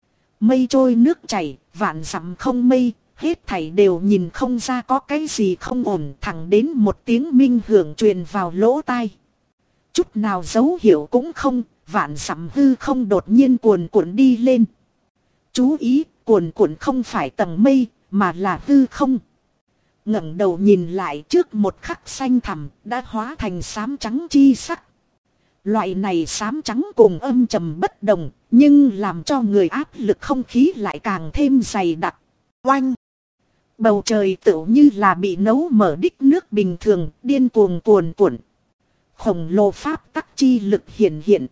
Mây trôi nước chảy, vạn dặm không mây, hết thảy đều nhìn không ra có cái gì không ổn, thẳng đến một tiếng minh hưởng truyền vào lỗ tai. Chút nào dấu hiệu cũng không, vạn dặm hư không đột nhiên cuồn cuộn đi lên. Chú ý, cuồn cuộn không phải tầng mây, mà là hư không. Ngẩng đầu nhìn lại, trước một khắc xanh thẳm đã hóa thành xám trắng chi sắc. Loại này xám trắng cùng âm trầm bất đồng, nhưng làm cho người áp lực không khí lại càng thêm dày đặc. Oanh! Bầu trời tựu như là bị nấu mở đích nước bình thường, điên cuồng cuồn cuộn. Khổng lồ pháp tắc chi lực hiện hiện.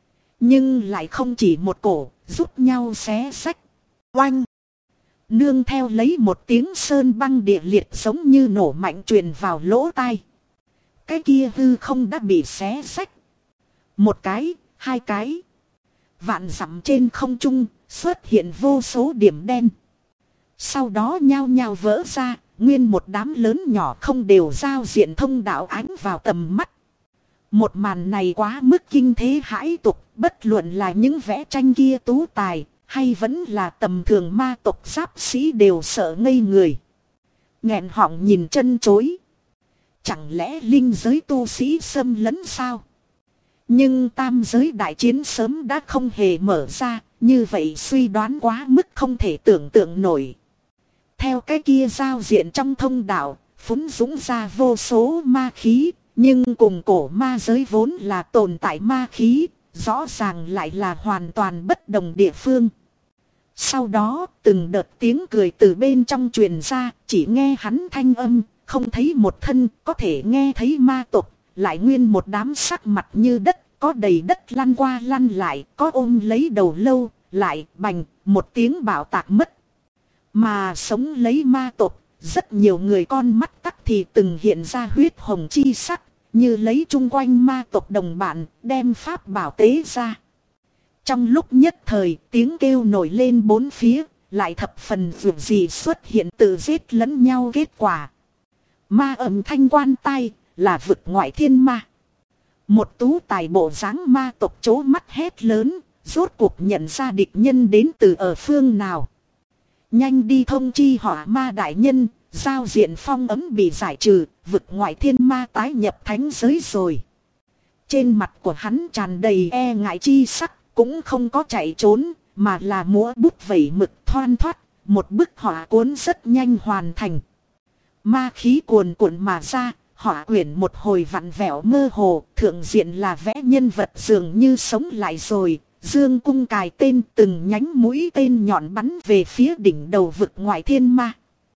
Nhưng lại không chỉ một cổ, giúp nhau xé xách. Oanh! Nương theo lấy một tiếng sơn băng địa liệt giống như nổ mạnh truyền vào lỗ tai. Cái kia hư không đã bị xé xách. Một cái, hai cái. Vạn dặm trên không trung xuất hiện vô số điểm đen. Sau đó nhao nhao vỡ ra, nguyên một đám lớn nhỏ không đều giao diện thông đạo ánh vào tầm mắt. Một màn này quá mức kinh thế hãi tục, bất luận là những vẽ tranh kia tú tài, hay vẫn là tầm thường ma tộc giáp sĩ đều sợ ngây người. Nghẹn họng nhìn chân chối. Chẳng lẽ linh giới tu sĩ xâm lấn sao? Nhưng tam giới đại chiến sớm đã không hề mở ra, như vậy suy đoán quá mức không thể tưởng tượng nổi. Theo cái kia giao diện trong thông đạo, phúng dũng ra vô số ma khí, nhưng cùng cổ ma giới vốn là tồn tại ma khí, rõ ràng lại là hoàn toàn bất đồng địa phương. Sau đó, từng đợt tiếng cười từ bên trong truyền ra, chỉ nghe hắn thanh âm, không thấy một thân, có thể nghe thấy ma tộc, lại nguyên một đám sắc mặt như đất, có đầy đất lăn qua lăn lại, có ôm lấy đầu lâu, lại bành, một tiếng bạo tạc mất. Mà sống lấy ma tộc, rất nhiều người con mắt tắc thì từng hiện ra huyết hồng chi sắc, như lấy chung quanh ma tộc đồng bạn, đem pháp bảo tế ra. Trong lúc nhất thời, tiếng kêu nổi lên bốn phía, lại thập phần vượt gì xuất hiện tự giết lẫn nhau kết quả. Ma âm thanh quan tai, là vực ngoại thiên ma. Một tú tài bộ dáng ma tộc chố mắt hét lớn, rốt cuộc nhận ra địch nhân đến từ ở phương nào. Nhanh đi thông chi hỏa ma đại nhân, giao diện phong ấm bị giải trừ, vực ngoại thiên ma tái nhập thánh giới rồi. Trên mặt của hắn tràn đầy e ngại chi sắc, cũng không có chạy trốn, mà là múa bút vẩy mực thoăn thoắt, một bức họa cuốn rất nhanh hoàn thành. Ma khí cuồn cuộn mà ra, họa quyển một hồi vặn vẹo mơ hồ, thượng diện là vẽ nhân vật dường như sống lại rồi. Dương cung cài tên, từng nhánh mũi tên nhọn bắn về phía đỉnh đầu vực ngoại thiên ma.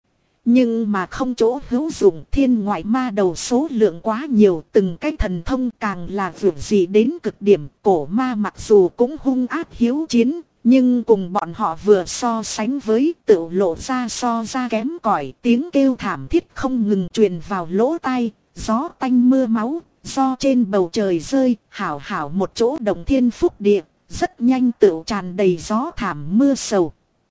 Nhưng mà không chỗ hữu dụng, thiên ngoại ma đầu số lượng quá nhiều, từng cái thần thông càng là vượt dị đến cực điểm. Cổ ma mặc dù cũng hung ác hiếu chiến, nhưng cùng bọn họ vừa so sánh với, tự lộ ra so ra kém cỏi. Tiếng kêu thảm thiết không ngừng truyền vào lỗ tai, gió tanh mưa máu, do trên bầu trời rơi, hảo hảo một chỗ động thiên phúc địa. Rất nhanh tựu tràn đầy gió thảm mưa sầu.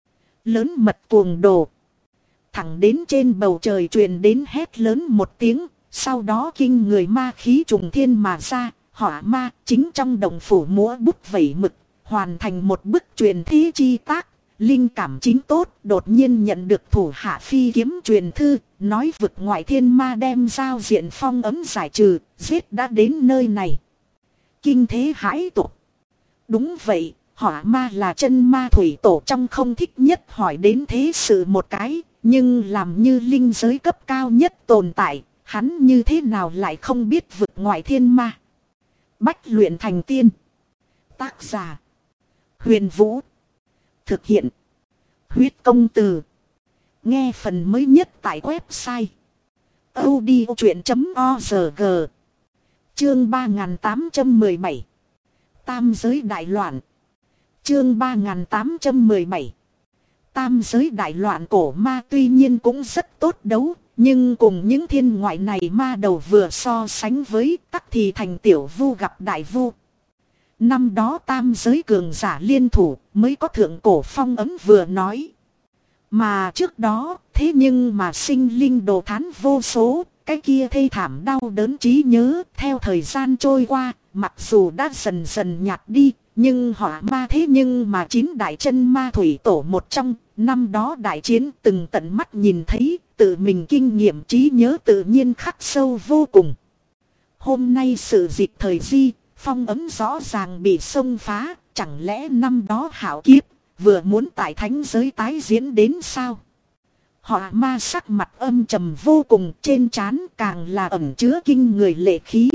Lớn mật cuồng đồ. Thẳng đến trên bầu trời truyền đến hét lớn một tiếng. Sau đó kinh người ma khí trùng thiên mà ra. Hỏa ma chính trong đồng phủ múa bút vẩy mực. Hoàn thành một bức truyền thí chi tác. Linh cảm chính tốt. Đột nhiên nhận được thủ hạ phi kiếm truyền thư. Nói vực ngoại thiên ma đem giao diện phong ấm giải trừ. Giết đã đến nơi này. Kinh thế hãi tục. Đúng vậy, hỏa ma là chân ma thủy tổ trong không thích nhất hỏi đến thế sự một cái, nhưng làm như linh giới cấp cao nhất tồn tại, hắn như thế nào lại không biết vực ngoại thiên ma. Bách luyện thành tiên. Tác giả. Huyền Vũ. Thực hiện. Huyết công từ. Nghe phần mới nhất tại website. audiochuyện.org. Chương 3817. Tam giới đại loạn. Chương 3817. Tam giới đại loạn cổ ma tuy nhiên cũng rất tốt đấu, nhưng cùng những thiên ngoại này ma đầu vừa so sánh với tắc thì thành tiểu vu gặp đại vu. Năm đó tam giới cường giả liên thủ mới có thượng cổ phong ấm vừa nói. Mà trước đó thế nhưng mà sinh linh đồ thán vô số, cái kia thê thảm đau đớn trí nhớ theo thời gian trôi qua, mặc dù đã dần dần nhạt đi. Nhưng họ ma thế nhưng mà 9 đại chân ma thủy tổ một trong, năm đó đại chiến từng tận mắt nhìn thấy, tự mình kinh nghiệm trí nhớ tự nhiên khắc sâu vô cùng. Hôm nay sự dịp thời di, phong ấm rõ ràng bị xông phá, chẳng lẽ năm đó hảo kiếp, vừa muốn tại thánh giới tái diễn đến sao? Họ ma sắc mặt âm trầm vô cùng, trên trán càng là ẩn chứa kinh người lệ khí.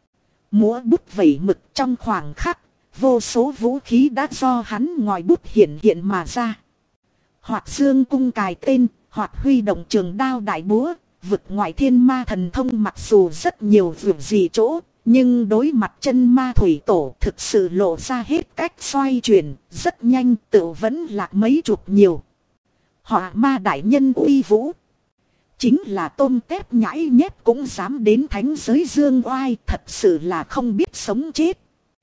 Múa bút vẩy mực trong khoảng khắc. Vô số vũ khí đã do hắn ngòi bút hiện mà ra. Hoặc dương cung cài tên, hoặc huy động trường đao đại búa, vực ngoại thiên ma thần thông mặc dù rất nhiều vượt gì chỗ, nhưng đối mặt chân ma thủy tổ thực sự lộ ra hết cách xoay chuyển, rất nhanh tự vẫn lạc mấy chục nhiều. Họ ma đại nhân uy vũ. Chính là tôm tép nhãi nhép cũng dám đến thánh giới dương oai, thật sự là không biết sống chết.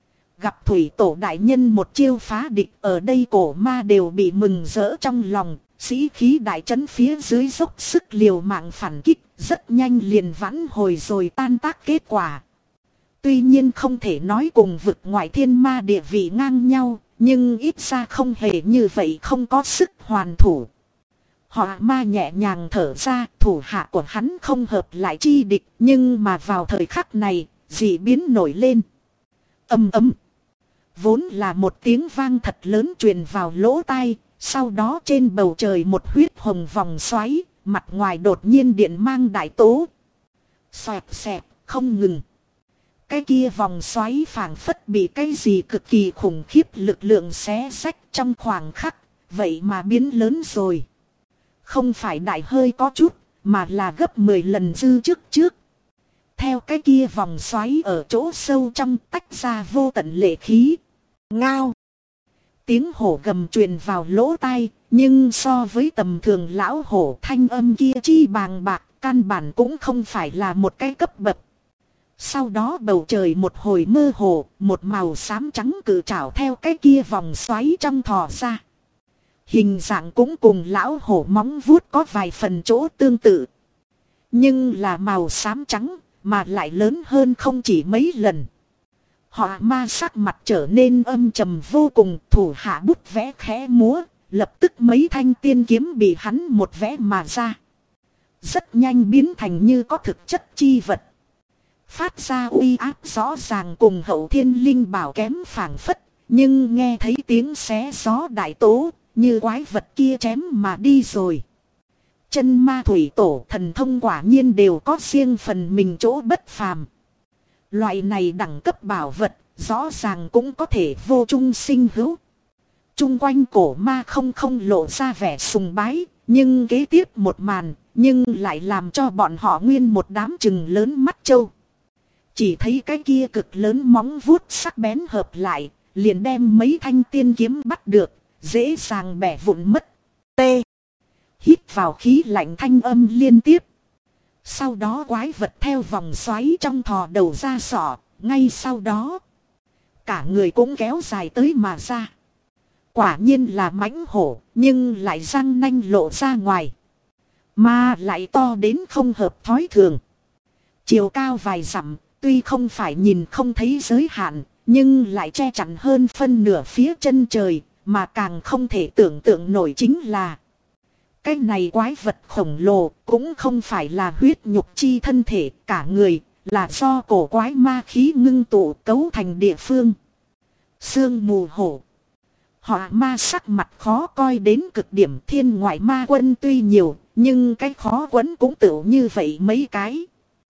Gặp thủy tổ đại nhân một chiêu phá địch, ở đây cổ ma đều bị mừng rỡ trong lòng, sĩ khí đại trấn phía dưới dốc sức liều mạng phản kích, rất nhanh liền vãn hồi rồi tan tác kết quả. Tuy nhiên không thể nói cùng vực ngoại thiên ma địa vị ngang nhau, nhưng ít ra không hề như vậy không có sức hoàn thủ. Họ ma nhẹ nhàng thở ra, thủ hạ của hắn không hợp lại chi địch, nhưng mà vào thời khắc này, dị biến nổi lên. Ầm ầm. Vốn là một tiếng vang thật lớn truyền vào lỗ tai, sau đó trên bầu trời một huyết hồng vòng xoáy, mặt ngoài đột nhiên điện mang đại tố. Xoẹt xẹt, không ngừng. Cái kia vòng xoáy phảng phất bị cái gì cực kỳ khủng khiếp lực lượng xé rách trong khoảng khắc, vậy mà biến lớn rồi. Không phải đại hơi có chút, mà là gấp 10 lần dư trước. Theo cái kia vòng xoáy ở chỗ sâu trong tách ra vô tận lệ khí. Ngao. Tiếng hổ gầm truyền vào lỗ tai, nhưng so với tầm thường lão hổ thanh âm kia chi bàng bạc, căn bản cũng không phải là một cái cấp bậc. Sau đó bầu trời một hồi mơ hồ, một màu xám trắng cự trảo theo cái kia vòng xoáy trong thò ra. Hình dạng cũng cùng lão hổ móng vuốt có vài phần chỗ tương tự. Nhưng là màu xám trắng, mà lại lớn hơn không chỉ mấy lần. Họ ma sắc mặt trở nên âm trầm vô cùng, thủ hạ bút vẽ khẽ múa, lập tức mấy thanh tiên kiếm bị hắn một vẽ mà ra. Rất nhanh biến thành như có thực chất chi vật. Phát ra uy áp rõ ràng cùng hậu thiên linh bảo kém phảng phất, nhưng nghe thấy tiếng xé gió đại tố, như quái vật kia chém mà đi rồi. Chân ma thủy tổ thần thông quả nhiên đều có riêng phần mình chỗ bất phàm. Loại này đẳng cấp bảo vật, rõ ràng cũng có thể vô trung sinh hữu. Trung quanh cổ ma không lộ ra vẻ sùng bái, nhưng kế tiếp một màn, nhưng lại làm cho bọn họ nguyên một đám chừng lớn mắt trâu. Chỉ thấy cái kia cực lớn móng vuốt sắc bén hợp lại, liền đem mấy thanh tiên kiếm bắt được, dễ dàng bẻ vụn mất. T. Hít vào khí lạnh thanh âm liên tiếp. Sau đó quái vật theo vòng xoáy trong thò đầu ra sọ, ngay sau đó cả người cũng kéo dài tới mà ra. Quả nhiên là mãnh hổ, nhưng lại răng nanh lộ ra ngoài. Mà lại to đến không hợp thói thường. Chiều cao vài dặm, tuy không phải nhìn không thấy giới hạn, nhưng lại che chắn hơn phân nửa phía chân trời, mà càng không thể tưởng tượng nổi chính là cái này quái vật khổng lồ cũng không phải là huyết nhục chi thân thể, cả người là do cổ quái ma khí ngưng tụ cấu thành địa phương. Sương mù hổ. Họ ma sắc mặt khó coi đến cực điểm, thiên ngoại ma quân tuy nhiều, nhưng cái khó quấn cũng tựu như vậy mấy cái.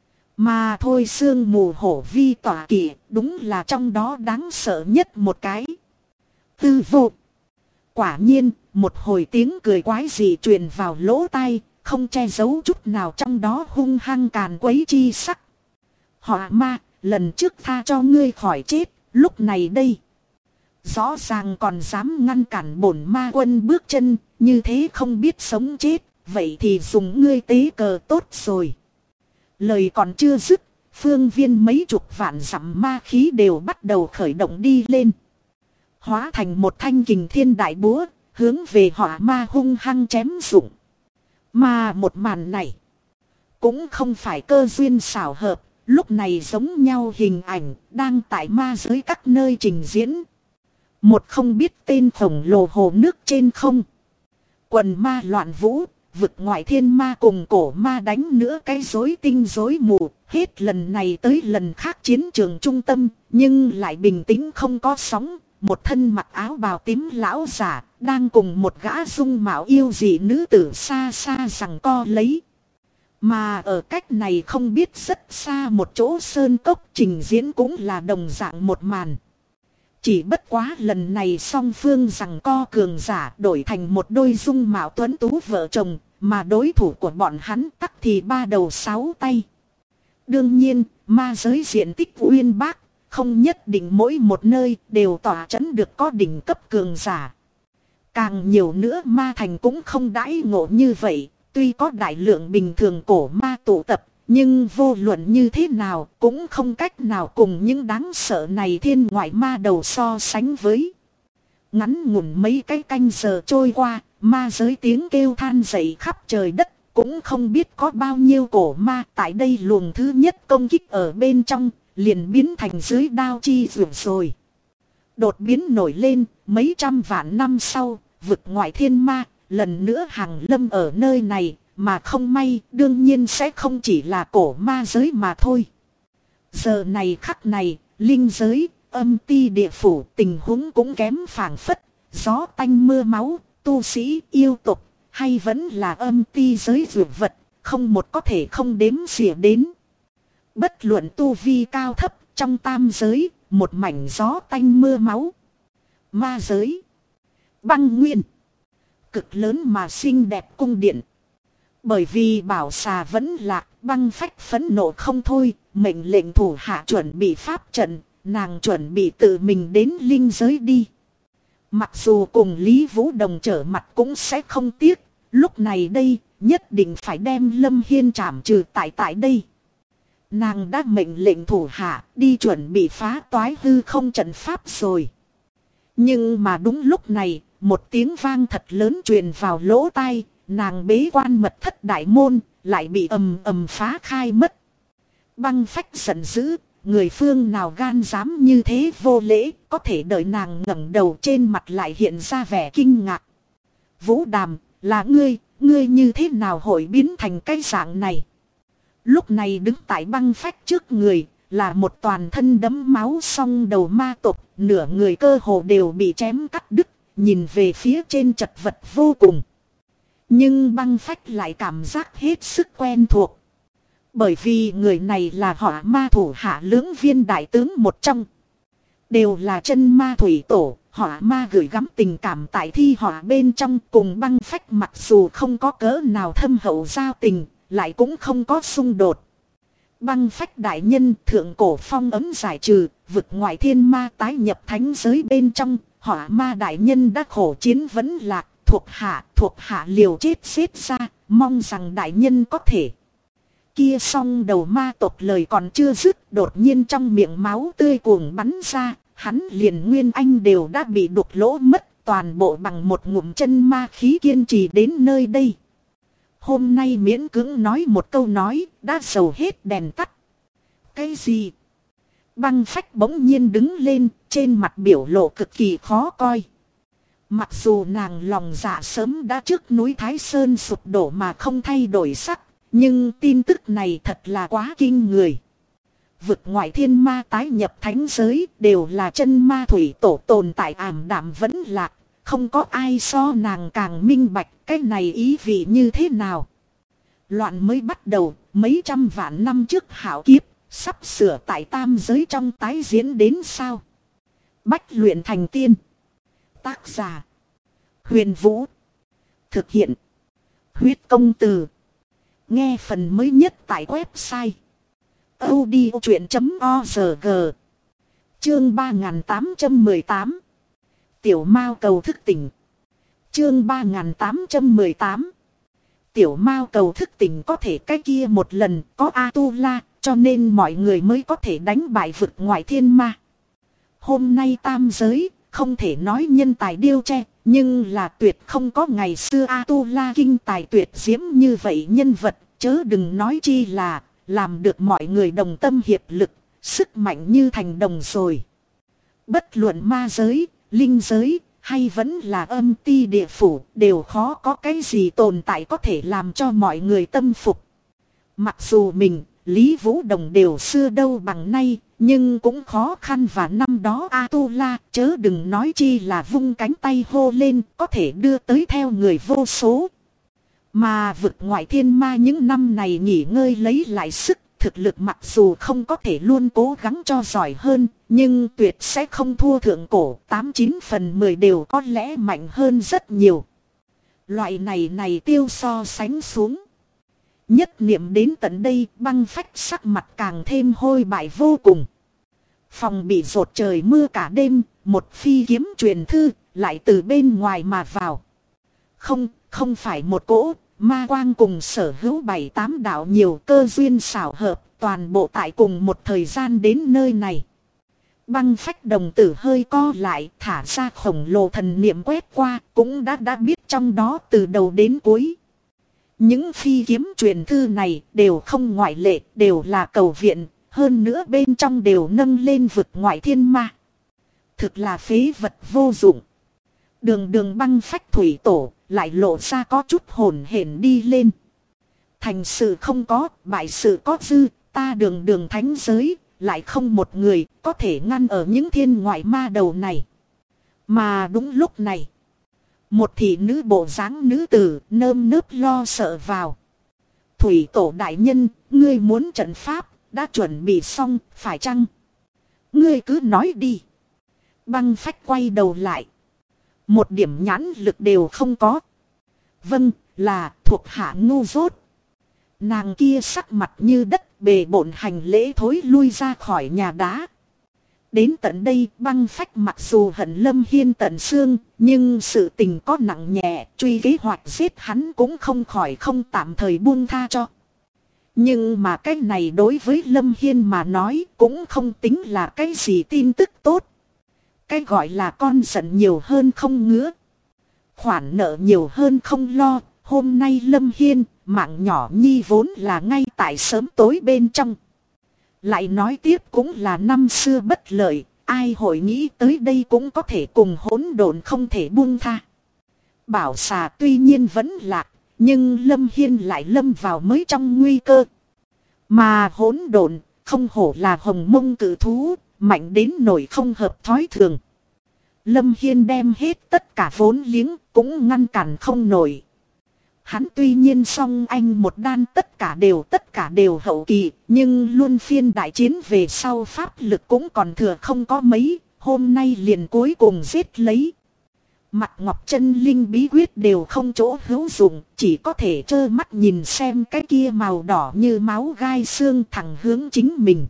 Mà thôi sương mù hổ vi tỏa kỵ, đúng là trong đó đáng sợ nhất một cái. Tư vô. Quả nhiên, một hồi tiếng cười quái dị truyền vào lỗ tai, không che giấu chút nào trong đó hung hăng càn quấy chi sắc. Họ ma, lần trước tha cho ngươi khỏi chết, lúc này đây. Rõ ràng còn dám ngăn cản bổn ma quân bước chân, như thế không biết sống chết, vậy thì dùng ngươi tế cờ tốt rồi. Lời còn chưa dứt, phương viên mấy chục vạn dặm ma khí đều bắt đầu khởi động đi lên. Hóa thành một thanh kình thiên đại búa, hướng về hỏa ma hung hăng chém rụng. Mà một màn này, cũng không phải cơ duyên xảo hợp, lúc này giống nhau hình ảnh, đang tại ma giới các nơi trình diễn. Một không biết tên khổng lồ hồ nước trên không. Quần ma loạn vũ, vực ngoại thiên ma cùng cổ ma đánh nữa cái rối tinh rối mù. Hết lần này tới lần khác chiến trường trung tâm, nhưng lại bình tĩnh không có sóng. Một thân mặc áo bào tím lão giả, đang cùng một gã dung mạo yêu dị nữ tử xa xa giằng co lấy. Mà ở cách này không biết rất xa một chỗ sơn cốc trình diễn cũng là đồng dạng một màn. Chỉ bất quá lần này song phương giằng co cường giả đổi thành một đôi dung mạo tuấn tú vợ chồng, mà đối thủ của bọn hắn tắc thì ba đầu sáu tay. Đương nhiên, ma giới diện tích uyên bác, không nhất định mỗi một nơi đều tỏa chấn được có đỉnh cấp cường giả. Càng nhiều nữa ma thành cũng không đãi ngộ như vậy, tuy có đại lượng bình thường cổ ma tụ tập, nhưng vô luận như thế nào cũng không cách nào cùng những đáng sợ này thiên ngoại ma đầu so sánh với. Ngắn ngủn mấy cái canh giờ trôi qua, ma giới tiếng kêu than dậy khắp trời đất, cũng không biết có bao nhiêu cổ ma tại đây luồng thứ nhất công kích ở bên trong, liền biến thành dưới đao chi rượu rồi. Đột biến nổi lên, mấy trăm vạn năm sau, vực ngoại thiên ma, lần nữa hàng lâm ở nơi này, mà không may, đương nhiên sẽ không chỉ là cổ ma giới mà thôi. Giờ này khắc này, linh giới, âm ti địa phủ tình huống cũng kém phảng phất, gió tanh mưa máu, tu sĩ, yêu tục, hay vẫn là âm ti giới dược vật, không một có thể không đếm xỉa đến. Bất luận tu vi cao thấp, trong tam giới, một mảnh gió tanh mưa máu. Ma giới, băng nguyên, cực lớn mà xinh đẹp cung điện. Bởi vì bảo xà vẫn lạc, băng phách phẫn nộ không thôi, mệnh lệnh thủ hạ chuẩn bị pháp trận, nàng chuẩn bị tự mình đến linh giới đi. Mặc dù cùng Lý Vũ Đồng trở mặt cũng sẽ không tiếc, lúc này đây, nhất định phải đem Lâm Hiên trảm trừ tại đây. Nàng đã mệnh lệnh thủ hạ đi chuẩn bị phá toái hư không trận pháp rồi. Nhưng mà đúng lúc này, một tiếng vang thật lớn truyền vào lỗ tai, nàng bế quan mật thất đại môn, lại bị ầm ầm phá khai mất. Băng phách giận dữ, người phương nào gan dám như thế vô lễ, có thể đợi nàng ngẩng đầu trên mặt lại hiện ra vẻ kinh ngạc. Vũ Đàm, là ngươi như thế nào hội biến thành cái dạng này? Lúc này đứng tại băng phách trước người, là một toàn thân đẫm máu song đầu ma tộc, nửa người cơ hồ đều bị chém cắt đứt, nhìn về phía trên chật vật vô cùng. Nhưng băng phách lại cảm giác hết sức quen thuộc. Bởi vì người này là hỏa ma thủ hạ lưỡng viên đại tướng một trong. Đều là chân ma thủy tổ, hỏa ma gửi gắm tình cảm tại thi hỏa bên trong cùng băng phách mặc dù không có cỡ nào thâm hậu giao tình, lại cũng không có xung đột. Băng phách đại nhân thượng cổ phong ấm giải trừ, vực ngoại thiên ma tái nhập thánh giới bên trong, hỏa ma đại nhân đã khổ chiến vẫn lạc, thuộc hạ liều chết xếp ra, mong rằng đại nhân có thể. Kia song đầu ma tộc lời còn chưa dứt, đột nhiên trong miệng máu tươi cuồng bắn ra, hắn liền nguyên anh đều đã bị đục lỗ mất, toàn bộ bằng một ngụm chân ma khí kiên trì đến nơi đây. Hôm nay miễn cưỡng nói một câu nói, đã dầu hết đèn tắt. Cái gì? Băng phách bỗng nhiên đứng lên, trên mặt biểu lộ cực kỳ khó coi. Mặc dù nàng lòng dạ sớm đã trước núi Thái Sơn sụp đổ mà không thay đổi sắc, nhưng tin tức này thật là quá kinh người. Vực ngoại thiên ma tái nhập thánh giới đều là chân ma thủy tổ tồn tại ảm đạm vẫn lạc. Không có ai so nàng càng minh bạch cái này ý vị như thế nào. Loạn mới bắt đầu, mấy trăm vạn năm trước hảo kiếp, sắp sửa tại tam giới trong tái diễn đến sao. Bách luyện thành tiên. Tác giả: Huyền Vũ. Thực hiện: Huyết Công Từ. Nghe phần mới nhất tại website audiochuyện.org. Chương 3818 Tiểu Mao cầu thức tỉnh. Chương 3818. Tiểu Mao cầu thức tỉnh có thể cái kia một lần có Atula, cho nên mọi người mới có thể đánh bại vực ngoại thiên ma. Hôm nay tam giới, không thể nói nhân tài điêu tre, nhưng là tuyệt không có ngày xưa Atula kinh tài tuyệt diễm như vậy nhân vật, chớ đừng nói chi là làm được mọi người đồng tâm hiệp lực, sức mạnh như thành đồng rồi. Bất luận ma giới, linh giới, hay vẫn là âm ti địa phủ, đều khó có cái gì tồn tại có thể làm cho mọi người tâm phục. Mặc dù mình, Lý Vũ Đồng đều xưa đâu bằng nay, nhưng cũng khó khăn, và năm đó Atula, chớ đừng nói chi là vung cánh tay hô lên, có thể đưa tới theo người vô số. Mà vực ngoại thiên ma những năm này nghỉ ngơi lấy lại sức, thực lực mặc dù không có thể luôn cố gắng cho giỏi hơn, nhưng tuyệt sẽ không thua thượng cổ, 89 phần 10 đều có lẽ mạnh hơn rất nhiều. Loại này tiêu so sánh xuống. Nhất niệm đến tận đây, Băng Phách sắc mặt càng thêm hôi bại vô cùng. Phòng bị rột trời mưa cả đêm, một phi kiếm truyền thư, lại từ bên ngoài mà vào. Không phải một cỗ, ma quang cùng sở hữu 7-8 đạo nhiều cơ duyên xảo hợp, toàn bộ tại cùng một thời gian đến nơi này. Băng Phách đồng tử hơi co lại, thả ra khổng lồ thần niệm quét qua, cũng đã biết trong đó từ đầu đến cuối. Những phi kiếm truyền thư này đều không ngoại lệ, đều là cầu viện, hơn nữa bên trong đều nâng lên vực ngoại thiên ma. Thực là phế vật vô dụng. Đường Băng Phách thủy tổ lại lộ ra có chút hồn hển đi lên. Thành sự không có, bại sự có dư, ta đường thánh giới, lại không một người có thể ngăn ở những thiên ngoại ma đầu này. Mà đúng lúc này, một thị nữ bộ dáng nữ tử nơm nớp lo sợ vào. Thủy tổ đại nhân, ngươi muốn trận pháp, đã chuẩn bị xong, phải chăng? Ngươi cứ nói đi. Băng Phách quay đầu lại. Một điểm nhãn lực đều không có. Vâng, là thuộc hạ ngu dốt. Nàng kia sắc mặt như đất, bề bộn hành lễ thối lui ra khỏi nhà đá. Đến tận đây, Băng Phách mặc dù hận Lâm Hiên tận xương, nhưng sự tình có nặng nhẹ, truy kế hoạch giết hắn cũng không khỏi không tạm thời buông tha cho. Nhưng mà cái này đối với Lâm Hiên mà nói cũng không tính là cái gì tin tức tốt. Cái gọi là con giận nhiều hơn không ngứa, khoản nợ nhiều hơn không lo. Hôm nay Lâm Hiên, mạng nhỏ nhi vốn là ngay tại sớm tối bên trong. Lại nói tiếp cũng là năm xưa bất lợi, ai hội nghĩ tới đây cũng có thể cùng hỗn độn không thể buông tha. Bảo xà tuy nhiên vẫn lạc, nhưng Lâm Hiên lại lâm vào mới trong nguy cơ. Mà hỗn độn, không hổ là hồng mông cự thú, mạnh đến nỗi không hợp thói thường. Lâm Hiên đem hết tất cả vốn liếng, cũng ngăn cản không nổi. Hắn tuy nhiên song anh một đan tất cả đều hậu kỳ, nhưng luôn phiên đại chiến về sau pháp lực cũng còn thừa không có mấy, hôm nay liền cuối cùng giết lấy. Mặt Ngọc Chân Linh bí quyết đều không chỗ hữu dụng, chỉ có thể trơ mắt nhìn xem cái kia màu đỏ như máu gai xương thẳng hướng chính mình.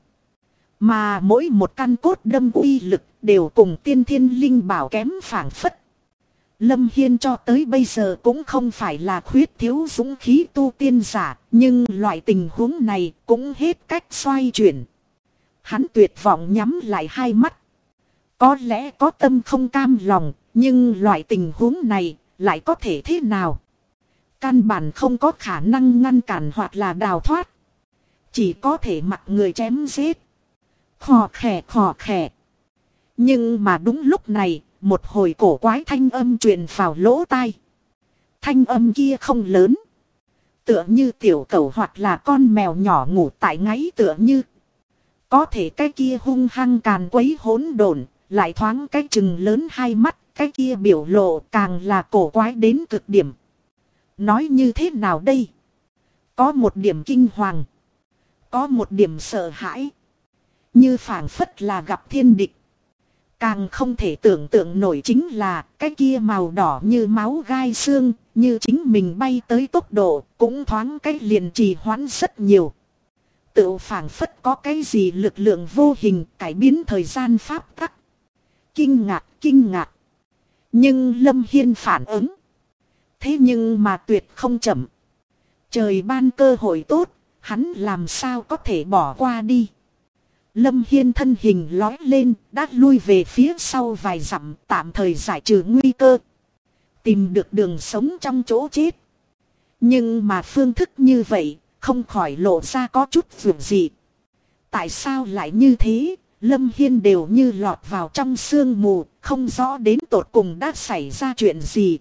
Mà mỗi một căn cốt đâm uy lực đều cùng tiên thiên linh bảo kém phảng phất. Lâm Hiên cho tới bây giờ cũng không phải là khuyết thiếu dũng khí tu tiên giả, nhưng loại tình huống này cũng hết cách xoay chuyển. Hắn tuyệt vọng nhắm lại hai mắt. Có lẽ có tâm không cam lòng, nhưng loại tình huống này lại có thể thế nào? Căn bản không có khả năng ngăn cản hoặc là đào thoát. Chỉ có thể mặc người chém giết. Khò khè. Nhưng mà đúng lúc này, một hồi cổ quái thanh âm truyền vào lỗ tai. Thanh âm kia không lớn, tựa như tiểu cẩu hoặc là con mèo nhỏ ngủ tại ngáy tựa như. Có thể cái kia hung hăng càn quấy hỗn độn, lại thoáng cái chừng lớn hai mắt, cái kia biểu lộ càng là cổ quái đến cực điểm. Nói như thế nào đây? Có một điểm kinh hoàng, có một điểm sợ hãi, như phảng phất là gặp thiên địch. Càng không thể tưởng tượng nổi chính là cái kia màu đỏ như máu gai xương, như chính mình bay tới tốc độ, cũng thoáng cái liền trì hoãn rất nhiều. Tự phảng phất có cái gì lực lượng vô hình cải biến thời gian pháp tắc. Kinh ngạc. Nhưng Lâm Hiên phản ứng. Thế nhưng mà tuyệt không chậm. Trời ban cơ hội tốt, hắn làm sao có thể bỏ qua đi. Lâm Hiên thân hình lói lên, đã lui về phía sau vài dặm, tạm thời giải trừ nguy cơ. Tìm được đường sống trong chỗ chết. Nhưng mà phương thức như vậy, không khỏi lộ ra có chút vượt dị. Tại sao lại như thế? Lâm Hiên đều như lọt vào trong sương mù, không rõ đến tột cùng đã xảy ra chuyện gì.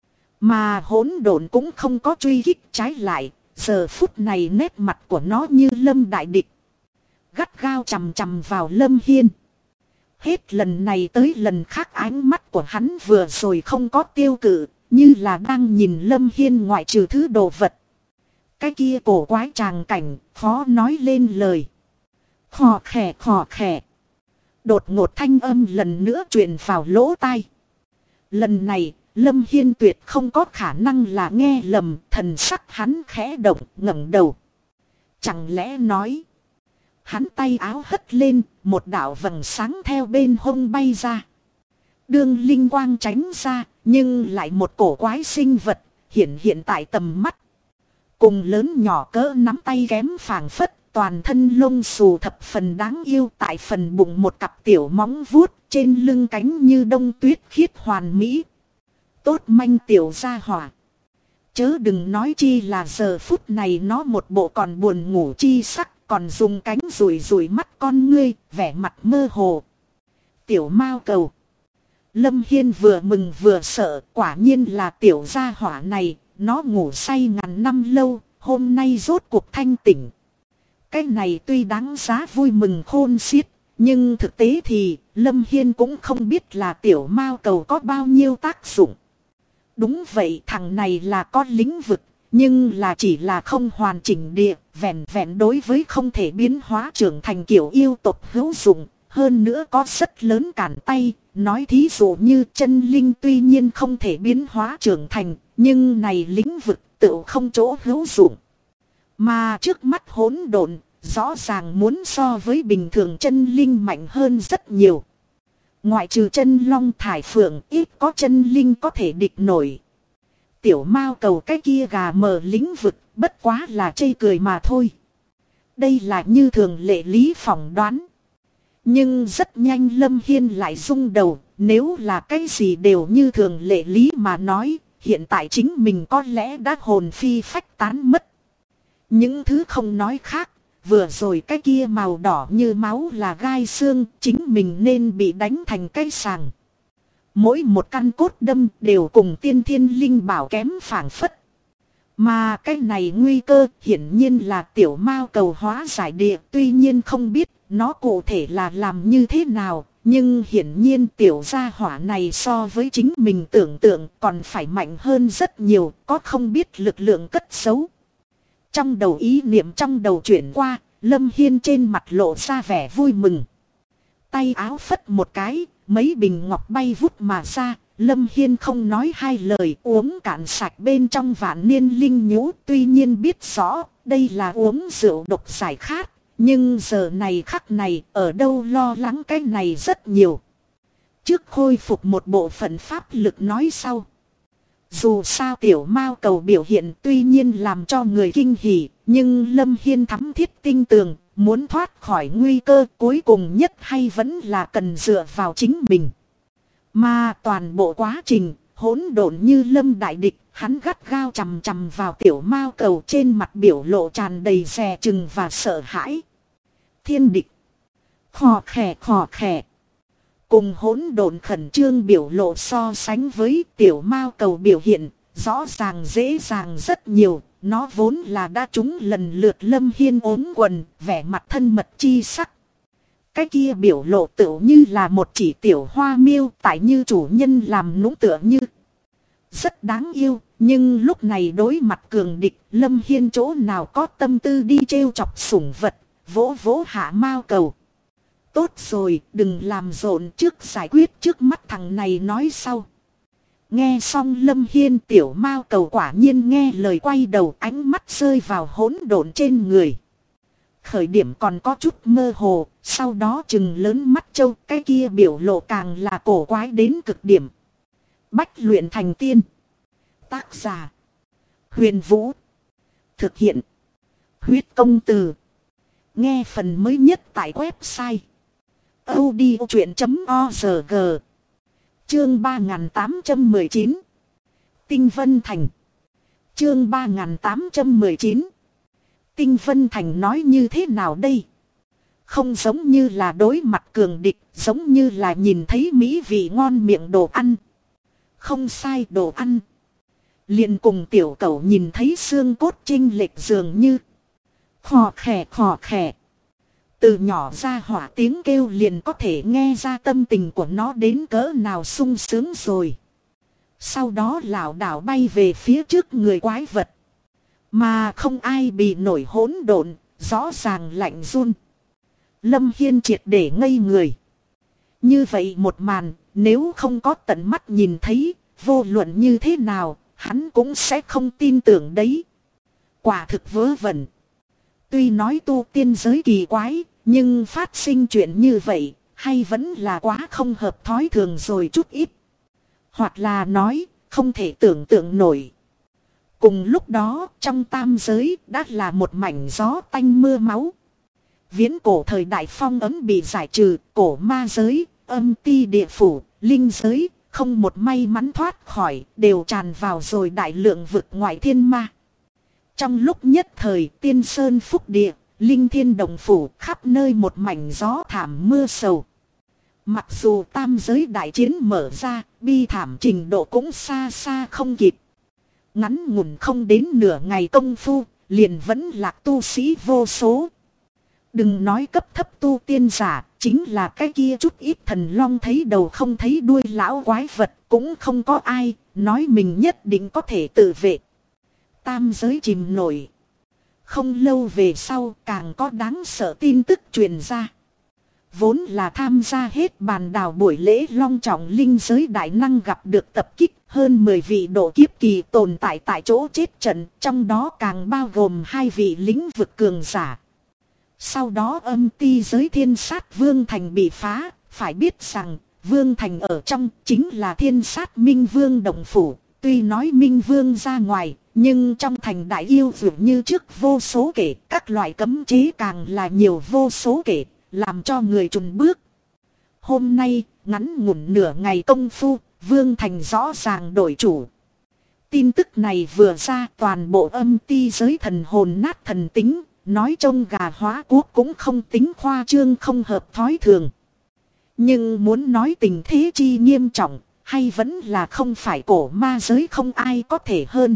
Mà hỗn độn cũng không có truy kích, trái lại, giờ phút này nét mặt của nó như lâm đại địch. Gắt gao chằm chằm vào Lâm Hiên. Hết lần này tới lần khác ánh mắt của hắn vừa rồi không có tiêu cự, như là đang nhìn Lâm Hiên ngoại trừ thứ đồ vật. Cái kia cổ quái tràng cảnh, khó nói lên lời. Khò khè khò khè. Đột ngột thanh âm lần nữa truyền vào lỗ tai. Lần này, Lâm Hiên tuyệt không có khả năng là nghe lầm, thần sắc hắn khẽ động, ngẩng đầu. Chẳng lẽ nói... Hắn tay áo hất lên, một đạo vầng sáng theo bên hông bay ra. Đương linh quang tránh ra, nhưng lại một cổ quái sinh vật, hiện tại tầm mắt. Cùng lớn nhỏ cỡ nắm tay kém phảng phất, toàn thân lông xù thập phần đáng yêu, tại phần bụng một cặp tiểu móng vuốt, trên lưng cánh như đông tuyết khiết hoàn mỹ. Tốt manh tiểu gia hỏa. Chớ đừng nói chi là giờ phút này nó một bộ còn buồn ngủ chi sắc. Còn dùng cánh rủi rủi mắt con ngươi, vẻ mặt mơ hồ. Tiểu mao cầu. Lâm Hiên vừa mừng vừa sợ, quả nhiên là tiểu gia hỏa này, nó ngủ say ngàn năm lâu, hôm nay rốt cuộc thanh tỉnh. Cái này tuy đáng giá vui mừng khôn xiết, nhưng thực tế thì Lâm Hiên cũng không biết là tiểu mao cầu có bao nhiêu tác dụng. Đúng vậy, thằng này là có lĩnh vực. Nhưng là chỉ là không hoàn chỉnh địa, vẹn vẹn đối với không thể biến hóa trưởng thành kiểu yêu tộc hữu dụng, hơn nữa có rất lớn cản tay, nói thí dụ như chân linh tuy nhiên không thể biến hóa trưởng thành, nhưng này lĩnh vực tự không chỗ hữu dụng. Mà trước mắt hỗn độn, rõ ràng muốn so với bình thường chân linh mạnh hơn rất nhiều. Ngoại trừ chân long thải phượng, ít có chân linh có thể địch nổi. Tiểu mao cầu cái kia gà mờ lĩnh vực, bất quá là chê cười mà thôi. Đây là như thường lệ lý phỏng đoán. Nhưng rất nhanh Lâm Hiên lại rung đầu, nếu là cái gì đều như thường lệ lý mà nói, hiện tại chính mình có lẽ đã hồn phi phách tán mất. Những thứ không nói khác, vừa rồi cái kia màu đỏ như máu là gai xương, chính mình nên bị đánh thành cái sàng. Mỗi một căn cốt đâm đều cùng tiên thiên linh bảo kém phảng phất. Mà cái này nguy cơ hiển nhiên là tiểu mao cầu hóa giải địa. Tuy nhiên không biết nó cụ thể là làm như thế nào. Nhưng hiển nhiên tiểu gia hỏa này so với chính mình tưởng tượng còn phải mạnh hơn rất nhiều. Có không biết lực lượng cất giấu. Trong đầu ý niệm trong đầu chuyển qua, Lâm Hiên trên mặt lộ ra vẻ vui mừng. Tay áo phất một cái. Mấy bình ngọc bay vút mà ra, Lâm Hiên không nói hai lời uống cạn sạch bên trong vạn niên linh nhũ. Tuy nhiên biết rõ, đây là uống rượu độc giải khát, nhưng giờ này khắc này, ở đâu lo lắng cái này rất nhiều. Trước khôi phục một bộ phận pháp lực nói sau. Dù sao tiểu mao cầu biểu hiện tuy nhiên làm cho người kinh hỉ, nhưng Lâm Hiên thắm thiết tinh tường. Muốn thoát khỏi nguy cơ cuối cùng nhất hay vẫn là cần dựa vào chính mình. Mà toàn bộ quá trình, hỗn độn như lâm đại địch, hắn gắt gao chằm chằm vào tiểu mao cầu trên mặt biểu lộ tràn đầy dè chừng và sợ hãi. Thiên địch. Khò khè khò khè. Cùng hỗn độn khẩn trương biểu lộ so sánh với tiểu mao cầu biểu hiện, rõ ràng dễ dàng rất nhiều. Nó vốn là đã trúng lần lượt Lâm Hiên ốm quần, vẻ mặt thân mật chi sắc. Cái kia biểu lộ tựu như là một chỉ tiểu hoa miêu, tại như chủ nhân làm nũng tựa như. Rất đáng yêu, nhưng lúc này đối mặt cường địch, Lâm Hiên chỗ nào có tâm tư đi trêu chọc sủng vật, vỗ vỗ hạ mao cầu. Tốt rồi, đừng làm rộn, trước giải quyết trước mắt thằng này nói sau. Nghe xong Lâm Hiên tiểu mao cầu quả nhiên nghe lời, quay đầu ánh mắt rơi vào hỗn độn trên người. Khởi điểm còn có chút mơ hồ, sau đó chừng lớn mắt trâu, cái kia biểu lộ càng là cổ quái đến cực điểm. Bách luyện thành tiên. Tác giả: Huyền Vũ. Thực hiện: Huyết Công Từ. Nghe phần mới nhất tại website audiochuyện.org. Chương 3819. Tinh Vân Thành. Chương 3819. Tinh Vân Thành nói như thế nào đây? Không giống như là đối mặt cường địch, giống như là nhìn thấy mỹ vị ngon miệng đồ ăn. Không sai, đồ ăn. Liền cùng tiểu cẩu nhìn thấy xương cốt chênh lệch dường như. Khò khè khò khè. Từ nhỏ ra hỏa tiếng kêu liền có thể nghe ra tâm tình của nó đến cỡ nào sung sướng rồi. Sau đó lảo đảo bay về phía trước người quái vật. Mà không ai bị nổi hỗn độn, rõ ràng lạnh run. Lâm Hiên triệt để ngây người. Như vậy một màn, nếu không có tận mắt nhìn thấy, vô luận như thế nào, hắn cũng sẽ không tin tưởng đấy. Quả thực vớ vẩn. Tuy nói tu tiên giới kỳ quái, nhưng phát sinh chuyện như vậy, hay vẫn là quá không hợp thói thường rồi chút ít. Hoặc là nói, không thể tưởng tượng nổi. Cùng lúc đó, trong tam giới, đã là một mảnh gió tanh mưa máu. Viễn cổ thời đại phong ấn bị giải trừ, cổ ma giới, âm ti địa phủ, linh giới, không một may mắn thoát khỏi, đều tràn vào rồi đại lượng vực ngoại thiên ma. Trong lúc nhất thời, tiên sơn phúc địa, linh thiên đồng phủ, khắp nơi một mảnh gió thảm mưa sầu. Mặc dù tam giới đại chiến mở ra, bi thảm trình độ cũng xa xa không kịp. Ngắn ngủn không đến nửa ngày công phu, liền vẫn lạc tu sĩ vô số. Đừng nói cấp thấp tu tiên giả, chính là cái kia chút ít thần long thấy đầu không thấy đuôi lão quái vật, cũng không có ai nói mình nhất định có thể tự vệ. Tam giới chìm nổi. Không lâu về sau càng có đáng sợ tin tức truyền ra. Vốn là tham gia hết bàn đào buổi lễ long trọng linh giới đại năng gặp được tập kích, hơn 10 vị độ kiếp kỳ tồn tại tại chỗ chết trận, trong đó càng bao gồm 2 vị lĩnh vực cường giả. Sau đó âm ti giới thiên sát vương thành bị phá, phải biết rằng vương thành ở trong chính là thiên sát minh vương động phủ. Tuy nói minh vương ra ngoài, nhưng trong thành đại yêu dường như trước vô số kể, các loại cấm chế càng là nhiều vô số kể, làm cho người chùn bước. Hôm nay, ngắn ngủn nửa ngày công phu, vương thành rõ ràng đổi chủ. Tin tức này vừa ra, toàn bộ âm ti giới thần hồn nát thần tính, nói trông gà hóa cuốc cũng không tính khoa trương không hợp thói thường. Nhưng muốn nói tình thế chi nghiêm trọng, hay vẫn là không phải cổ ma giới không ai có thể hơn.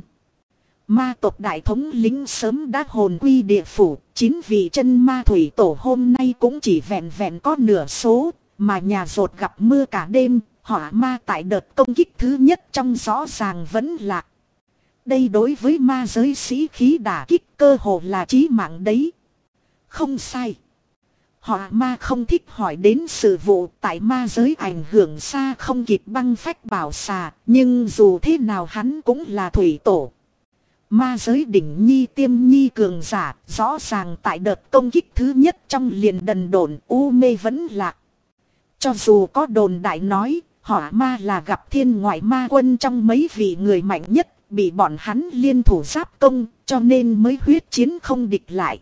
Ma tộc đại thống lĩnh sớm đã hồn quy địa phủ, 9 vị chân ma thủy tổ hôm nay cũng chỉ vẹn vẹn có nửa số, mà nhà rột gặp mưa cả đêm, hỏa ma tại đợt công kích thứ nhất trong rõ ràng vẫn lạc. Đây đối với ma giới sĩ khí đả kích cơ hồ là chí mạng đấy. Không sai. Hỏa ma không thích hỏi đến sự vụ tại ma giới ảnh hưởng xa không kịp băng phách bảo xà, nhưng dù thế nào hắn cũng là thủy tổ. Ma giới đỉnh nhi tiêm nhi cường giả, rõ ràng tại đợt công kích thứ nhất trong liền đần độn u mê vẫn lạc. Cho dù có đồn đại nói, hỏa ma là gặp thiên ngoại ma quân trong mấy vị người mạnh nhất, bị bọn hắn liên thủ giáp công, cho nên mới huyết chiến không địch lại.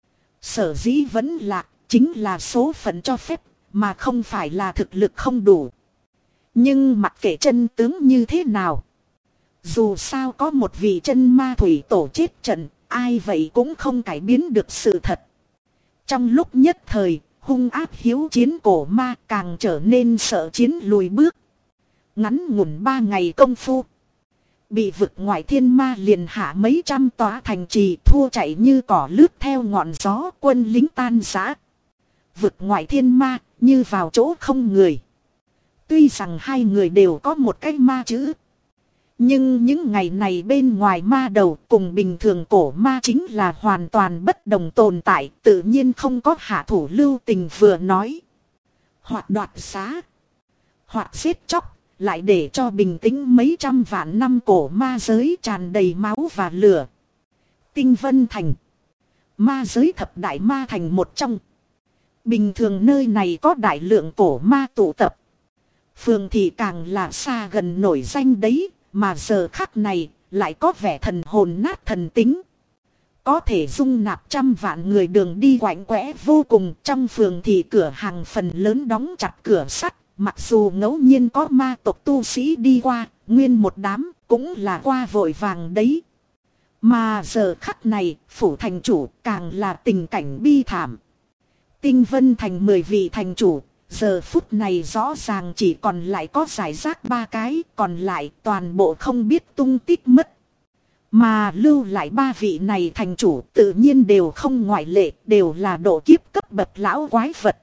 Sở dĩ vẫn lạc, chính là số phận cho phép, mà không phải là thực lực không đủ. Nhưng mặc kệ chân tướng như thế nào, dù sao có một vị chân ma thủy tổ chết trận, ai vậy cũng không cải biến được sự thật. Trong lúc nhất thời, hung ác hiếu chiến cổ ma càng trở nên sợ chiến lùi bước. Ngắn ngủn 3 ngày công phu, bị vực ngoại thiên ma liền hạ mấy trăm tòa thành trì, thua chạy như cỏ lướt theo ngọn gió, quân lính tan rã. Vực ngoại thiên ma như vào chỗ không người. Tuy rằng hai người đều có một cái ma chữ, nhưng những ngày này bên ngoài ma đầu cùng bình thường cổ ma chính là hoàn toàn bất đồng tồn tại, tự nhiên không có hạ thủ lưu tình vừa nói. Hoặc đoạt xá, hoặc giết chóc, lại để cho bình tĩnh mấy trăm vạn năm cổ ma giới tràn đầy máu và lửa. Tinh Vân Thành, ma giới thập đại ma thành một trong. Bình thường nơi này có đại lượng cổ ma tụ tập. Phường thị càng là xa gần nổi danh đấy, mà giờ khắc này lại có vẻ thần hồn nát thần tính. Có thể dung nạp trăm vạn người, đường đi quạnh quẽ vô cùng. Trong phường thị cửa hàng phần lớn đóng chặt cửa sắt. Mặc dù ngẫu nhiên có ma tộc tu sĩ đi qua, nguyên một đám cũng là qua vội vàng đấy. Mà giờ khắc này, phủ thành chủ càng là tình cảnh bi thảm. Tinh Vân thành 10 vị thành chủ, giờ phút này rõ ràng chỉ còn lại có giải rác 3 cái, còn lại toàn bộ không biết tung tích mất. Mà lưu lại 3 vị này thành chủ tự nhiên đều không ngoại lệ, đều là độ kiếp cấp bậc lão quái vật.